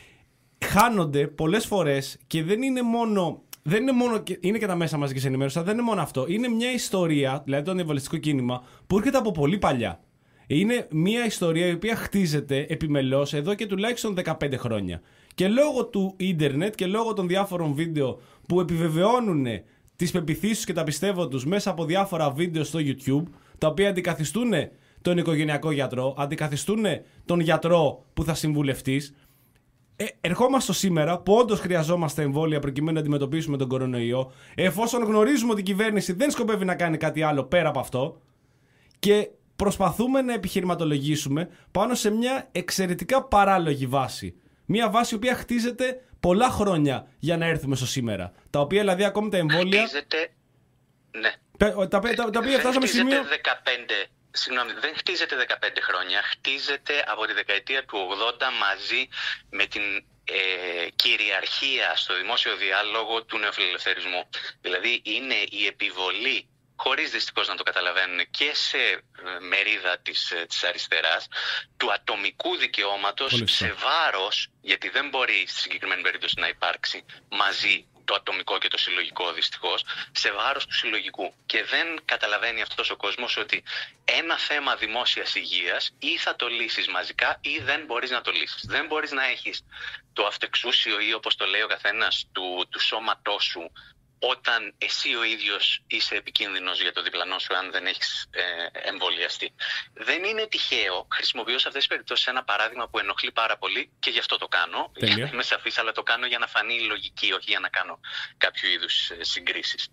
Χάνονται πολλές φορές και δεν είναι μόνο. Δεν είναι μόνο, είναι και τα μέσα μαζικής ενημέρωσης, δεν είναι μόνο αυτό. Είναι μια ιστορία, δηλαδή το αντιεμβολιαστικό κίνημα, που έρχεται από πολύ παλιά. Είναι μια ιστορία η οποία χτίζεται επιμελώς εδώ και τουλάχιστον δεκαπέντε χρόνια. Και λόγω του ίντερνετ και λόγω των διάφορων βίντεο που επιβεβαιώνουν τις πεποιθήσεις και τα πιστεύω τους μέσα από διάφορα βίντεο στο YouTube, τα οποία αντικαθιστούν τον οικογενειακό γιατρό, αντικαθιστούν τον γιατρό που θα συμβουλευτείς. Ε, ερχόμαστε σήμερα που όντως χρειαζόμαστε εμβόλια προκειμένου να αντιμετωπίσουμε τον κορονοϊό, εφόσον γνωρίζουμε ότι η κυβέρνηση δεν σκοπεύει να κάνει κάτι άλλο πέρα από αυτό, και προσπαθούμε να επιχειρηματολογήσουμε πάνω σε μια εξαιρετικά παράλογη βάση. Μια βάση η οποία χτίζεται πολλά χρόνια για να έρθουμε στο σήμερα. Τα οποία δηλαδή ακόμη τα εμβόλια.
Χτίζεται. Ναι.
Τα, τα, τα, τα οποία φτάσαμε σημείο.
δεκαπέντε Συγγνώμη, δεν χτίζεται δεκαπέντε χρόνια, χτίζεται από τη δεκαετία του ογδόντα μαζί με την ε, κυριαρχία στο δημόσιο διάλογο του νεοφιλελευθερισμού. Δηλαδή είναι η επιβολή, χωρίς δυστυχώς να το καταλαβαίνουν και σε μερίδα της, της αριστεράς, του ατομικού δικαιώματος σε βάρος, γιατί δεν μπορεί στη συγκεκριμένη περίπτωση να υπάρξει μαζί το ατομικό και το συλλογικό δυστυχώς, σε βάρος του συλλογικού. Και δεν καταλαβαίνει αυτός ο κόσμος ότι ένα θέμα δημόσιας υγείας ή θα το λύσεις μαζικά ή δεν μπορείς να το λύσεις. Δεν μπορείς να έχεις το αυτεξούσιο ή όπως το λέει ο καθένας του, του σώματός σου όταν εσύ ο ίδιος είσαι επικίνδυνος για το διπλανό σου αν δεν έχεις ε, εμβολιαστεί. Δεν είναι τυχαίο. Χρησιμοποιώ σε αυτές τις περιπτώσεις ένα παράδειγμα που ενοχλεί πάρα πολύ και γι' αυτό το κάνω. Για να είμαι σαφής, αλλά το κάνω για να φανεί λογική, όχι για να κάνω κάποιο είδους συγκρίσεις.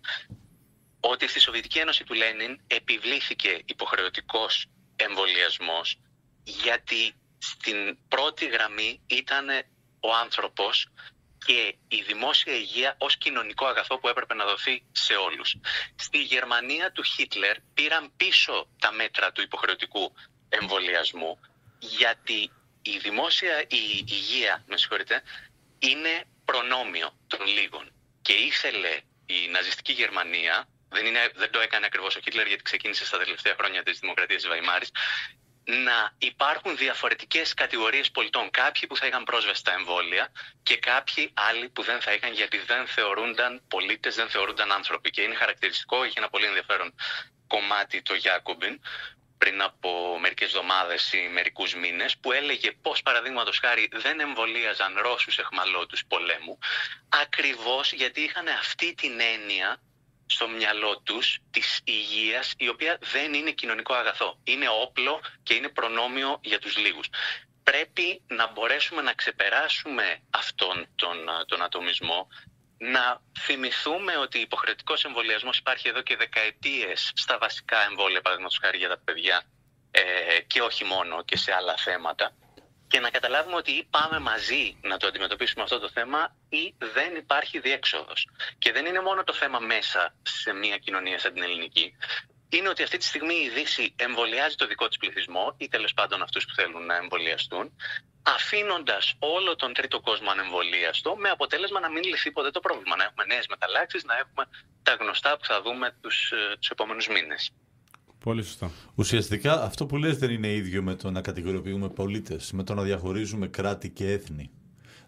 Ότι στη Σοβιετική Ένωση του Λένιν επιβλήθηκε υποχρεωτικός εμβολιασμός γιατί στην πρώτη γραμμή ήταν ο άνθρωπος και η δημόσια υγεία ως κοινωνικό αγαθό που έπρεπε να δοθεί σε όλους. Στη Γερμανία του Χίτλερ πήραν πίσω τα μέτρα του υποχρεωτικού εμβολιασμού γιατί η δημόσια η υγεία, με συγχωρείτε, είναι προνόμιο των λίγων. Και ήθελε η ναζιστική Γερμανία, δεν, είναι, δεν το έκανε ακριβώς ο Χίτλερ γιατί ξεκίνησε στα τελευταία χρόνια της Δημοκρατίας της Βαϊμάρης, να υπάρχουν διαφορετικές κατηγορίες πολιτών. Κάποιοι που θα είχαν πρόσβαση στα εμβόλια και κάποιοι άλλοι που δεν θα είχαν γιατί δεν θεωρούνταν πολίτες, δεν θεωρούνταν άνθρωποι. Και είναι χαρακτηριστικό, είχε ένα πολύ ενδιαφέρον κομμάτι το Γιάκομπιν πριν από μερικές εβδομάδες ή μερικούς μήνες που έλεγε πως παραδείγματος χάρη δεν εμβολίαζαν Ρώσους εχμαλώτους πολέμου ακριβώς γιατί είχαν αυτή την έννοια στο μυαλό τους της υγείας, η οποία δεν είναι κοινωνικό αγαθό. Είναι όπλο και είναι προνόμιο για τους λίγους. Πρέπει να μπορέσουμε να ξεπεράσουμε αυτόν τον, τον ατομισμό, να θυμηθούμε ότι υποχρεωτικός εμβολιασμός υπάρχει εδώ και δεκαετίες στα βασικά εμβόλια, παραδείγματος χάρη για τα παιδιά ε, και όχι μόνο και σε άλλα θέματα. Και να καταλάβουμε ότι ή πάμε μαζί να το αντιμετωπίσουμε αυτό το θέμα ή δεν υπάρχει διέξοδος. Και δεν είναι μόνο το θέμα μέσα σε μια κοινωνία σαν την ελληνική. Είναι ότι αυτή τη στιγμή η Δύση εμβολιάζει το δικό της πληθυσμό ή τέλος πάντων αυτούς που θέλουν να εμβολιαστούν, αφήνοντας όλο τον τρίτο κόσμο ανεμβολίαστο, με αποτέλεσμα να μην λυθεί ποτέ το πρόβλημα. Να έχουμε νέες μεταλλάξεις, να έχουμε τα γνωστά που θα δούμε τους, τους επόμενους μήνες.
Πολύ σωστά.
Ουσιαστικά αυτό που λες δεν είναι ίδιο με το να κατηγοριοποιούμε πολίτες, με το να διαχωρίζουμε κράτη και έθνη.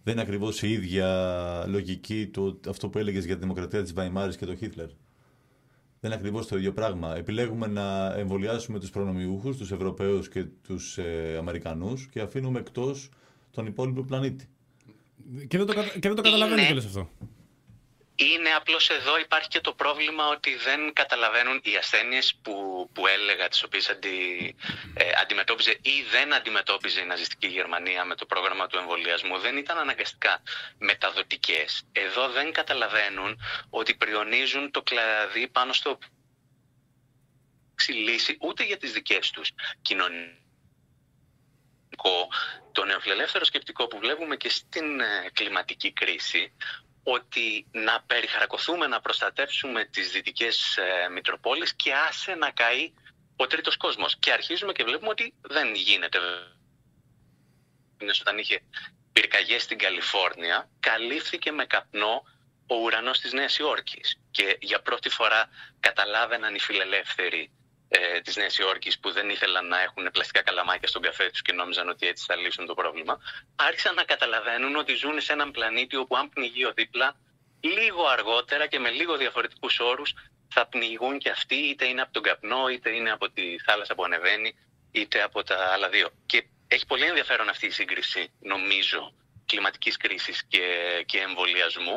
Δεν είναι ακριβώς η ίδια λογική του αυτό που έλεγες για τη δημοκρατία της Βαϊμάρης και τον Χίτλερ. Δεν είναι ακριβώς το ίδιο πράγμα. Επιλέγουμε να εμβολιάσουμε τους προνομιούχους, τους Ευρωπαίους και τους ε, Αμερικανούς και αφήνουμε εκτός τον υπόλοιπο πλανήτη.
Και δεν το, κατα... και δεν το καταλαβαίνω κιόλας αυτό.
Είναι απλώς εδώ υπάρχει και το πρόβλημα ότι δεν καταλαβαίνουν οι ασθένειες που, που έλεγα, τις οποίες αντι, ε, αντιμετώπιζε ή δεν αντιμετώπιζε η ναζιστική Γερμανία με το πρόγραμμα του εμβολιασμού. Δεν ήταν αναγκαστικά μεταδοτικές. Εδώ δεν καταλαβαίνουν ότι πριονίζουν το κλαδί πάνω στο λύση ούτε για τις δικές τους κοινωνίες. Το νεοφιλελεύθερο σκεπτικό που βλέπουμε και στην ε, κλιματική κρίση, ότι να περιχαρακωθούμε, να προστατεύσουμε τις δυτικές ε, Μητροπόλεις και άσε να καεί ο τρίτος κόσμος. Και αρχίζουμε και βλέπουμε ότι δεν γίνεται. Όταν είχε πυρκαγιές στην Καλιφόρνια, καλύφθηκε με καπνό ο ουρανός της Νέας Υόρκης. Και για πρώτη φορά καταλάβαιναν οι φιλελεύθεροι ε, της Νέας Υόρκης, που δεν ήθελαν να έχουν πλαστικά καλαμάκια στον καφέ τους και νόμιζαν ότι έτσι θα λύσουν το πρόβλημα, άρχισαν να καταλαβαίνουν ότι ζουν σε έναν πλανήτη όπου αν πνιγεί ο δίπλα, λίγο αργότερα και με λίγο διαφορετικούς όρους θα πνιγούν και αυτοί, είτε είναι από τον καπνό, είτε είναι από τη θάλασσα που ανεβαίνει, είτε από τα άλλα δύο. Και έχει πολύ ενδιαφέρον αυτή η σύγκριση, νομίζω, κλιματικής κρίσης και, και εμβολιασμού.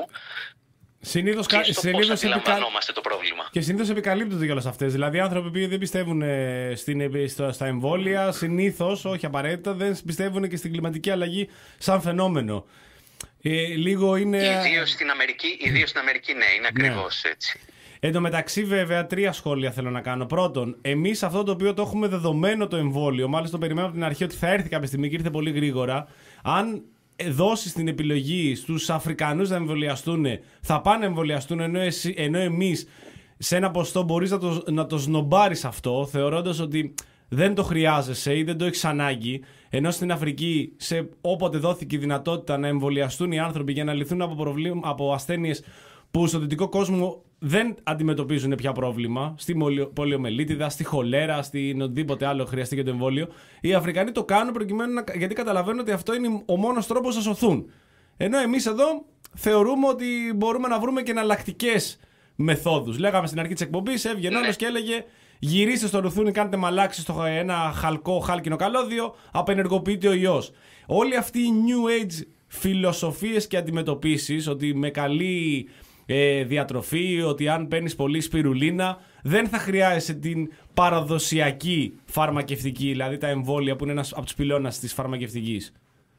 Συνήθως,
και στο
συνήθως
πώς αντιλαμβανόμαστε το πρόβλημα.
Και συνήθως επικαλύπτονται κιόλας αυτές. Δηλαδή, άνθρωποι που δεν πιστεύουν στην, στο, στα εμβόλια, συνήθως, όχι απαραίτητα, δεν πιστεύουν και στην κλιματική αλλαγή σαν φαινόμενο. Ε, λίγο είναι...
Ιδίως στην Αμερική, ιδίως στην Αμερική, ναι, είναι ακριβώς ναι. έτσι.
Εν τω μεταξύ, βέβαια, τρία σχόλια θέλω να κάνω. Πρώτον, εμείς αυτό το οποίο το έχουμε δεδομένο το εμβόλιο, μάλιστα το περιμένουμε από την αρχή ότι θα έρθει κάποια στιγμή και ήρθε πολύ γρήγορα. Αν δώσει την επιλογή στους Αφρικανούς να εμβολιαστούν, θα πάνε να εμβολιαστούν, ενώ, εσύ, ενώ εμείς σε ένα ποστό μπορείς να το, να το σνομπάρεις αυτό, θεωρώντας ότι δεν το χρειάζεσαι ή δεν το έχεις ανάγκη, ενώ στην Αφρική, σε, όποτε δόθηκε η δυνατότητα να εμβολιαστούν οι άνθρωποι για να λυθούν από, προβλήμα, από ασθένειες που στον δυτικό κόσμο δεν αντιμετωπίζουν πια πρόβλημα, στη πολιομελίτιδα, στη χολέρα, στην οτιδήποτε άλλο χρειαστεί και το εμβόλιο, οι Αφρικανοί το κάνουν προκειμένου να, γιατί καταλαβαίνουν ότι αυτό είναι ο μόνος τρόπος να σωθούν. Ενώ εμείς εδώ θεωρούμε ότι μπορούμε να βρούμε και εναλλακτικές μεθόδους. Λέγαμε στην αρχή της εκπομπής, έβγαινε όλος και έλεγε γυρίστε στο ρουθούνι, κάντε μαλάξι στο ένα χαλκό χάλκινο καλώδιο, απενεργοποιείται ο ιός. Όλοι αυτοί οι New Age φιλοσοφίες και αντιμετωπίσεις, ότι με καλή ε, διατροφή, ότι αν παίρνεις πολύ σπιρουλίνα δεν θα χρειάζεσαι την παραδοσιακή φαρμακευτική, δηλαδή τα εμβόλια που είναι ένας από τους πυλώνες της φαρμακευτικής.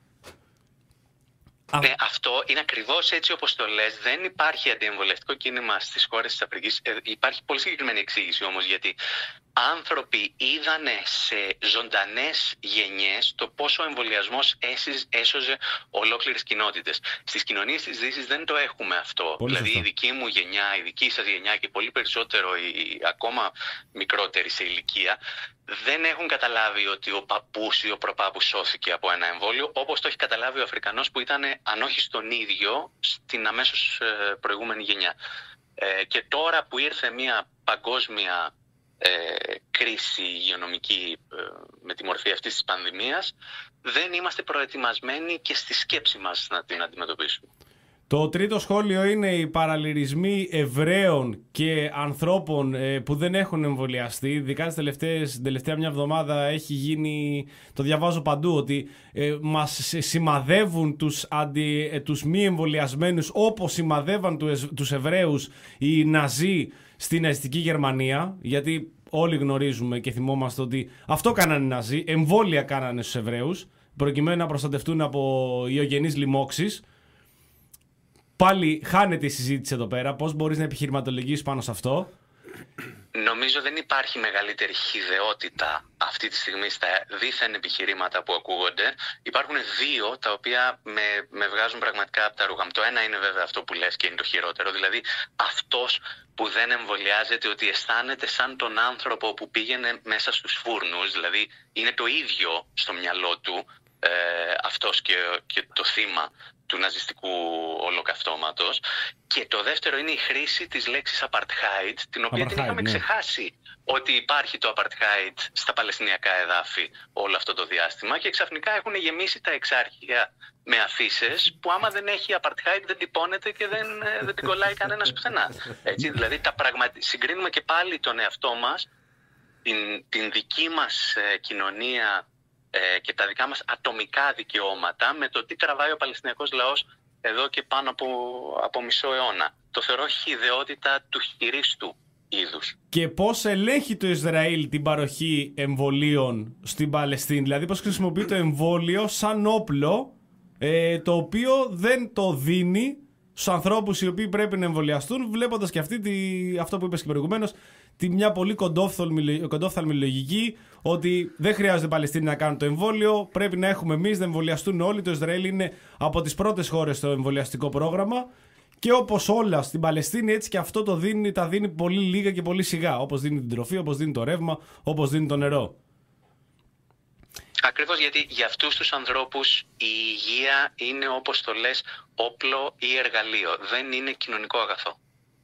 Ναι, αυτό είναι ακριβώς έτσι όπως το λες. Δεν υπάρχει αντιεμβολιαστικό κίνημα στις χώρες της Αφρικής. Ε, υπάρχει πολύ συγκεκριμένη εξήγηση όμως, γιατί άνθρωποι είδανε σε ζωντανές γενιές το πόσο ο εμβολιασμός έσωζε ολόκληρες κοινότητες. Στις κοινωνίες της Δύσης δεν το έχουμε αυτό.
Πολύ
δηλαδή
σωστό.
η δική μου γενιά, η δική σας γενιά και πολύ περισσότερο η ακόμα μικρότερη σε ηλικία δεν έχουν καταλάβει ότι ο παππούς ή ο προπάπους σώθηκε από ένα εμβόλιο, όπως το έχει καταλάβει ο Αφρικανός που ήταν, αν όχι στον ίδιο, στην αμέσως προηγούμενη γενιά. Ε, και τώρα που ήρθε μια παγκόσμια ε, κρίση υγειονομική ε, με τη μορφή αυτής της πανδημίας, δεν είμαστε προετοιμασμένοι και στη σκέψη μας να την αντιμετωπίσουμε.
Το τρίτο σχόλιο είναι οι παραλληλισμοί Εβραίων και ανθρώπων ε, που δεν έχουν εμβολιαστεί. Ειδικά τις τελευταίες, την τελευταία μια εβδομάδα έχει γίνει, το διαβάζω παντού, ότι ε, μας σημαδεύουν τους, αντι, ε, τους μη εμβολιασμένους όπως σημαδεύαν τους, τους Εβραίους οι Ναζί στην ναζιστική Γερμανία. Γιατί όλοι γνωρίζουμε και θυμόμαστε ότι αυτό κάνανε οι Ναζί, εμβόλια κάνανε στους Εβραίους προκειμένου να προστατευτούν από ιογενείς λοιμώξεις. Πάλι χάνεται η συζήτηση εδώ πέρα. Πώς μπορείς να επιχειρηματολογήσεις πάνω σε αυτό?
Νομίζω δεν υπάρχει μεγαλύτερη χυδαιότητα αυτή τη στιγμή στα δίθεν επιχειρήματα που ακούγονται. Υπάρχουν δύο τα οποία με, με βγάζουν πραγματικά από τα ρούχα μου. Το ένα είναι βέβαια αυτό που λες και είναι το χειρότερο. Δηλαδή αυτός που δεν εμβολιάζεται, ότι αισθάνεται σαν τον άνθρωπο που πήγαινε μέσα στους φούρνους. Δηλαδή είναι το ίδιο στο μυαλό του ε, αυτός και, και το θύμα του ναζιστικού ολοκαυτώματος. Και το δεύτερο είναι η χρήση της λέξης apartheid, την οποία
Apartheid,
την είχαμε
ναι.
ξεχάσει ότι υπάρχει το apartheid στα παλαιστινιακά εδάφη όλο αυτό το διάστημα και ξαφνικά έχουν γεμίσει τα εξάρχεια με αφίσες που άμα δεν έχει apartheid δεν τυπώνεται και δεν, δεν την κολλάει κανένας πουθενά. Έτσι, δηλαδή τα πραγματι... συγκρίνουμε και πάλι τον εαυτό μας, την, την δική μας ε, κοινωνία ε, και τα δικά μας ατομικά δικαιώματα με το τι τραβάει ο Παλαιστινιακός λαός εδώ και πάνω από, από μισό αιώνα. Το θεωρώ χυδαιότητα του χειρίστου είδους.
Και πώς ελέγχει το Ισραήλ την παροχή εμβολίων στην Παλαιστίνη, δηλαδή πώς χρησιμοποιεί το εμβόλιο σαν όπλο, ε, το οποίο δεν το δίνει στους ανθρώπους οι οποίοι πρέπει να εμβολιαστούν, βλέποντας και αυτή τη, αυτό που είπες και προηγουμένως, τη μια πολύ κοντόφθαλμη λογική ότι δεν χρειάζεται οι Παλαιστίνοι να κάνουν το εμβόλιο, πρέπει να έχουμε εμείς να εμβολιαστούν όλοι. Το Ισραήλ είναι από τις πρώτες χώρες στο εμβολιαστικό πρόγραμμα και όπως όλα στην Παλαιστίνη, έτσι και αυτό το δίνει, τα δίνει πολύ λίγα και πολύ σιγά. Όπως δίνει την τροφή, όπως δίνει το ρεύμα, όπως δίνει το νερό.
Ακριβώς, γιατί για αυτούς τους ανθρώπους η υγεία είναι, όπως το λες, όπλο ή εργαλείο. Δεν είναι κοινωνικό αγαθό.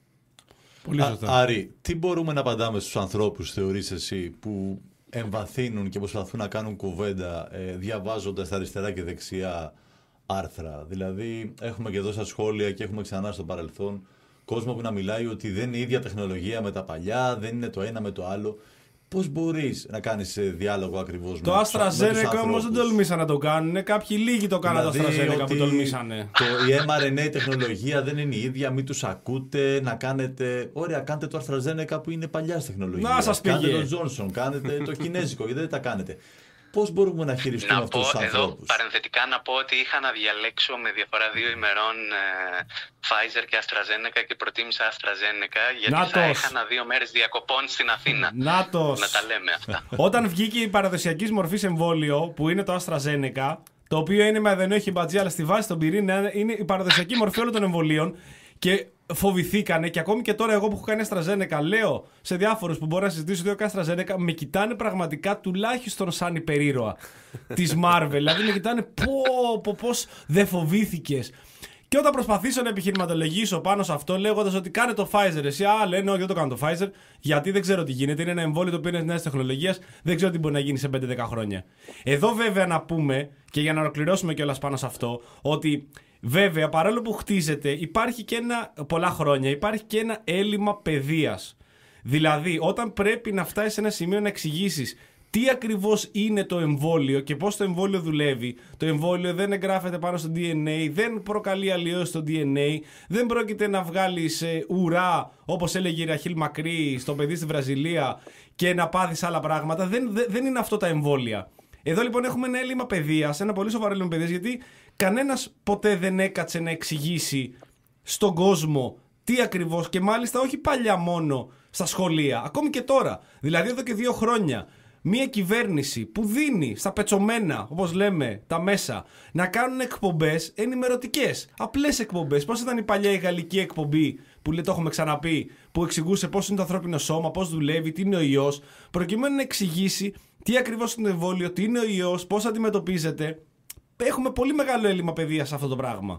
Πολύ σωστά.
Α, Άρη, τι μπορούμε να απαντάμε στους ανθρώπους, θεωρείς εσύ, που εμβαθύνουν και προσπαθούν να κάνουν κουβέντα ε, διαβάζοντας τα αριστερά και δεξιά άρθρα? Δηλαδή, έχουμε και εδώ στα σχόλια και έχουμε ξανά στο παρελθόν κόσμο που να μιλάει ότι δεν είναι η ίδια τεχνολογία με τα παλιά, δεν είναι το ένα με το άλλο. Πώς μπορείς να κάνεις διάλογο ακριβώς
το
με,
AstraZeneca όμως δεν τολμήσαν να το κάνουν. Κάποιοι λίγοι το κάνανε
δηλαδή,
το AstraZeneca
ότι
που τολμήσανε.
Το, η εμ αρ εν έι τεχνολογία δεν είναι η ίδια, μην τους ακούτε, να κάνετε. Ωραία, κάντε το AstraZeneca που είναι παλιάς τεχνολογίας.
Να σας πήγε.
Κάντε το Johnson, κάνετε το κινέζικο, γιατί δεν τα κάνετε. Πώς μπορούμε να χειριστούμε
Να
αυτούς
πω
τους
εδώ
ανθρώπους?
παρενθετικά να πω ότι είχα να διαλέξω με διαφορά δύο ημερών ε, Pfizer και AstraZeneca και προτίμησα AstraZeneca γιατί
Νάτος.
θα έχανα δύο μέρες διακοπών στην Αθήνα.
Νάτος.
Να τα λέμε αυτά.
Όταν βγήκε η παραδοσιακή μορφή εμβόλιο που είναι το AstraZeneca, το οποίο είναι με αδενόχη μπατζή, αλλά στη βάση των πυρήνα είναι η παραδοσιακή μορφή όλων των εμβολίων και φοβηθήκανε. Και ακόμη και τώρα, εγώ που έχω κάνει AstraZeneca, λέω σε διάφορους που μπορώ να συζητήσω ότι έχω κάνει AstraZeneca, με κοιτάνε πραγματικά τουλάχιστον σαν υπερήρωα της Marvel. Δηλαδή με κοιτάνε πω, πω, πώς δεν φοβήθηκες. Και όταν προσπαθήσω να επιχειρηματολογήσω πάνω σε αυτό, λέγοντας ότι κάνε το Pfizer, εσύ, α, λένε, όχι, δεν το κάνω το Pfizer, γιατί δεν ξέρω τι γίνεται. Είναι ένα εμβόλιο το οποίο είναι νέας τεχνολογίας, δεν ξέρω τι μπορεί να γίνει σε πέντε δέκα χρόνια. Εδώ, βέβαια, να πούμε, και για να ολοκληρώσουμε κιόλας πάνω σε αυτό, ότι βέβαια, παρόλο που χτίζεται, υπάρχει και ένα, πολλά χρόνια, υπάρχει και ένα έλλειμμα παιδείας. Δηλαδή, όταν πρέπει να φτάσεις σε ένα σημείο να εξηγήσεις τι ακριβώς είναι το εμβόλιο και πώς το εμβόλιο δουλεύει. Το εμβόλιο δεν εγγράφεται πάνω στο ντι εν έι, δεν προκαλεί αλλοιώσεις στο ντι εν έι, δεν πρόκειται να βγάλεις ε, ουρά, όπως έλεγε η Ραχίλ Μακρύ στο παιδί στη Βραζιλία, και να πάθεις άλλα πράγματα. Δεν, δεν, δεν είναι αυτό τα εμβόλια. Εδώ λοιπόν έχουμε ένα έλλειμμα παιδείας, ένα πολύ σοβαρό έλλειμμα παιδείας, γιατί κανένας ποτέ δεν έκατσε να εξηγήσει στον κόσμο τι ακριβώς, και μάλιστα όχι παλιά μόνο στα σχολεία, ακόμη και τώρα. Δηλαδή εδώ και δύο χρόνια. Μία κυβέρνηση που δίνει στα πετσωμένα, όπως λέμε, τα μέσα, να κάνουν εκπομπές ενημερωτικές, απλές εκπομπές. Πώς ήταν η παλιά η γαλλική εκπομπή που λέει, το έχουμε ξαναπεί, που εξηγούσε πώς είναι το ανθρώπινο σώμα, πώς δουλεύει, τι είναι ο ιός, προκειμένου να εξηγήσει τι ακριβώς είναι το εμβόλιο, τι είναι ο ιός, πώς αντιμετωπίζεται. Έχουμε πολύ μεγάλο έλλειμμα παιδείας σε αυτό το πράγμα.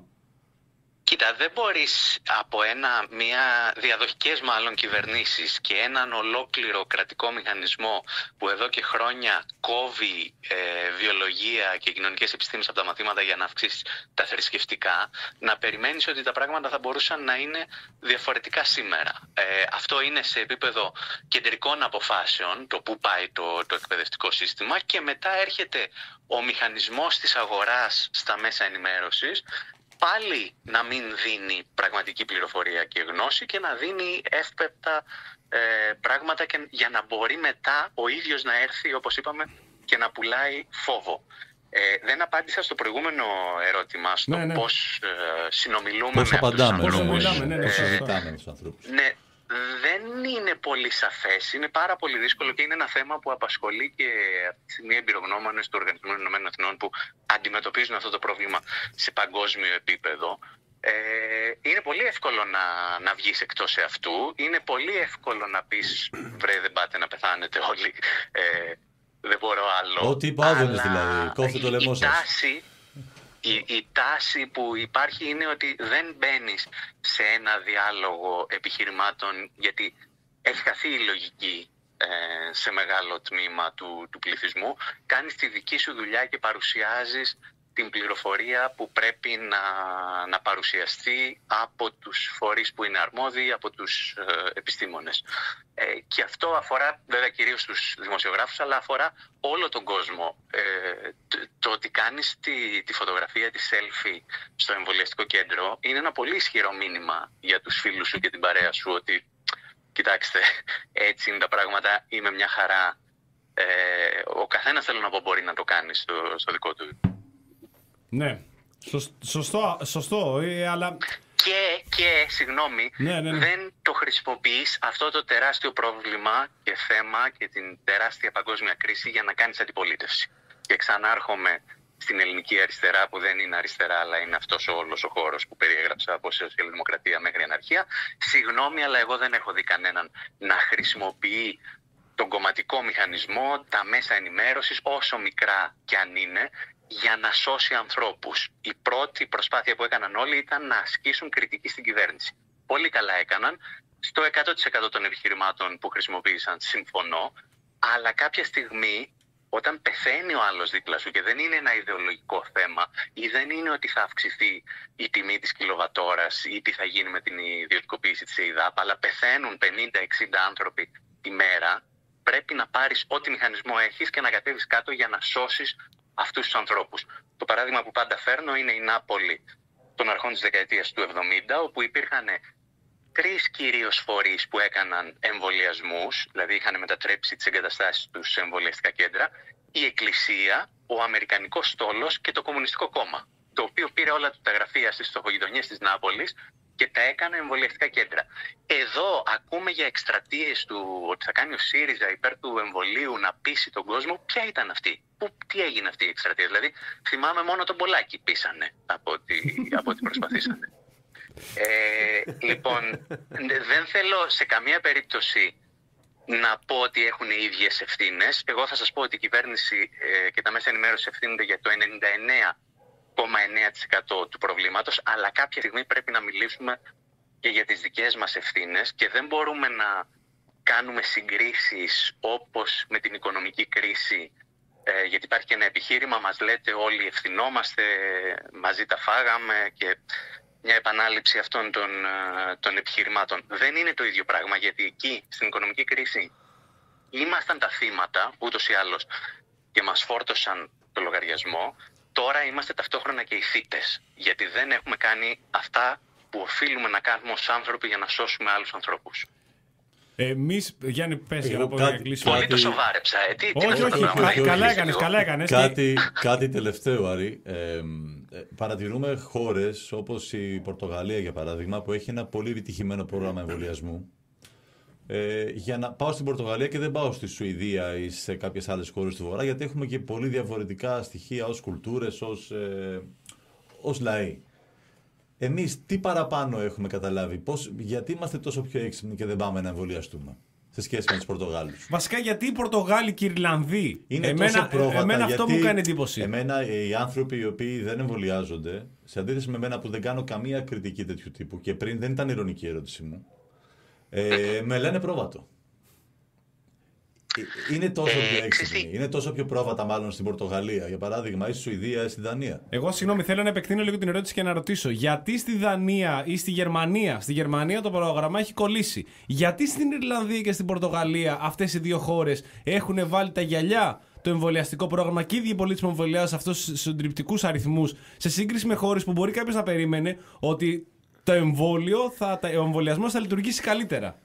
Κοίτα, δεν μπορείς από ένα, μια διαδοχικές μάλλον κυβερνήσεις και έναν ολόκληρο κρατικό μηχανισμό που εδώ και χρόνια κόβει ε, βιολογία και κοινωνικές επιστήμες από τα μαθήματα για να αυξήσει τα θρησκευτικά, να περιμένεις ότι τα πράγματα θα μπορούσαν να είναι διαφορετικά σήμερα. Ε, αυτό είναι σε επίπεδο κεντρικών αποφάσεων, το που πάει το, το εκπαιδευτικό σύστημα, και μετά έρχεται ο μηχανισμός της αγοράς στα μέσα ενημέρωσης, πάλι να μην δίνει πραγματική πληροφορία και γνώση και να δίνει εύπεπτα ε, πράγματα και, για να μπορεί μετά ο ίδιος να έρθει, όπως είπαμε, και να πουλάει φόβο. Ε, δεν απάντησα στο προηγούμενο ερώτημα, στο
ναι, ναι.
πώς ε, συνομιλούμε
πώς
με αυτούς τους
ανθρώπους.
Ναι, ναι, ναι,
συζητάμε με τους ανθρώπους.
Ναι, δεν είναι πολύ σαφές, είναι πάρα πολύ δύσκολο και είναι ένα θέμα που απασχολεί και αυτή τη στιγμή εμπειρογνώμονες του Οργανισμού Ηνωμένων Εθνών που αντιμετωπίζουν αυτό το πρόβλημα σε παγκόσμιο επίπεδο. Ε, είναι πολύ εύκολο να, να βγεις εκτός αυτού, είναι πολύ εύκολο να πεις βρε δεν πάτε να πεθάνετε όλοι, ε, δεν μπορώ άλλο.
Ό,τι είπα Άδωνης δηλαδή, κόφτε το λαιμό σας.
Η τάση, η, η τάση που υπάρχει είναι ότι δεν μπαίνεις σε ένα διάλογο επιχειρημάτων, γιατί έχει χαθεί η λογική ε, σε μεγάλο τμήμα του, του πληθυσμού. Κάνεις τη δική σου δουλειά και παρουσιάζεις την πληροφορία που πρέπει να, να παρουσιαστεί από τους φορείς που είναι αρμόδιοι, από τους ε, επιστήμονες. Ε, και αυτό αφορά βέβαια κυρίως τους δημοσιογράφους, αλλά αφορά όλο τον κόσμο. Ε, το, το ότι κάνεις τη, τη φωτογραφία, τη selfie στο εμβολιαστικό κέντρο είναι ένα πολύ ισχυρό μήνυμα για τους φίλους σου και την παρέα σου, ότι κοιτάξτε, έτσι είναι τα πράγματα, είμαι μια χαρά. Ε, ο καθένας, θέλω να πω, μπορεί να το κάνει στο, στο δικό του.
Ναι, σωστό, σωστό ε, αλλά...
Και, και συγγνώμη,
ναι, ναι, ναι.
δεν το χρησιμοποιείς αυτό το τεράστιο πρόβλημα και θέμα και την τεράστια παγκόσμια κρίση για να κάνεις αντιπολίτευση. Και ξανάρχομαι στην ελληνική αριστερά, που δεν είναι αριστερά, αλλά είναι αυτός όλος ο χώρος που περιέγραψα από σοσιαλδημοκρατία μέχρι αναρχία. Συγγνώμη, αλλά εγώ δεν έχω δει κανέναν να χρησιμοποιεί τον κομματικό μηχανισμό, τα μέσα ενημέρωσης, όσο μικρά κι αν είναι, για να σώσει ανθρώπους. Η πρώτη προσπάθεια που έκαναν όλοι ήταν να ασκήσουν κριτική στην κυβέρνηση. Πολύ καλά έκαναν. Στο εκατό τοις εκατό των επιχειρημάτων που χρησιμοποίησαν συμφωνώ, αλλά κάποια στιγμή όταν πεθαίνει ο άλλος δίπλα σου και δεν είναι ένα ιδεολογικό θέμα ή δεν είναι ότι θα αυξηθεί η τιμή της κιλοβατόρας ή τι θα γίνει με την ιδιωτικοποίηση της ΕΙΔΑΠ, αλλά πεθαίνουν πενήντα εξήντα άνθρωποι τη μέρα, πρέπει να πάρεις ό,τι μηχανισμό έχεις και να κατέβεις κάτω για να σώσεις αυτούς τους ανθρώπους. Το παράδειγμα που πάντα φέρνω είναι η Νάπολη των αρχών της δεκαετίας του εβδομήντα, όπου υπήρχαν τρεις κυρίως φορείς που έκαναν εμβολιασμούς, δηλαδή είχαν μετατρέψει τις εγκαταστάσεις τους σε εμβολιαστικά κέντρα, η Εκκλησία, ο Αμερικανικός Στόλος και το Κομμουνιστικό Κόμμα, το οποίο πήρε όλα τα γραφεία στις φτωχογειτονιές της Νάπολης και τα έκανε εμβολιαστικά κέντρα. Εδώ ακούμε για εκστρατείες του ότι θα κάνει ο ΣΥΡΙΖΑ υπέρ του εμβολίου να πείσει τον κόσμο. Ποια ήταν αυτή, Πού, τι έγινε αυτή η εκστρατεία? Δηλαδή, θυμάμαι μόνο τον Πολάκη πείσανε από ό,τι, από ό,τι προσπαθήσανε. Ε, λοιπόν, δεν θέλω σε καμία περίπτωση να πω ότι έχουν οι ίδιες ευθύνες. Εγώ θα σας πω ότι η κυβέρνηση ε, και τα μέσα ενημέρωσης ευθύνονται για το ενενήντα εννέα κόμμα εννέα τοις εκατό του προβλήματος, αλλά κάποια στιγμή πρέπει να μιλήσουμε και για τις δικές μας ευθύνες και δεν μπορούμε να κάνουμε συγκρίσεις όπως με την οικονομική κρίση, ε, γιατί υπάρχει και ένα επιχείρημα, μας λέτε όλοι ευθυνόμαστε, μαζί τα φάγαμε και μια επανάληψη αυτών των, των επιχειρημάτων. Δεν είναι το ίδιο πράγμα, γιατί εκεί στην οικονομική κρίση ήμασταν τα θύματα ούτως ή άλλως και μας φόρτωσαν το λογαριασμό. Τώρα είμαστε ταυτόχρονα και οι θύτες, γιατί δεν έχουμε κάνει αυτά που οφείλουμε να κάνουμε ως άνθρωποι για να σώσουμε άλλους ανθρώπους.
Εμείς, Γιάννη, πες για να πω να κλείσουμε.
Πολύ το σοβάρεψα, ε. Τι,
όχι,
τι
όχι, όχι, καλά έκανες, καλά έκανες.
Κάτι, κάτι τελευταίο, Άρη. Ε, παρατηρούμε χώρες όπως η Πορτογαλία, για παράδειγμα, που έχει ένα πολύ επιτυχημένο πρόγραμμα εμβολιασμού. Ε, για να πάω στην Πορτογαλία και δεν πάω στη Σουηδία ή σε κάποιες άλλες χώρες του Βορρά, γιατί έχουμε και πολύ διαφορετικά στοιχεία ως κουλτούρες, ως, ε, ως λαοί. Εμείς τι παραπάνω έχουμε καταλάβει, πώς, γιατί είμαστε τόσο πιο έξυπνοι και δεν πάμε να εμβολιαστούμε σε σχέση με τους Πορτογάλους?
Βασικά γιατί οι Πορτογάλοι και οι Ιρλανδοί?
Είναι
εμένα,
τόσο πρόβατα,
εμένα αυτό
γιατί
μου κάνει εντύπωση.
Εμένα οι άνθρωποι οι οποίοι δεν εμβολιάζονται, σε αντίθεση με εμένα που δεν κάνω καμία κριτική τέτοιου τύπου και πριν δεν ήταν ειρωνική η ερώτησή μου, ε, με λένε πρόβατο. Είναι τόσο πιο έξυπνοι. Είναι τόσο πιο πρόβατα, μάλλον στην Πορτογαλία, για παράδειγμα, ή στη Σουηδία ή στη Δανία.
Εγώ, συγγνώμη, θέλω να επεκτείνω λίγο την ερώτηση και να ρωτήσω. Γιατί στη Δανία ή στη Γερμανία, στη Γερμανία το πρόγραμμα έχει κολλήσει. Γιατί στην Ιρλανδία και στην Πορτογαλία αυτές οι δύο χώρες έχουν βάλει τα γυαλιά το εμβολιαστικό πρόγραμμα και οι ίδιοι πολίτες που εμβολιάζουν σε αυτούς τους συντριπτικούς αριθμούς, σε σύγκριση με χώρες που μπορεί κάποιος να περίμενε ότι το εμβόλιο, θα, ο εμβολιασμός θα λειτουργήσει καλύτερα?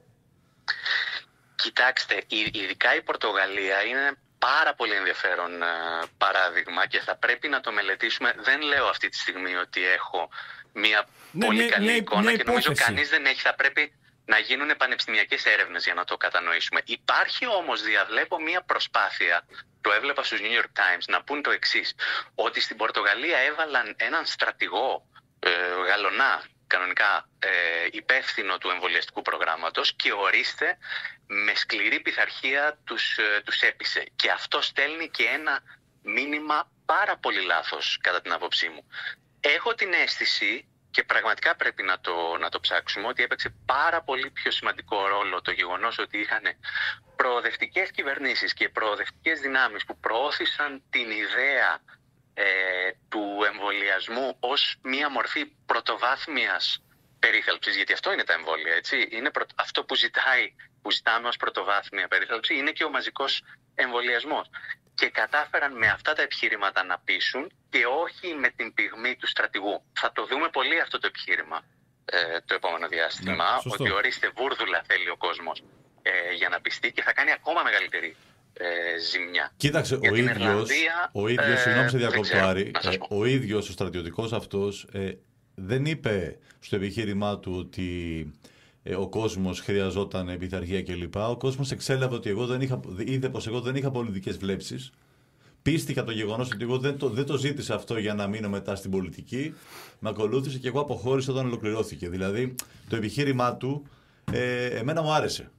Κοιτάξτε, ειδικά η Πορτογαλία είναι πάρα πολύ ενδιαφέρον παράδειγμα και θα πρέπει να το μελετήσουμε. Δεν λέω αυτή τη στιγμή ότι έχω μια ναι, πολύ ναι, καλή ναι, εικόνα ναι, και νομίζω κανείς δεν έχει. Θα πρέπει να γίνουν πανεπιστημιακές έρευνες για να το κατανοήσουμε. Υπάρχει όμως, διαβλέπω, μια προσπάθεια, το έβλεπα στους New York Times, να πούν το εξής, ότι στην Πορτογαλία έβαλαν έναν στρατηγό ε, γαλονά, κανονικά ε, υπεύθυνο του εμβολιαστικού προγράμματος και ορίστε με σκληρή πειθαρχία τους, ε, τους έπεισε. Και αυτό στέλνει και ένα μήνυμα πάρα πολύ λάθος κατά την άποψή μου. Έχω την αίσθηση, και πραγματικά πρέπει να το, να το ψάξουμε, ότι έπαιξε πάρα πολύ πιο σημαντικό ρόλο το γεγονός ότι είχαν προοδευτικές κυβερνήσεις και προοδευτικές δυνάμεις που προώθησαν την ιδέα ε, του εμβολιασμού ως μία μορφή πρωτοβάθμιας περίθαλψης, γιατί αυτό είναι τα εμβόλια, έτσι. Είναι προ... αυτό που, ζητάει, που ζητάμε ως πρωτοβάθμια περίθαλψη είναι και ο μαζικός εμβολιασμός. Και κατάφεραν με αυτά τα επιχείρηματα να πείσουν και όχι με την πυγμή του στρατηγού. Θα το δούμε πολύ αυτό το επιχείρημα ε, το επόμενο διάστημα, ναι, ότι ορίστε βούρδουλα θέλει ο κόσμος ε, για να πιστεί και θα κάνει ακόμα μεγαλύτερη ε, ζημιά.
Κοίταξε, ο ίδιος, Ιρλανδία, ο ίδιος, ε, συγγνώμη σε διακόπτω Άρη, ε, ο ίδιος ο στρατιωτικός αυτός ε, δεν είπε στο επιχείρημά του ότι ε, ο κόσμος χρειαζόταν πειθαρχία κλπ. Ο κόσμος εξέλαβε ότι εγώ δεν είχα, είδε πως εγώ δεν είχα πολιτικές βλέψεις. Πίστηκα το γεγονός ότι εγώ δεν το, δεν το ζήτησα αυτό για να μείνω μετά στην πολιτική. Με ακολούθησε και εγώ αποχώρησα όταν ολοκληρώθηκε. Δηλαδή το επιχείρημά του ε, εμένα μου άρεσε.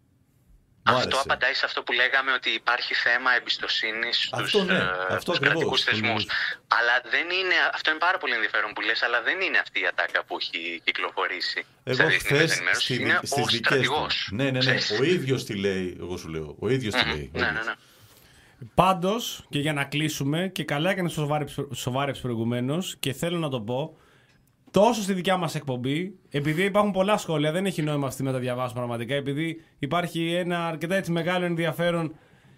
Μου
αυτό
άρεσε.
Απαντάει σε αυτό που λέγαμε ότι υπάρχει θέμα εμπιστοσύνης στους,
ναι,
ε, στους κρατικούς θεσμούς. Αλλά δεν είναι, αυτό είναι πάρα πολύ ενδιαφέρον που λες, αλλά δεν είναι αυτή η ατάκα που έχει κυκλοφορήσει.
Εγώ χθες στη,
είναι
στις
ο στρατηγός.
Ναι, ναι, ναι. Ο ίδιος τι λέει, εγώ σου λέω. Ο ίδιος τι λέει.
Ναι, ναι, ναι.
Πάντως, και για να κλείσουμε, και καλά έκανε σοβάρεψε προηγουμένως, και θέλω να το πω, τόσο στη δικιά μας εκπομπή, επειδή υπάρχουν πολλά σχόλια, δεν έχει νόημα αυτή να τα διαβάσω πραγματικά, επειδή υπάρχει ένα αρκετά έτσι μεγάλο ενδιαφέρον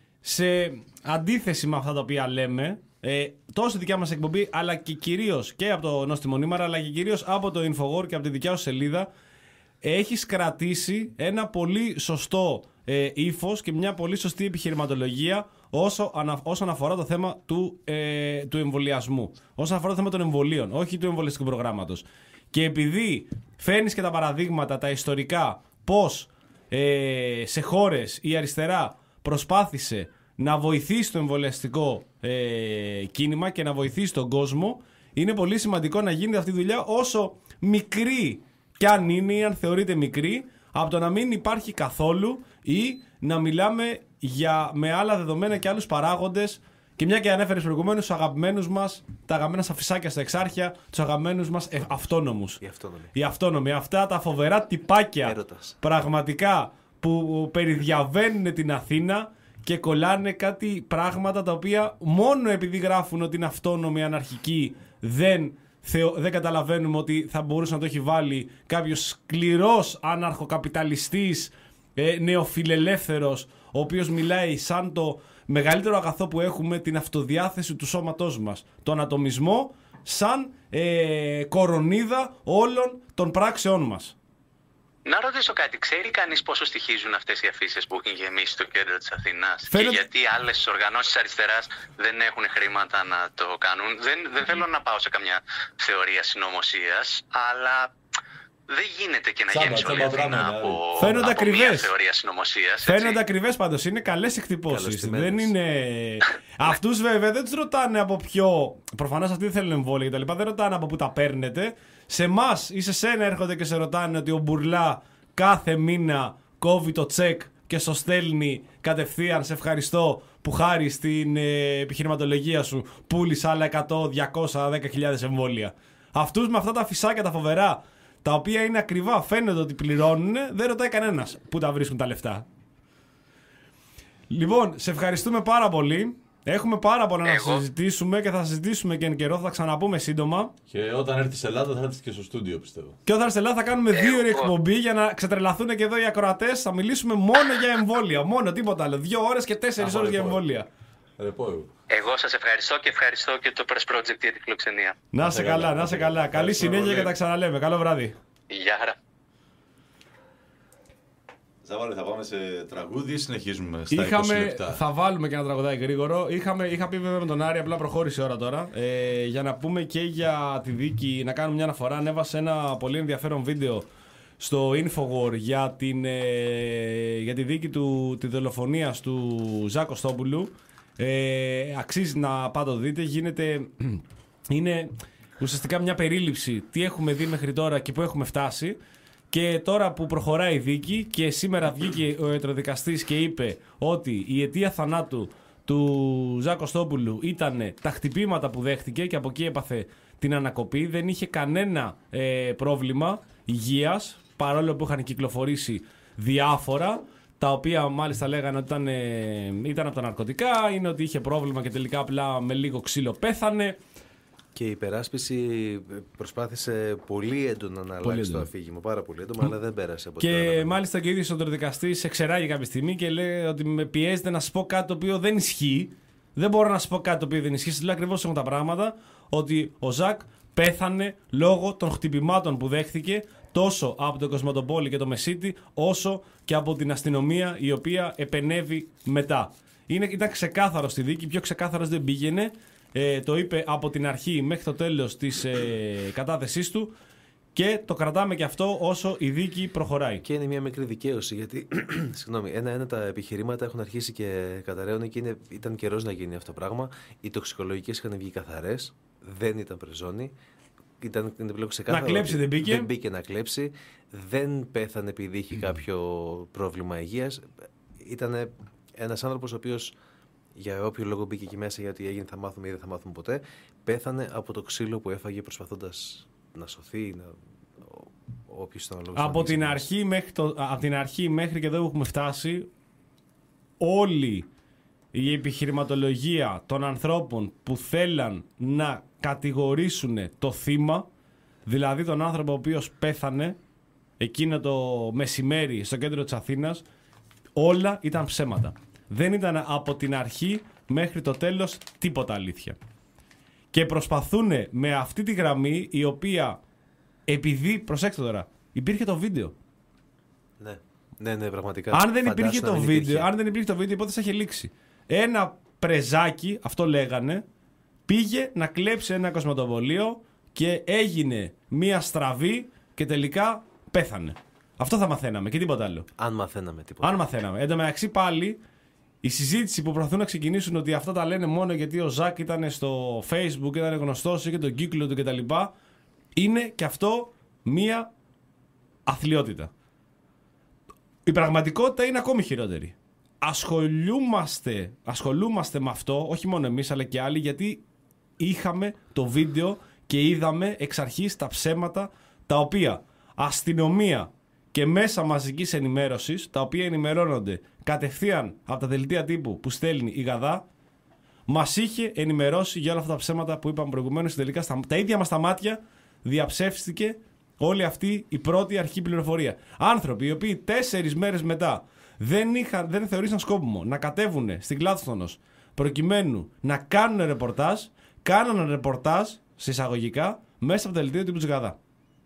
σε αντίθεση με αυτά τα οποία λέμε, ε, τόσο στη δικιά μας εκπομπή, αλλά και κυρίως και από το Νόστιμο Νήμαρα, αλλά και κυρίως από το Infowar και από τη δικιά σου σελίδα, έχεις κρατήσει ένα πολύ σωστό ε, ύφος και μια πολύ σωστή επιχειρηματολογία όσο ανα, όσον αφορά το θέμα του, ε, του εμβολιασμού. Όσον αφορά το θέμα των εμβολίων, όχι του εμβολιαστικού προγράμματος. Και επειδή φέρνεις και τα παραδείγματα, τα ιστορικά, πώς ε, σε χώρες η αριστερά προσπάθησε να βοηθήσει το εμβολιαστικό ε, κίνημα και να βοηθήσει τον κόσμο, είναι πολύ σημαντικό να γίνεται αυτή η δουλειά, όσο μικρή κι αν είναι ή αν θεωρείται μικρή, από το να μην υπάρχει καθόλου ή να μιλάμε για, με άλλα δεδομένα και άλλους παράγοντες. Και μια και ανέφερες προηγουμένως τους αγαπημένους μας, τα αγαπημένα σαφισάκια στα εξάρχεια, τους αγαπημένους μας ε, αυτόνομους.
Οι αυτόνομοι.
Οι αυτόνομοι. Αυτά τα φοβερά τυπάκια,
Έρωτας,
πραγματικά, που περιδιαβαίνουν την Αθήνα και κολλάνε κάτι πράγματα τα οποία μόνο επειδή γράφουν ότι είναι αυτόνομοι, αναρχικοί, δεν, θεω, δεν καταλαβαίνουμε ότι θα μπορούσε να το έχει βάλει κάποιος σκληρός αναρχοκαπιταλιστής, ε, νεοφιλελεύθερος, ο οποίος μιλάει σαν το μεγαλύτερο αγαθό που έχουμε, την αυτοδιάθεση του σώματός μας, τον ατομισμό, σαν ε, κορονίδα όλων των πράξεών μας.
Να ρωτήσω κάτι, ξέρει κανείς πόσο στοιχίζουν αυτές οι αφήσεις που έχουν γεμίσει στο κέντρο της Αθηνάς?
Φαίνεται...
Και γιατί άλλες οργανώσεις αριστεράς δεν έχουν χρήματα να το κάνουν? Δεν, δεν θέλω να πάω σε καμιά θεωρία συνωμοσίας, αλλά δεν γίνεται και να
Τσάμπα,
γέμισε όλη η Αθήνα από,
Φαίνονται
από μια
ακριβές.
θεωρία συνωμοσίας.
Φαίνονται ακριβές πάντως, είναι καλές εκτυπώσεις. Δεν είναι... Αυτούς βέβαια δεν τους ρωτάνε από ποιο... Προφανώς αυτοί δεν θέλουν εμβόλια κτλ. Δεν ρωτάνε από πού τα παίρνετε. Σε εμάς ή σε σένα έρχονται και σε ρωτάνε ότι ο Μπουρλά κάθε μήνα κόβει το τσεκ και στο στέλνει κατευθείαν, σε ευχαριστώ που χάρη στην ε, επιχειρηματολογία σου πούλησε άλλα εκατό, διακόσια, δέκα χιλιάδες εμβόλια. Αυτούς με αυτά τα φυσάκια τα φοβερά, τα οποία είναι ακριβά, φαίνεται ότι πληρώνουν, δεν ρωτάει κανένας πού τα βρίσκουν τα λεφτά. Λοιπόν, σε ευχαριστούμε πάρα πολύ. Έχουμε πάρα πολλά Εγώ. να συζητήσουμε και θα συζητήσουμε και εν καιρό, θα τα ξαναπούμε σύντομα.
Και όταν έρθεις στην Ελλάδα θα έρθεις και στο στούντιο, πιστεύω.
Και όταν έρθεις στην Ελλάδα θα κάνουμε δύο ώρες εκπομπή για να ξετρελαθούν και εδώ οι ακροατές. Θα μιλήσουμε μόνο για εμβόλια. Μόνο, τίποτα άλλο. Δύο ώρες και τέσσερις ώρες για εμβόλια.
Εγώ σας ευχαριστώ και ευχαριστώ και το Press Project για τη φιλοξενία.
Να σε καλά, να σε καλά. Καλή συνέχεια και τα ξαναλέμε. Καλό βράδυ.
Γεια χαρά.
Ζαβάλε, θα πάμε σε τραγούδι ή συνεχίζουμε στα
Είχαμε,
είκοσι λεπτά?
Θα βάλουμε και ένα τραγουδάκι γρήγορο. Είχαμε, είχα πει βέβαια με τον Άρη, απλά προχώρησε η ώρα τώρα. Ε, για να πούμε και για τη δίκη, να κάνουμε μια αναφορά. Ανέβασε ένα πολύ ενδιαφέρον βίντεο στο Infowar για, την, ε, για τη δίκη του, τη δολοφονίας του Ζακ Κωστόπουλου. Ε, αξίζει να πάτε το δείτε. Γίνεται, είναι ουσιαστικά μια περίληψη τι έχουμε δει μέχρι τώρα και που έχουμε φτάσει. Και τώρα που προχωράει η δίκη και σήμερα βγήκε ο ιατροδικαστής και είπε ότι η αιτία θανάτου του Ζακ Κωστόπουλου ήταν τα χτυπήματα που δέχτηκε και από εκεί έπαθε την ανακοπή. Δεν είχε κανένα ε, πρόβλημα υγείας, παρόλο που είχαν κυκλοφορήσει διάφορα, τα οποία μάλιστα λέγανε ότι ήταν, ε, ήταν από τα ναρκωτικά, είναι ότι είχε πρόβλημα και τελικά απλά με λίγο ξύλο πέθανε.
Και η υπεράσπιση προσπάθησε πολύ έντονα να πολύ αλλάξει έντονα. το αφήγημα, πάρα πολύ έντονα, αλλά δεν πέρασε από
Και μάλιστα και ο ίδιος ο δικαστής εξεράγει κάποια στιγμή και λέει ότι με πιέζεται να σας πω κάτι το οποίο δεν ισχύει. Δεν μπορώ να σας πω κάτι το οποίο δεν ισχύει. Σας λέω ακριβώς έχουν τα πράγματα, ότι ο Ζακ πέθανε λόγω των χτυπημάτων που δέχθηκε τόσο από τον Κοσμοτοπόλη και το Μεσίτη, όσο και από την αστυνομία η οποία επενέβη μετά. Είναι, ήταν ξεκάθαρο στη δίκη, πιο ξεκάθαρος δεν πήγαινε. Ε, το είπε από την αρχή μέχρι το τέλος της ε, κατάθεσής του και το κρατάμε και αυτό όσο η δίκη προχωράει.
Και είναι μια μικρή δικαίωση, γιατί συγγνώμη, ένα-ένα τα επιχειρήματα έχουν αρχίσει και καταραίουν και είναι, ήταν καιρός να γίνει αυτό το πράγμα. Οι τοξικολογικές είχαν βγει καθαρές, δεν ήταν πρεζόνι. Ήταν
να κλέψει δεν μπήκε.
Δεν μπήκε να κλέψει. Δεν πέθανε επειδή είχε κάποιο πρόβλημα υγείας. Ήταν ένας άνθρωπος ο οποίος, για όποιο λόγο μπήκε εκεί μέσα, γιατί έγινε θα μάθουμε ή δεν θα μάθουμε ποτέ, πέθανε από το ξύλο που έφαγε προσπαθώντας να σωθεί, να... όποιος ήταν ο λόγος.
Από την, αρχή μέχρι το... από την αρχή μέχρι και εδώ που έχουμε φτάσει, όλη η επιχειρηματολογία των ανθρώπων που θέλαν να κατηγορήσουν το θύμα, δηλαδή τον άνθρωπο ο οποίος πέθανε εκείνο το μεσημέρι στο κέντρο της Αθήνας, όλα ήταν ψέματα. Δεν ήταν από την αρχή μέχρι το τέλος τίποτα αλήθεια. Και προσπαθούν με αυτή τη γραμμή, η οποία, επειδή, προσέξτε τώρα, υπήρχε το βίντεο.
Ναι, ναι, ναι, πραγματικά.
Αν δεν υπήρχε το βίντεο, υπήρχε. αν δεν υπήρχε το βίντεο, η υπόθεση είχε λήξει. Ένα πρεζάκι, αυτό λέγανε, πήγε να κλέψει ένα κοσμοτοβολείο και έγινε μία στραβή και τελικά πέθανε. Αυτό θα μαθαίναμε και τίποτα άλλο.
Αν μαθαίναμε τίποτα.
Αν μαθαίναμε. Εν τω μεταξύ πάλι η συζήτηση που προσπαθούν να ξεκινήσουν ότι αυτά τα λένε μόνο γιατί ο Ζακ ήταν στο Facebook, ήταν γνωστός και τον κύκλο του κτλ. Είναι και αυτό μία αθλιότητα. Η πραγματικότητα είναι ακόμη χειρότερη. Ασχολούμαστε, ασχολούμαστε με αυτό, όχι μόνο εμείς αλλά και άλλοι, γιατί είχαμε το βίντεο και είδαμε εξ αρχής τα ψέματα, τα οποία αστυνομία και μέσα μαζικής ενημέρωσης, τα οποία ενημερώνονται κατευθείαν από τα δελτία τύπου που στέλνει η Γαδά, μας είχε ενημερώσει για όλα αυτά τα ψέματα που είπαμε προηγουμένως. Τελικά στα τα ίδια μας τα μάτια διαψεύστηκε όλη αυτή η πρώτη αρχή πληροφορία. Άνθρωποι οι οποίοι τέσσερις μέρες μετά δεν, είχαν, δεν θεωρήσαν σκόπιμο να κατέβουν στην Κλάδστονος προκειμένου να κάνουν ρεπορτάζ, κάνανε ρεπορτάζ σε εισαγωγικά μέσα από τα δελτία τύπου της Γαδά.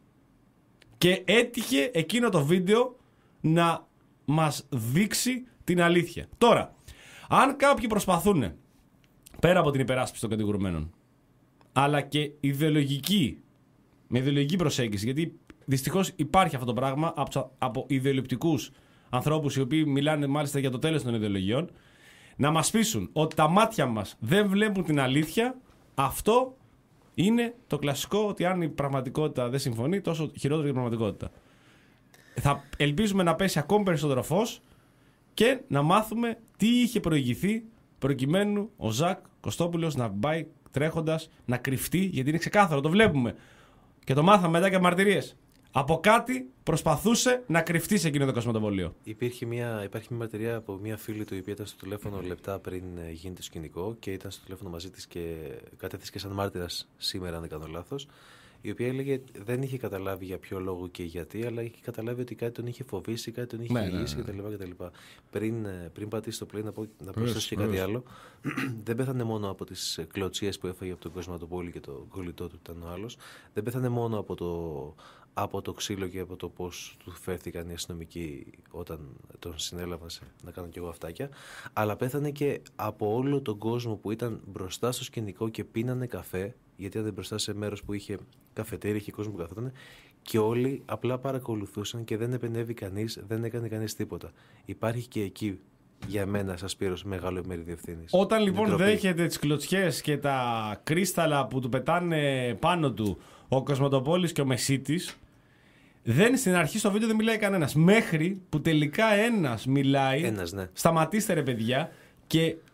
Και έτυχε εκείνο το βίντεο να μας δείξει την αλήθεια. Τώρα, αν κάποιοι προσπαθούν, πέρα από την υπεράσπιση των κατηγορουμένων, αλλά και ιδεολογική, με ιδεολογική προσέγγιση, γιατί δυστυχώς υπάρχει αυτό το πράγμα από, από ιδεολειπτικούς ανθρώπους οι οποίοι μιλάνε μάλιστα για το τέλος των ιδεολογιών, να μας πείσουν ότι τα μάτια μας δεν βλέπουν την αλήθεια, αυτό είναι το κλασικό ότι αν η πραγματικότητα δεν συμφωνεί, τόσο χειρότερη η πραγματικότητα. Θα ελπίζουμε να πέσει ακόμη περισσότερο φως και να μάθουμε τι είχε προηγηθεί προκειμένου ο Ζακ Κωστόπουλος να πάει τρέχοντας, να κρυφτεί, γιατί είναι ξεκάθαρο, το βλέπουμε. Και το μάθαμε μετά και από μαρτυρίες. Από κάτι προσπαθούσε να κρυφτεί σε εκείνο το κοσμοτοβολείο.
Υπήρχε μια, υπάρχει μια μαρτυρία από μια φίλη του, η οποία ήταν στο τηλέφωνο λεπτά πριν γίνει το σκηνικό και ήταν στο τηλέφωνο μαζί της και κατέθεσε σαν μάρτυρας σήμερα, αν δεν κάνω λάθος. Η οποία έλεγε δεν είχε καταλάβει για ποιο λόγο και γιατί, αλλά είχε καταλάβει ότι κάτι τον είχε φοβήσει, κάτι τον είχε
ναι,
γυρίσει
ναι, ναι.
κτλ. Πριν, πριν πατήσει το play, να, πω, να προσθέσω και κάτι άλλο. Δεν πέθανε μόνο από τις κλωτσίες που έφαγε από τον Κοσματοπόλη και το κολλητό του ήταν ο άλλος. Δεν πέθανε μόνο από το, από το ξύλο και από το πώς του φέρθηκαν οι αστυνομικοί όταν τον συνέλαβαν να κάνω κι εγώ αυτάκια. Αλλά πέθανε και από όλο τον κόσμο που ήταν μπροστά στο σκηνικό και πίνανε καφέ. Γιατί ήταν μπροστά σε μέρος που είχε καφετέρια, είχε κόσμο που καθόταν και όλοι απλά παρακολουθούσαν και δεν επενέβη κανείς, δεν έκανε κανείς τίποτα. Υπάρχει και εκεί για μένα, σας πήρω, μεγάλο μερίδιο ευθύνης.
Όταν λοιπόν δέχεται τις κλωτσιές και τα κρίσταλα που του πετάνε πάνω του ο Κοσμοτοπόλης και ο Μεσίτης, δεν, στην αρχή στο βίντεο δεν μιλάει κανένας. Μέχρι που τελικά ένας μιλάει.
Ένας, ναι.
Σταματήστε ρε παιδιά, και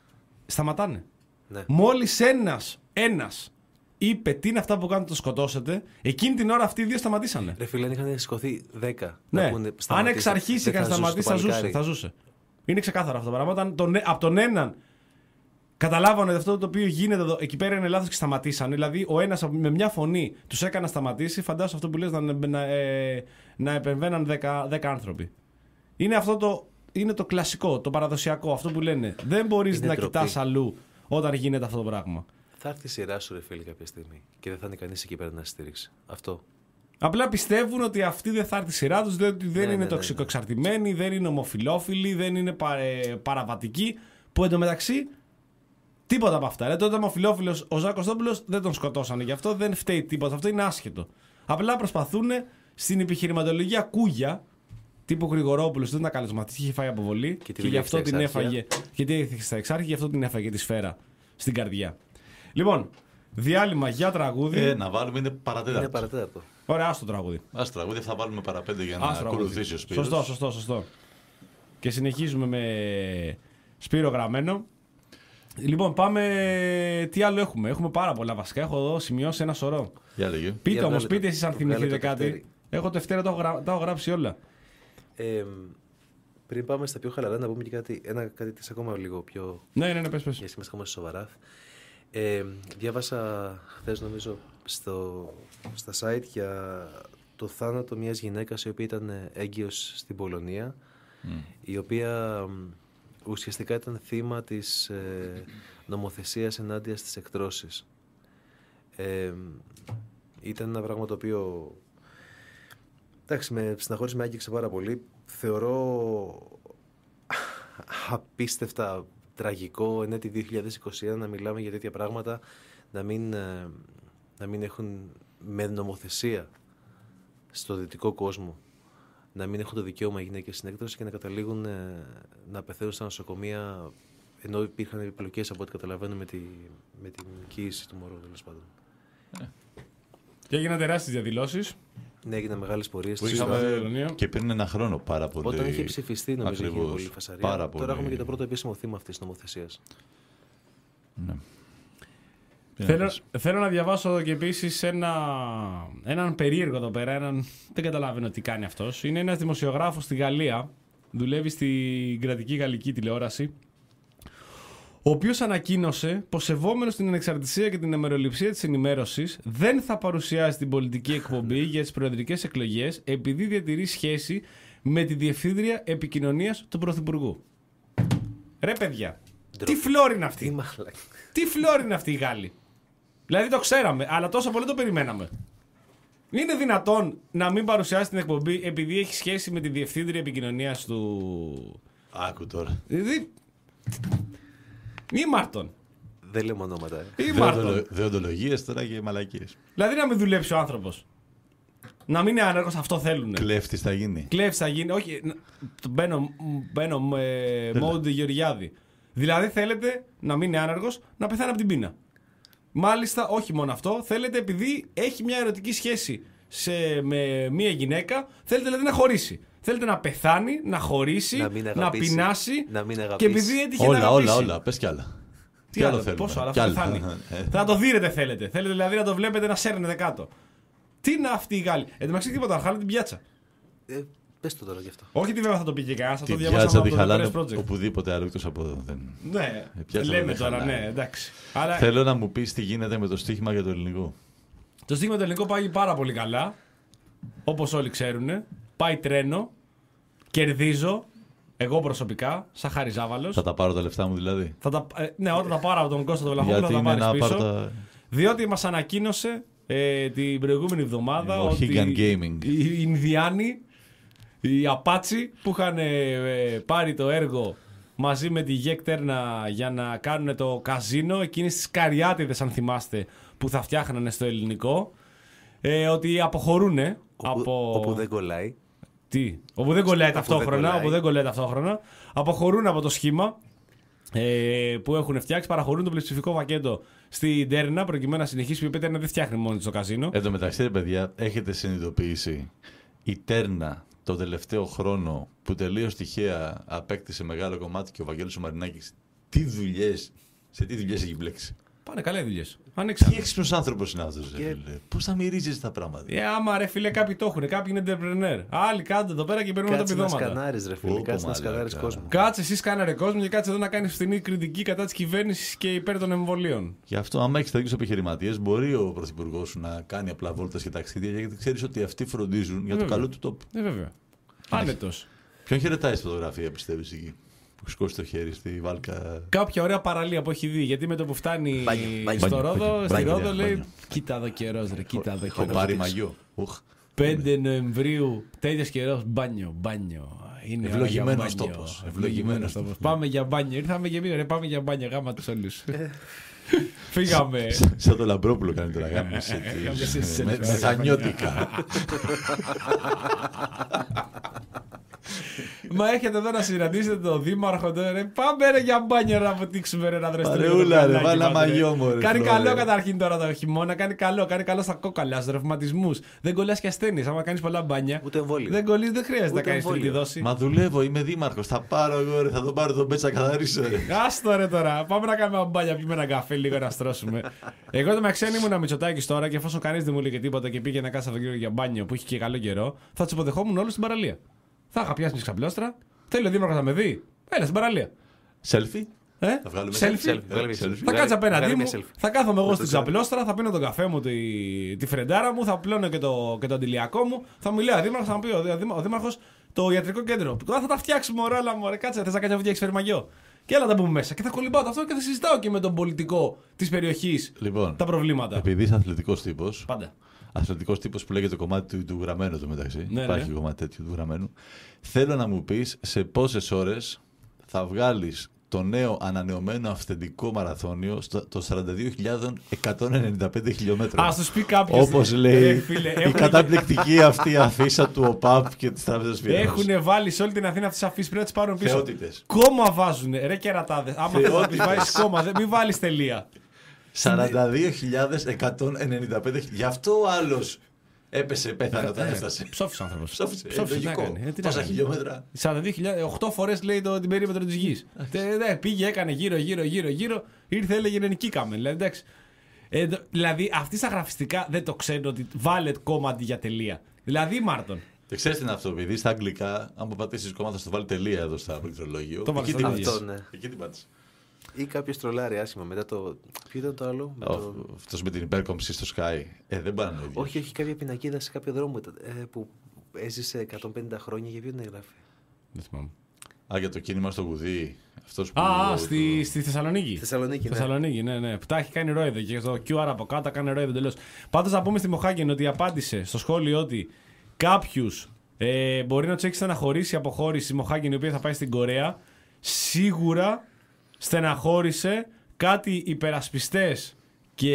σταματάνε.
Ναι.
Μόλις ένας, ένας είπε τι είναι αυτά που κάνετε, το σκοτώσετε, εκείνη την ώρα αυτοί οι δύο σταματήσανε.
Ρε φίλε, αν είχαν σηκωθεί δέκα.
Ναι.
Να πούνε,
Αν εξ αρχής είχαν σταματήσει, θα ζούσε, θα ζούσε. Είναι ξεκάθαρο αυτό το πράγμα. Όταν τον, από τον έναν καταλάβανε ότι αυτό το οποίο γίνεται εδώ, εκεί πέρα είναι λάθος και σταματήσανε. Δηλαδή, ο ένας με μια φωνή τους έκανε να σταματήσει. Φαντάσου αυτό που λες να, να, ε, να επεμβαίναν δέκα άνθρωποι. Είναι αυτό το, είναι το κλασικό, το παραδοσιακό, αυτό που λένε. Δεν μπορείς να κοιτάς αλλού όταν γίνεται αυτό το πράγμα.
Θα έρθει η σειρά σου, ρε φίλε, κάποια στιγμή και δεν θα είναι κανείς εκεί πέρα να στηρίξει. Αυτό.
Απλά πιστεύουν ότι αυτή δεν θα έρθει η σειρά τους, διότι δεν
ναι,
είναι
ναι,
τοξικοεξαρτημένοι, δεν είναι ομοφυλόφιλοι, δεν είναι παρε, παραβατικοί. Που εντωμεταξύ τίποτα από αυτά. Δηλαδή, τότε ομοφυλόφιλος ο Ζάκος Κωστόπουλος δεν τον σκοτώσανε, γι' αυτό δεν φταίει τίποτα. Αυτό είναι άσχετο. Απλά προσπαθούν στην επιχειρηματολογία κούγια. Τύπου Γρηγορόπουλος δεν ήταν καλεσματής, είχε φάει αποβολή και, και γι' αυτό την έφαγε. Γιατί έθιξε στα εξάρχεια, γι' αυτό την έφαγε τη σφαίρα στην καρδιά. Λοιπόν, διάλειμμα για τραγούδι.
Ε, να βάλουμε είναι παρατέταρτο.
Είναι παρατέταρτο.
Ωραία, άστο τραγούδι.
Άστο τραγούδι, θα βάλουμε παραπέντε για να
Άστο
ακολουθήσει ο Σπύρος.
Σωστό, σωστό, σωστό. Και συνεχίζουμε με Σπύρο Γραμμένο. Λοιπόν, πάμε. Τι άλλο έχουμε. Έχουμε πάρα πολλά βασικά. Έχω εδώ σημειώσει ένα σωρό.
Για λέγε.
Πείτε
Για
όμως,
βγάλε
πείτε
το-
εσείς αν
το
θυμηθείτε
βγάλε το
κάτι.
τευτέρι.
Έχω Δευτέρα, τα έχω, γρα... τα έχω γράψει όλα.
Ε, πριν πάμε στα πιο χαλαρά, να πούμε και κάτι, ένα, κάτι της ακόμα λίγο πιο.
Ναι, ναι, ναι, πες, πες.
Γιατί είμαστε ακόμα σοβαρά. Ε, διάβασα χθες, νομίζω, στο, στα site για το θάνατο μιας γυναίκας η οποία ήταν έγκυος στην Πολωνία,
Mm.
η οποία μ, ουσιαστικά ήταν θύμα της ε, νομοθεσίας ενάντια στις εκτρώσεις. Ε, ήταν ένα πράγμα το οποίο, εντάξει, με συναχώρησε, με άγγιξε πάρα πολύ. Θεωρώ απίστευτα τραγικό εν έτη δύο χιλιάδες είκοσι ένα να μιλάμε για τέτοια πράγματα, να μην, ε, να μην έχουν με νομοθεσία στο δυτικό κόσμο, να μην έχουν το δικαίωμα οι γυναίκες στην έκτρωση και να καταλήγουν ε, να πεθαίνουν στα νοσοκομεία, ενώ υπήρχαν επιπλοκές από ό,τι καταλαβαίνω με, τη, με την κοίηση του μωρού, τέλος πάντων.
Και έγιναν τεράστιες διαδηλώσεις.
Ναι, έγιναν μεγάλες πορείες.
Που
στη
είχαμε
Σουηδία.
και πριν ένα χρόνο πάρα πολύ.
Όταν είχε ψηφιστεί, νομίζω, είχε
Ακριβώς.
πολύ φασαρία.
Πάρα
Τώρα
πολύ.
έχουμε και το πρώτο επίσημο θύμα αυτής της νομοθεσίας.
Ναι. Τι να
Θέλω,
πεις.
θέλω να διαβάσω και επίσης ένα, έναν περίεργο εδώ πέρα. Έναν, δεν καταλαβαίνω τι κάνει αυτός. Είναι ένας δημοσιογράφος στη Γαλλία. Δουλεύει στην κρατική γαλλική τηλεόραση. Ο οποίος ανακοίνωσε πως σεβόμενος την ανεξαρτησία και την αμεροληψία της ενημέρωσης δεν θα παρουσιάσει την πολιτική εκπομπή για τις προεδρικές εκλογές επειδή διατηρεί σχέση με τη διευθύντρια επικοινωνίας του Πρωθυπουργού. Ρε παιδιά,
Ντροπή.
τι φλόρ είναι αυτή.
Τι μαλάκα.
Τι φλόρ είναι αυτή η Γάλλη. Δηλαδή το ξέραμε, αλλά τόσο πολύ το περιμέναμε. Είναι δυνατόν να μην παρουσιάσει την εκπομπή επειδή έχει σχέση με τη διευθύντρια επικοινωνίας του.
Άκου τώρα.
Δηλαδή. Ήμαρτον.
Δεν λέμε ονόματα. Ε.
Ήμαρτον.
Δεοντολογίες τώρα και μαλακίες.
Δηλαδή να μην δουλέψει ο άνθρωπος. Να μην είναι άνεργος, αυτό θέλουν.
Κλέφτης θα γίνει.
Κλέφτης θα γίνει. Όχι, να- το μπαίνω, μπαίνω ε, mode Γεωργιάδη. Δηλαδή θέλετε να μην είναι άνεργος, να πεθάνει από την πείνα. Μάλιστα, όχι μόνο αυτό, θέλετε επειδή έχει μια ερωτική σχέση σε, με μια γυναίκα, θέλετε δηλαδή να χωρίσει. Θέλετε να πεθάνει, να χωρίσει,
Να μην
να
αγαπήσει,
πεινάσει
να μην
και
αγαπήσει.
επειδή έτυχε να
Όλα,
αγαπήσει.
όλα, όλα. Πες κι άλλα.
Τι άλλο,
θέλουμε.
πόσο άλλο,
Κι
αυτό
άλλα.
πεθάνει.
Ε,
Θα το δίνετε θέλετε. Θέλετε δηλαδή να το βλέπετε να σέρνετε κάτω. Τι είναι αυτή η Γάλλη. Εν τω μεταξύ τίποτα, χάλα την πιάτσα.
Ε, πες το τώρα γι' αυτό.
Όχι τι βέβαια θα το πήγε κανένα, θα
Τη
το
πιάτσα
διαβάσαμε
τη
από το
χαλάνε
The Press Project.
οπουδήποτε άλλο εκτός από εδώ. Δεν...
Ναι,
Ε, πιάτσα
λέμε
δεν
τώρα,
χαλάει.
ναι, εντάξει. Αλλά
Θέλω να μου πεις τι γίνεται με το στοίχημα για το ελληνικό.
το στοίχημα του ελληνικού πάει πάρα πολύ καλά. Όπως όλοι ξέρουν. Πάει τρένο. Κερδίζω. Εγώ προσωπικά, σαν Χάρη Ζάβαλος.
Θα τα πάρω τα λεφτά μου δηλαδή.
Θα τα, ε, ναι, όταν τα πάρω από τον Κώστα τον Βλαχόπουλο θα
Γιατί
τα
είναι
πάρεις
να
πίσω.
πάρω τα...
Διότι μας ανακοίνωσε ε, την προηγούμενη εβδομάδα
Ο
ότι
Higan Gaming.
οι Ινδιάνοι, οι Απάτσι που είχαν ε, πάρει το έργο μαζί με τη Γεκτέρνα για να κάνουν το καζίνο, εκείνες τις καριάτιδες αν θυμάστε που θα φτιάχνανε στο ελληνικό, ε, ότι αποχωρούν
Όπου,
από...
όπου δεν κολλάει.
Τι, όπου δεν κολλάει
Όπου
ταυτόχρονα,
δεν κολλάει.
όπου δεν κολλάει ταυτόχρονα, αποχωρούν από το σχήμα ε, που έχουν φτιάξει, παραχωρούν το πλειοψηφικό πακέτο στην Τέρνα προκειμένου να συνεχίσει, η οποία Τέρνα δεν φτιάχνει μόνη της το καζίνο.
Εν τω μεταξύ, ρε παιδιά, έχετε συνειδητοποιήσει η Τέρνα το τελευταίο χρόνο που τελείως τυχαία απέκτησε μεγάλο κομμάτι και ο Βαγγέλης ο Μαρινάκης, τι δουλειές Σε τι δουλειές έχει μπλέξει?
Πάνε καλά οι δουλειές.
Τι
Ανέξανε.
έξυπνος άνθρωπος είναι αυτός, ρε
Και-
φίλε. Πώς θα μυρίζεις τα πράγματα?
Ε, άμα ρε φίλε, κάποιοι το έχουν, κάποιοι είναι entrepreneur. Άλλοι κάντε εδώ πέρα και παίρνουν τα
Κάτσε να
επιδόματα.
σκανάρεις, ρε φίλε.
Όπο,
Κάτσε να
μαλάκα.
σκανάρεις κόσμο.
Κάτσε εσύ σκάναρε κόσμο και κάτσε εδώ να κάνει φθηνή κριτική κατά τη κυβέρνηση και υπέρ των εμβολίων.
Γι' αυτό, άμα έχει τέτοιου επιχειρηματίες, μπορεί ο πρωθυπουργός σου να κάνει απλά βόλτες και ταξίδια, γιατί ξέρεις ότι αυτοί φροντίζουν για το
Βέβαια.
καλό του τόπου.
Ε, βέβαια. Άνετο.
Ποιον χαιρετάει στη φωτογραφία, πιστεύεις εκεί, που σηκώσει το χέρι στη βάλκα?
Κάποια ωραία παραλία που έχει δει. Γιατί με το που φτάνει
Μπάνιο, μπάνιο.
στο
Μπάνιο,
Ρόδο,
μπάνιο,
στη
μπάνιο,
Ρόδο λέει:
μπάνιο.
Κοίτα εδώ καιρό, ρε, κοίτα εδώ
Έχω
καιρό.
πάρει μαγιό. Ουχ.
πέντε Νοεμβρίου, τέτοιο καιρό, μπάνιο, μπάνιο. Είναι ώρα για
Ευλογημένος
μπάνιο.
τόπος,
Ευλογημένος
ευλογημένος
τόπος.
τόπος.
Πάμε για μπάνιο. Ήρθαμε και εμείς, ρε, πάμε για μπάνιο. Γάμα τους όλους. Φύγαμε.
Σαν το Λαμπρόπουλο κάνει τώρα γάμισε
Γάμισε τις
με
ελεύθερες.
μεθανιώτικα.
Μα έχετε εδώ να συναντήσετε τον Δήμαρχο τώρα, ρε. Πάμε ρε για μπάνιο να αποτύξουμε ρε να δραστούμε.
Παρεούλα, ρε, βάλα μαγιό μου, ρε,
Κάνει
φλόρε.
καλό καταρχήν τώρα το χειμώνα, κάνει καλό, κάνει καλό στα κόκαλα, στους ρευματισμούς. Δεν κολλάς και ασθένειες, άμα κάνεις πολλά μπάνια.
Ούτε εμβόλιο.
Δεν κολλείς, δεν χρειάζεται να
Ούτε
κάνεις τρίτη
εμβόλιο.
δόση.
Μα δουλεύω, είμαι δήμαρχος. Θα πάρω εγώ, ρε, θα τον πάρω τον πέτσα καθαρίσω, ρε.
Άστο ρε τώρα, πάμε να κάνουμε μπάνια, πιούμε ένα καφέ λίγο να στρώσουμε. Εγώ το μαξένι ήμουν Μητσοτάκης τώρα και εφόσον κανείς δεν μου έλεγε τίποτα και πήγε να κάνει Σαββατοκύριακο για μπάνιο που είχε και καλό καιρό, θα του υποδεχόμουν όλους στην παραλία. Θα είχα πιάσει μια ξαπλώστρα, θέλει ο Δήμαρχος να με δει, έλα στην παραλία.
Selfie.
Ε?
Θα βγάλουμε
Selfie.
Selfie, βγάλε μια
Selfie.
selfie.
Θα κάτσει απέναντί
Βγάλε
μου,
μια selfie.
θα κάθομαι εγώ
Με
στην
το selfie.
ξαπλώστρα, θα πίνω τον καφέ μου, τη, τη φρεντάρα μου, θα πλώνω και το, και το αντιλιακό μου, θα μου λέει ο Δήμαρχος, θα μου πει ο, Δήμα- ο Δήμαρχος το ιατρικό κέντρο. «Α, θα τα φτιάξουμε, ωραία, αλλά μωρέ, κάτσε, θες να κάνεις αυτό φερμαγιό. Και έλα να τα πούμε μέσα. Και θα κολυμπάω το αυτό και θα συζητάω και με τον πολιτικό τη περιοχή
Λοιπόν,
τα προβλήματα.
επειδή είσαι αθλητικός τύπος,
Πάντα.
αθλητικός τύπος που λέγεται το κομμάτι του, του γραμμένου του μεταξύ,
Ναι,
υπάρχει
ναι.
κομμάτι τέτοιο του γραμμένου, θέλω να μου πεις σε πόσες ώρες θα βγάλεις το νέο ανανεωμένο αυθεντικό μαραθώνιο στο, το σαράντα δύο χιλιάδες εκατόν ενενήντα πέντε χιλιόμετρα.
Α του πει κάποιο.
Όπως λέει η καταπληκτική αυτή αφίσα του ΟΠΑΠ και της Τράπεζας Φινάνσης.
Έχουν βάλει σε όλη την Αθήνα αυτέ τι αφήσει πρέπει να τι πάρουν πίσω.
Θεότητες.
Κόμμα βάζουν. Ρε κερατάδε. Άμα θέλει να τι
Θεότητες.
βάζει κόμμα, δεν- μην βάλει τελεία.
σαράντα δύο χιλιάδες εκατόν ενενήντα πέντε. Γι' αυτό ο άλλος έπεσε, πέθανε όταν έφτασε.
Ψόφι άνθρωπο.
Ψόφισε. Ε, λογικό. Τόσα χιλιόμετρα.
σαράντα δύο χιλιάδες, οκτώ φορές λέει το, την περίμετρο τη γη. Πήγε, έκανε γύρω, γύρω, γύρω, γύρω. Ήρθε, έλεγε ναι, νικήκαμε. Δηλαδή, εντάξει. Ε, το- δηλαδή, αυτοί στα γραφιστικά δεν το ξέρουν ότι βάλε κόμμα αντί για τελεία. Δηλαδή, Μάρτον.
Και ξέρεις τι είναι αυτό, επειδή στα αγγλικά, αν πατήσεις κόμμα θα στο βάλει τελεία εδώ στα πληκτρολόγιο.
Το βάλεις
Εκεί
στο
την
ίδιο.
πάτησε.
Αυτό, ναι.
Εκεί την πάτησε.
Ή κάποιο τρολάρει άσχημα μετά το. Ποιο ήταν το άλλο? Με το...
Αυτός με την υπέρκομψη στο Sky. Ε, δεν πάνε ίδιο.
Όχι, όχι, κάποια πινακίδα σε κάποιο δρόμο ήταν, ε, που έζησε εκατόν πενήντα χρόνια. Για ποιο την έγραφε?
Δεν θυμάμαι.
Α, για το κίνημα στο κουδί. Αυτός που...
Α, α,
το-
στη, στη Θεσσαλονίκη.
Θεσσαλονίκη, ναι.
Θεσσαλονίκη, ναι, ναι. Που τα έχει κάνει ρόιδο και στο κιου αρ από κάτω κάνει ρόιδο εντελώ. Πάντω να πούμε στη Μοχάγεν ότι απάντησε στο σχόλιο ότι κάποιου ε, μπορεί να του έχει στεναχωρήσει η αποχώρηση η Μοχάγεν η οποία θα πάει στην Κορέα. Σίγουρα στεναχώρησε κάτι υπερασπιστές και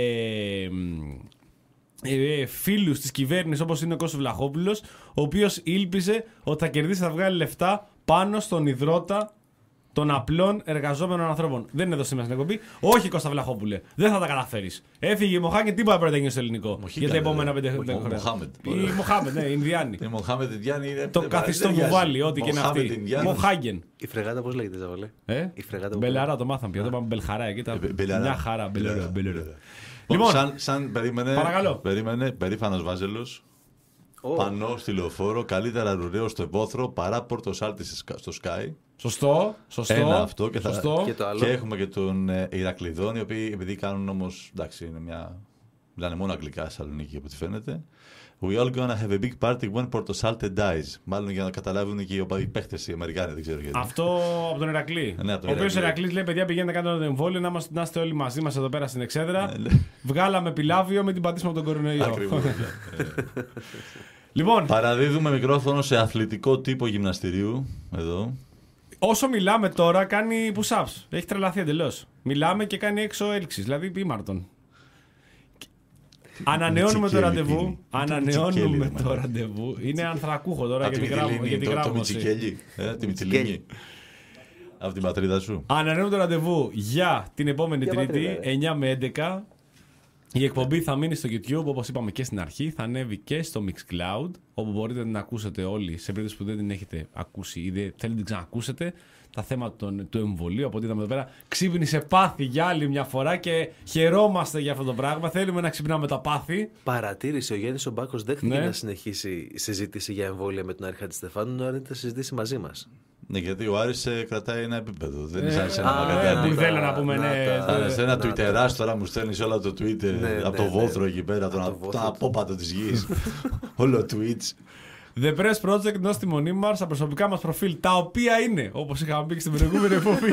ε, φίλους της κυβέρνησης όπως είναι ο Κώστας Βλαχόπουλος, ο οποίος ήλπιζε ότι θα κερδίσει, θα βγάλει λεφτά πάνω στον ιδρώτα των απλών εργαζόμενων ανθρώπων. Δεν είναι εδώ σήμερα στην εκπομπή. Όχι, Κώστα Βλαχόπουλε. Δεν θα τα καταφέρει. Έφυγε η Μοχάγεν, τίποτα πρέπει να γίνει στο ελληνικό.
Μοχίγαν,
για τα επόμενα
ρε.
πέντε
Μο-
χρόνια.
Μοχάμεντ.
Η Μοχάμεντ, ναι, η Ινδιάνη.
Η Μοχάμεντ Ιντιάνη είναι.
Το
δεν-
καθιστό
δεν
που
μοιάζει.
βάλει, ό,τι και είναι
Μοχάμεντ
αυτή.
Ιντιάνη.
Μοχάγεν.
Η φρεγάτα πώ λέγεται, Ζαβαλέ?
Ε?
Η φρεγάτα που
Μπελαρά το μάθαμε πια. Το είπαμε Μπελχαρά εκεί.
Ε,
Ήταν
μπε- μπελαρά.
μια χαρά. Μπελαρά,
Μπελαρά,
μπελαρά.
μπελαρά.
Λοιπόν,
σαν, σαν περίμενε,
παρακαλώ.
περίμενε περήφανος Βάζελος,
Ω,
πανώ στη λεωφόρο, καλύτερα ρουραίο στο Επόθρο παρά Πορτοσάλτη στο Sky.
Σωστό, σωστό.
Ένα αυτό και θα-
σωστό.
Και το άλλο.
Και έχουμε και τον ε, Ηρακλειδόν, οι οποίοι επειδή κάνουν όμως, εντάξει, είναι μια... μιλάνε μόνο αγγλικά στη Θεσσαλονίκη από ό,τι φαίνεται. We all gonna have a big party when Portosalte dies. Μάλλον για να καταλάβουν και οι οπα- οι παίχτες οι Αμερικάνοι, δεν ξέρω γιατί.
Αυτό από τον Ηρακλή.
Ναι, από τον
ο οποίο
Ηρακλή.
Ηρακλή λέει: Παιδιά, πηγαίνετε να κάνετε το εμβόλιο, να, είμαστε, να είστε όλοι μαζί μα εδώ πέρα στην Εξέδρα.
Ναι, ναι.
Βγάλαμε πιλάβιο με την πατήσουμε από τον κορονοϊό.
Ακριβώς.
Λοιπόν,
Παραδίδουμε μικρόφωνο σε αθλητικό τύπο γυμναστηρίου. Εδώ.
όσο μιλάμε τώρα, κάνει push-ups. Έχει τρελαθεί εντελώ. Μιλάμε και κάνει έξω έλξεις, δηλαδή πίμαρτον. Ανανεώνουμε το
Μιτσικέλη
ραντεβού.
πίνει.
Ανανεώνουμε
Μιτσικέλη,
το
ρε,
ραντεβού. Είναι ανθρακούχο τώρα
Από τη
για την γράμμα- για
Μυτιλίνη,
την
το, το
γράμμωση.
Μιτσικέλη. Ε, τη Μιτσιλίνη. Από την πατρίδα σου.
Ανανεώνουμε το ραντεβού για την επόμενη
Για
Τρίτη,
πατρίδα, ρε.
εννιά με έντεκα. Η εκπομπή θα μείνει στο YouTube, όπως είπαμε και στην αρχή, θα ανέβει και στο Mixcloud, όπου μπορείτε να την ακούσετε όλοι, σε περίπτωση που δεν την έχετε ακούσει ή δεν θέλετε να την ξανακούσετε, τα θέματα του εμβολίου. Από ό,τι είδαμε εδώ πέρα, ξύπνησε πάθη για άλλη μια φορά και χαιρόμαστε για αυτό το πράγμα. Θέλουμε να ξυπνάμε τα πάθη.
Παρατήρησε ο Γιάννης ο Μπάκος, δέχτηκε
Ναι.
να συνεχίσει συζήτηση για εμβόλια με τον Άρη Χατζηστεφάνου, ενώ αρνείται να συζητήσει μαζί μας.
Ναι, γιατί ο Άρης ε, κρατάει ένα επίπεδο. Δεν είναι σαν
Ε,
εσένα
α,
Μακαντάνη.
δεν
να
θέλω
τα-
να πούμε,
να
ναι.
τα-
Σαν εσένα
να τα-
Twitterάς τώρα μου στέλνεις όλα το Twitter
Ναι,
από
ναι,
το
ναι.
βόθρο εκεί πέρα, τον,
Από το
τον
βόθρο.
απόπατο της γης. Όλο Twitch.
The Press Project ενώ στη μονή μας, στα προσωπικά μας προφίλ, τα οποία είναι, όπως είχαμε πει και στην προηγούμενη εκπομπή.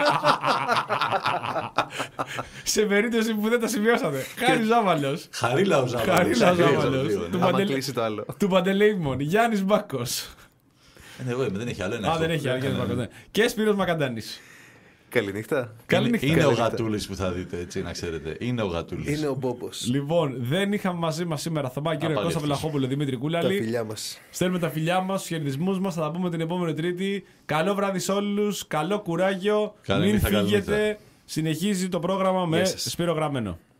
Σε περίπτωση που δεν τα σημειώσατε. Χάρη Ζάβαλος.
Χαρίλα ο Ζάβαλος.
Χαρίλα ο Ζάβαλος.
Ναι.
Του
Άμα
Παντελή-
κλείσει το άλλο.
Του Παντελεήμων. Γιάννης Μπάκος.
Ε, ναι, εγώ είμαι, δεν έχει άλλο. ένα
Α,
αυτό.
δεν έχει άλλο. Γιάννης
Ναι, ναι.
Μπάκος, ναι. Και Σπύρος Μακαντάνης.
Καληνύχτα.
Καλή
Είναι,
νύχτα.
είναι ο
Καλή νύχτα.
Γατούλης που θα δείτε, έτσι να ξέρετε. Είναι ο Γατούλης.
Είναι ο Μπόμπος.
Λοιπόν, δεν είχαμε μαζί μας σήμερα Θωμά, κύριο
πάλι
Κώστα
αυτός.
Βλαχόπουλο, Δημήτρη
Τα
Κούλαλη.
φιλιά μας.
Στέλνουμε τα φιλιά μας, τους χαιρετισμούς μας. Θα τα πούμε την επόμενη Τρίτη. Καλό βράδυ σε όλους. Καλό κουράγιο.
Καλή
Μην
νύχτα, καλή
φύγετε.
νύχτα.
Συνεχίζει το πρόγραμμα με
Γεια σας.
Σπύρο Γραμμένο.